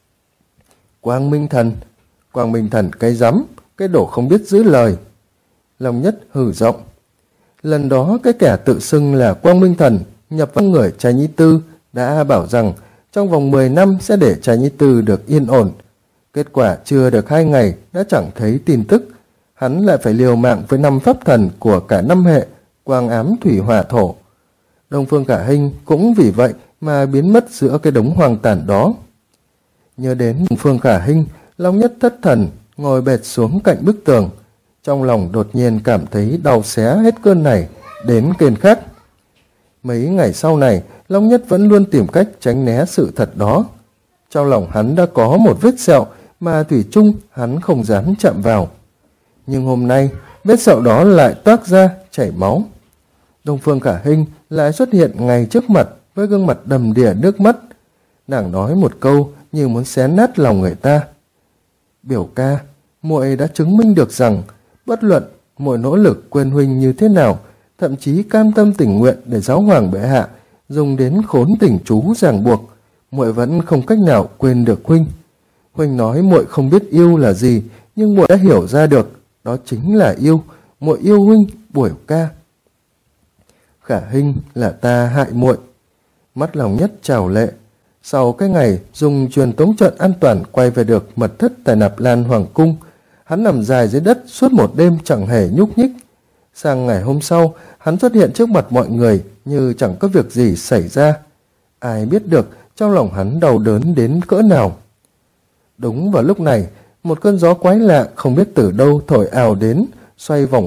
Quang Minh Thần cái rắm, cái đồ không biết giữ lời. Long Nhất hừ giọng. Lần đó cái kẻ tự xưng là Quang Minh Thần nhập vào người Trà Nhĩ Tư đã bảo rằng trong vòng 10 năm sẽ để Trà Nhĩ Tư được yên ổn. Kết quả chưa được 2 ngày đã chẳng thấy tin tức. Hắn lại phải liều mạng với 5 pháp thần của cả 5 hệ quang ám thủy hỏa thổ. Đông Phương Khả Hinh cũng vì vậy mà biến mất giữa cái đống hoang tàn đó. Nhớ đến Đông Phương Khả Hinh, Long Nhất thất thần ngồi bệt xuống cạnh bức tường. Trong lòng đột nhiên cảm thấy đau xé hết cơn này đến cơn khác. Mấy ngày sau này, Long Nhất vẫn luôn tìm cách tránh né sự thật đó. Trong lòng hắn đã có một vết sẹo mà thủy chung hắn không dám chạm vào. Nhưng hôm nay, vết sẹo đó lại toác ra, chảy máu. Đông Phương Khả Hinh lại xuất hiện ngay trước mặt với gương mặt đầm đìa nước mắt. Nàng nói một câu như muốn xé nát lòng người ta. Biểu ca, muội đã chứng minh được rằng bất luận muội nỗ lực quên huynh như thế nào, thậm chí cam tâm tình nguyện để giáo hoàng bệ hạ dùng đến khốn tình chú ràng buộc, muội vẫn không cách nào quên được huynh. Huynh nói muội không biết yêu là gì, nhưng muội đã hiểu ra được, đó chính là yêu. Muội yêu huynh, Biểu ca. Khả Hinh là ta hại muội. Mắt Lòng Nhất trào lệ. Sau cái ngày dùng truyền tống trận an toàn quay về được mật thất tại Nạp Lan Hoàng cung, hắn nằm dài dưới đất suốt một đêm chẳng hề nhúc nhích. Sang ngày hôm sau, hắn xuất hiện trước mặt mọi người như chẳng có việc gì xảy ra. Ai biết được trong lòng hắn đau đớn đến cỡ nào. Đúng vào lúc này, một cơn gió quái lạ không biết từ đâu thổi ào đến, xoay vòng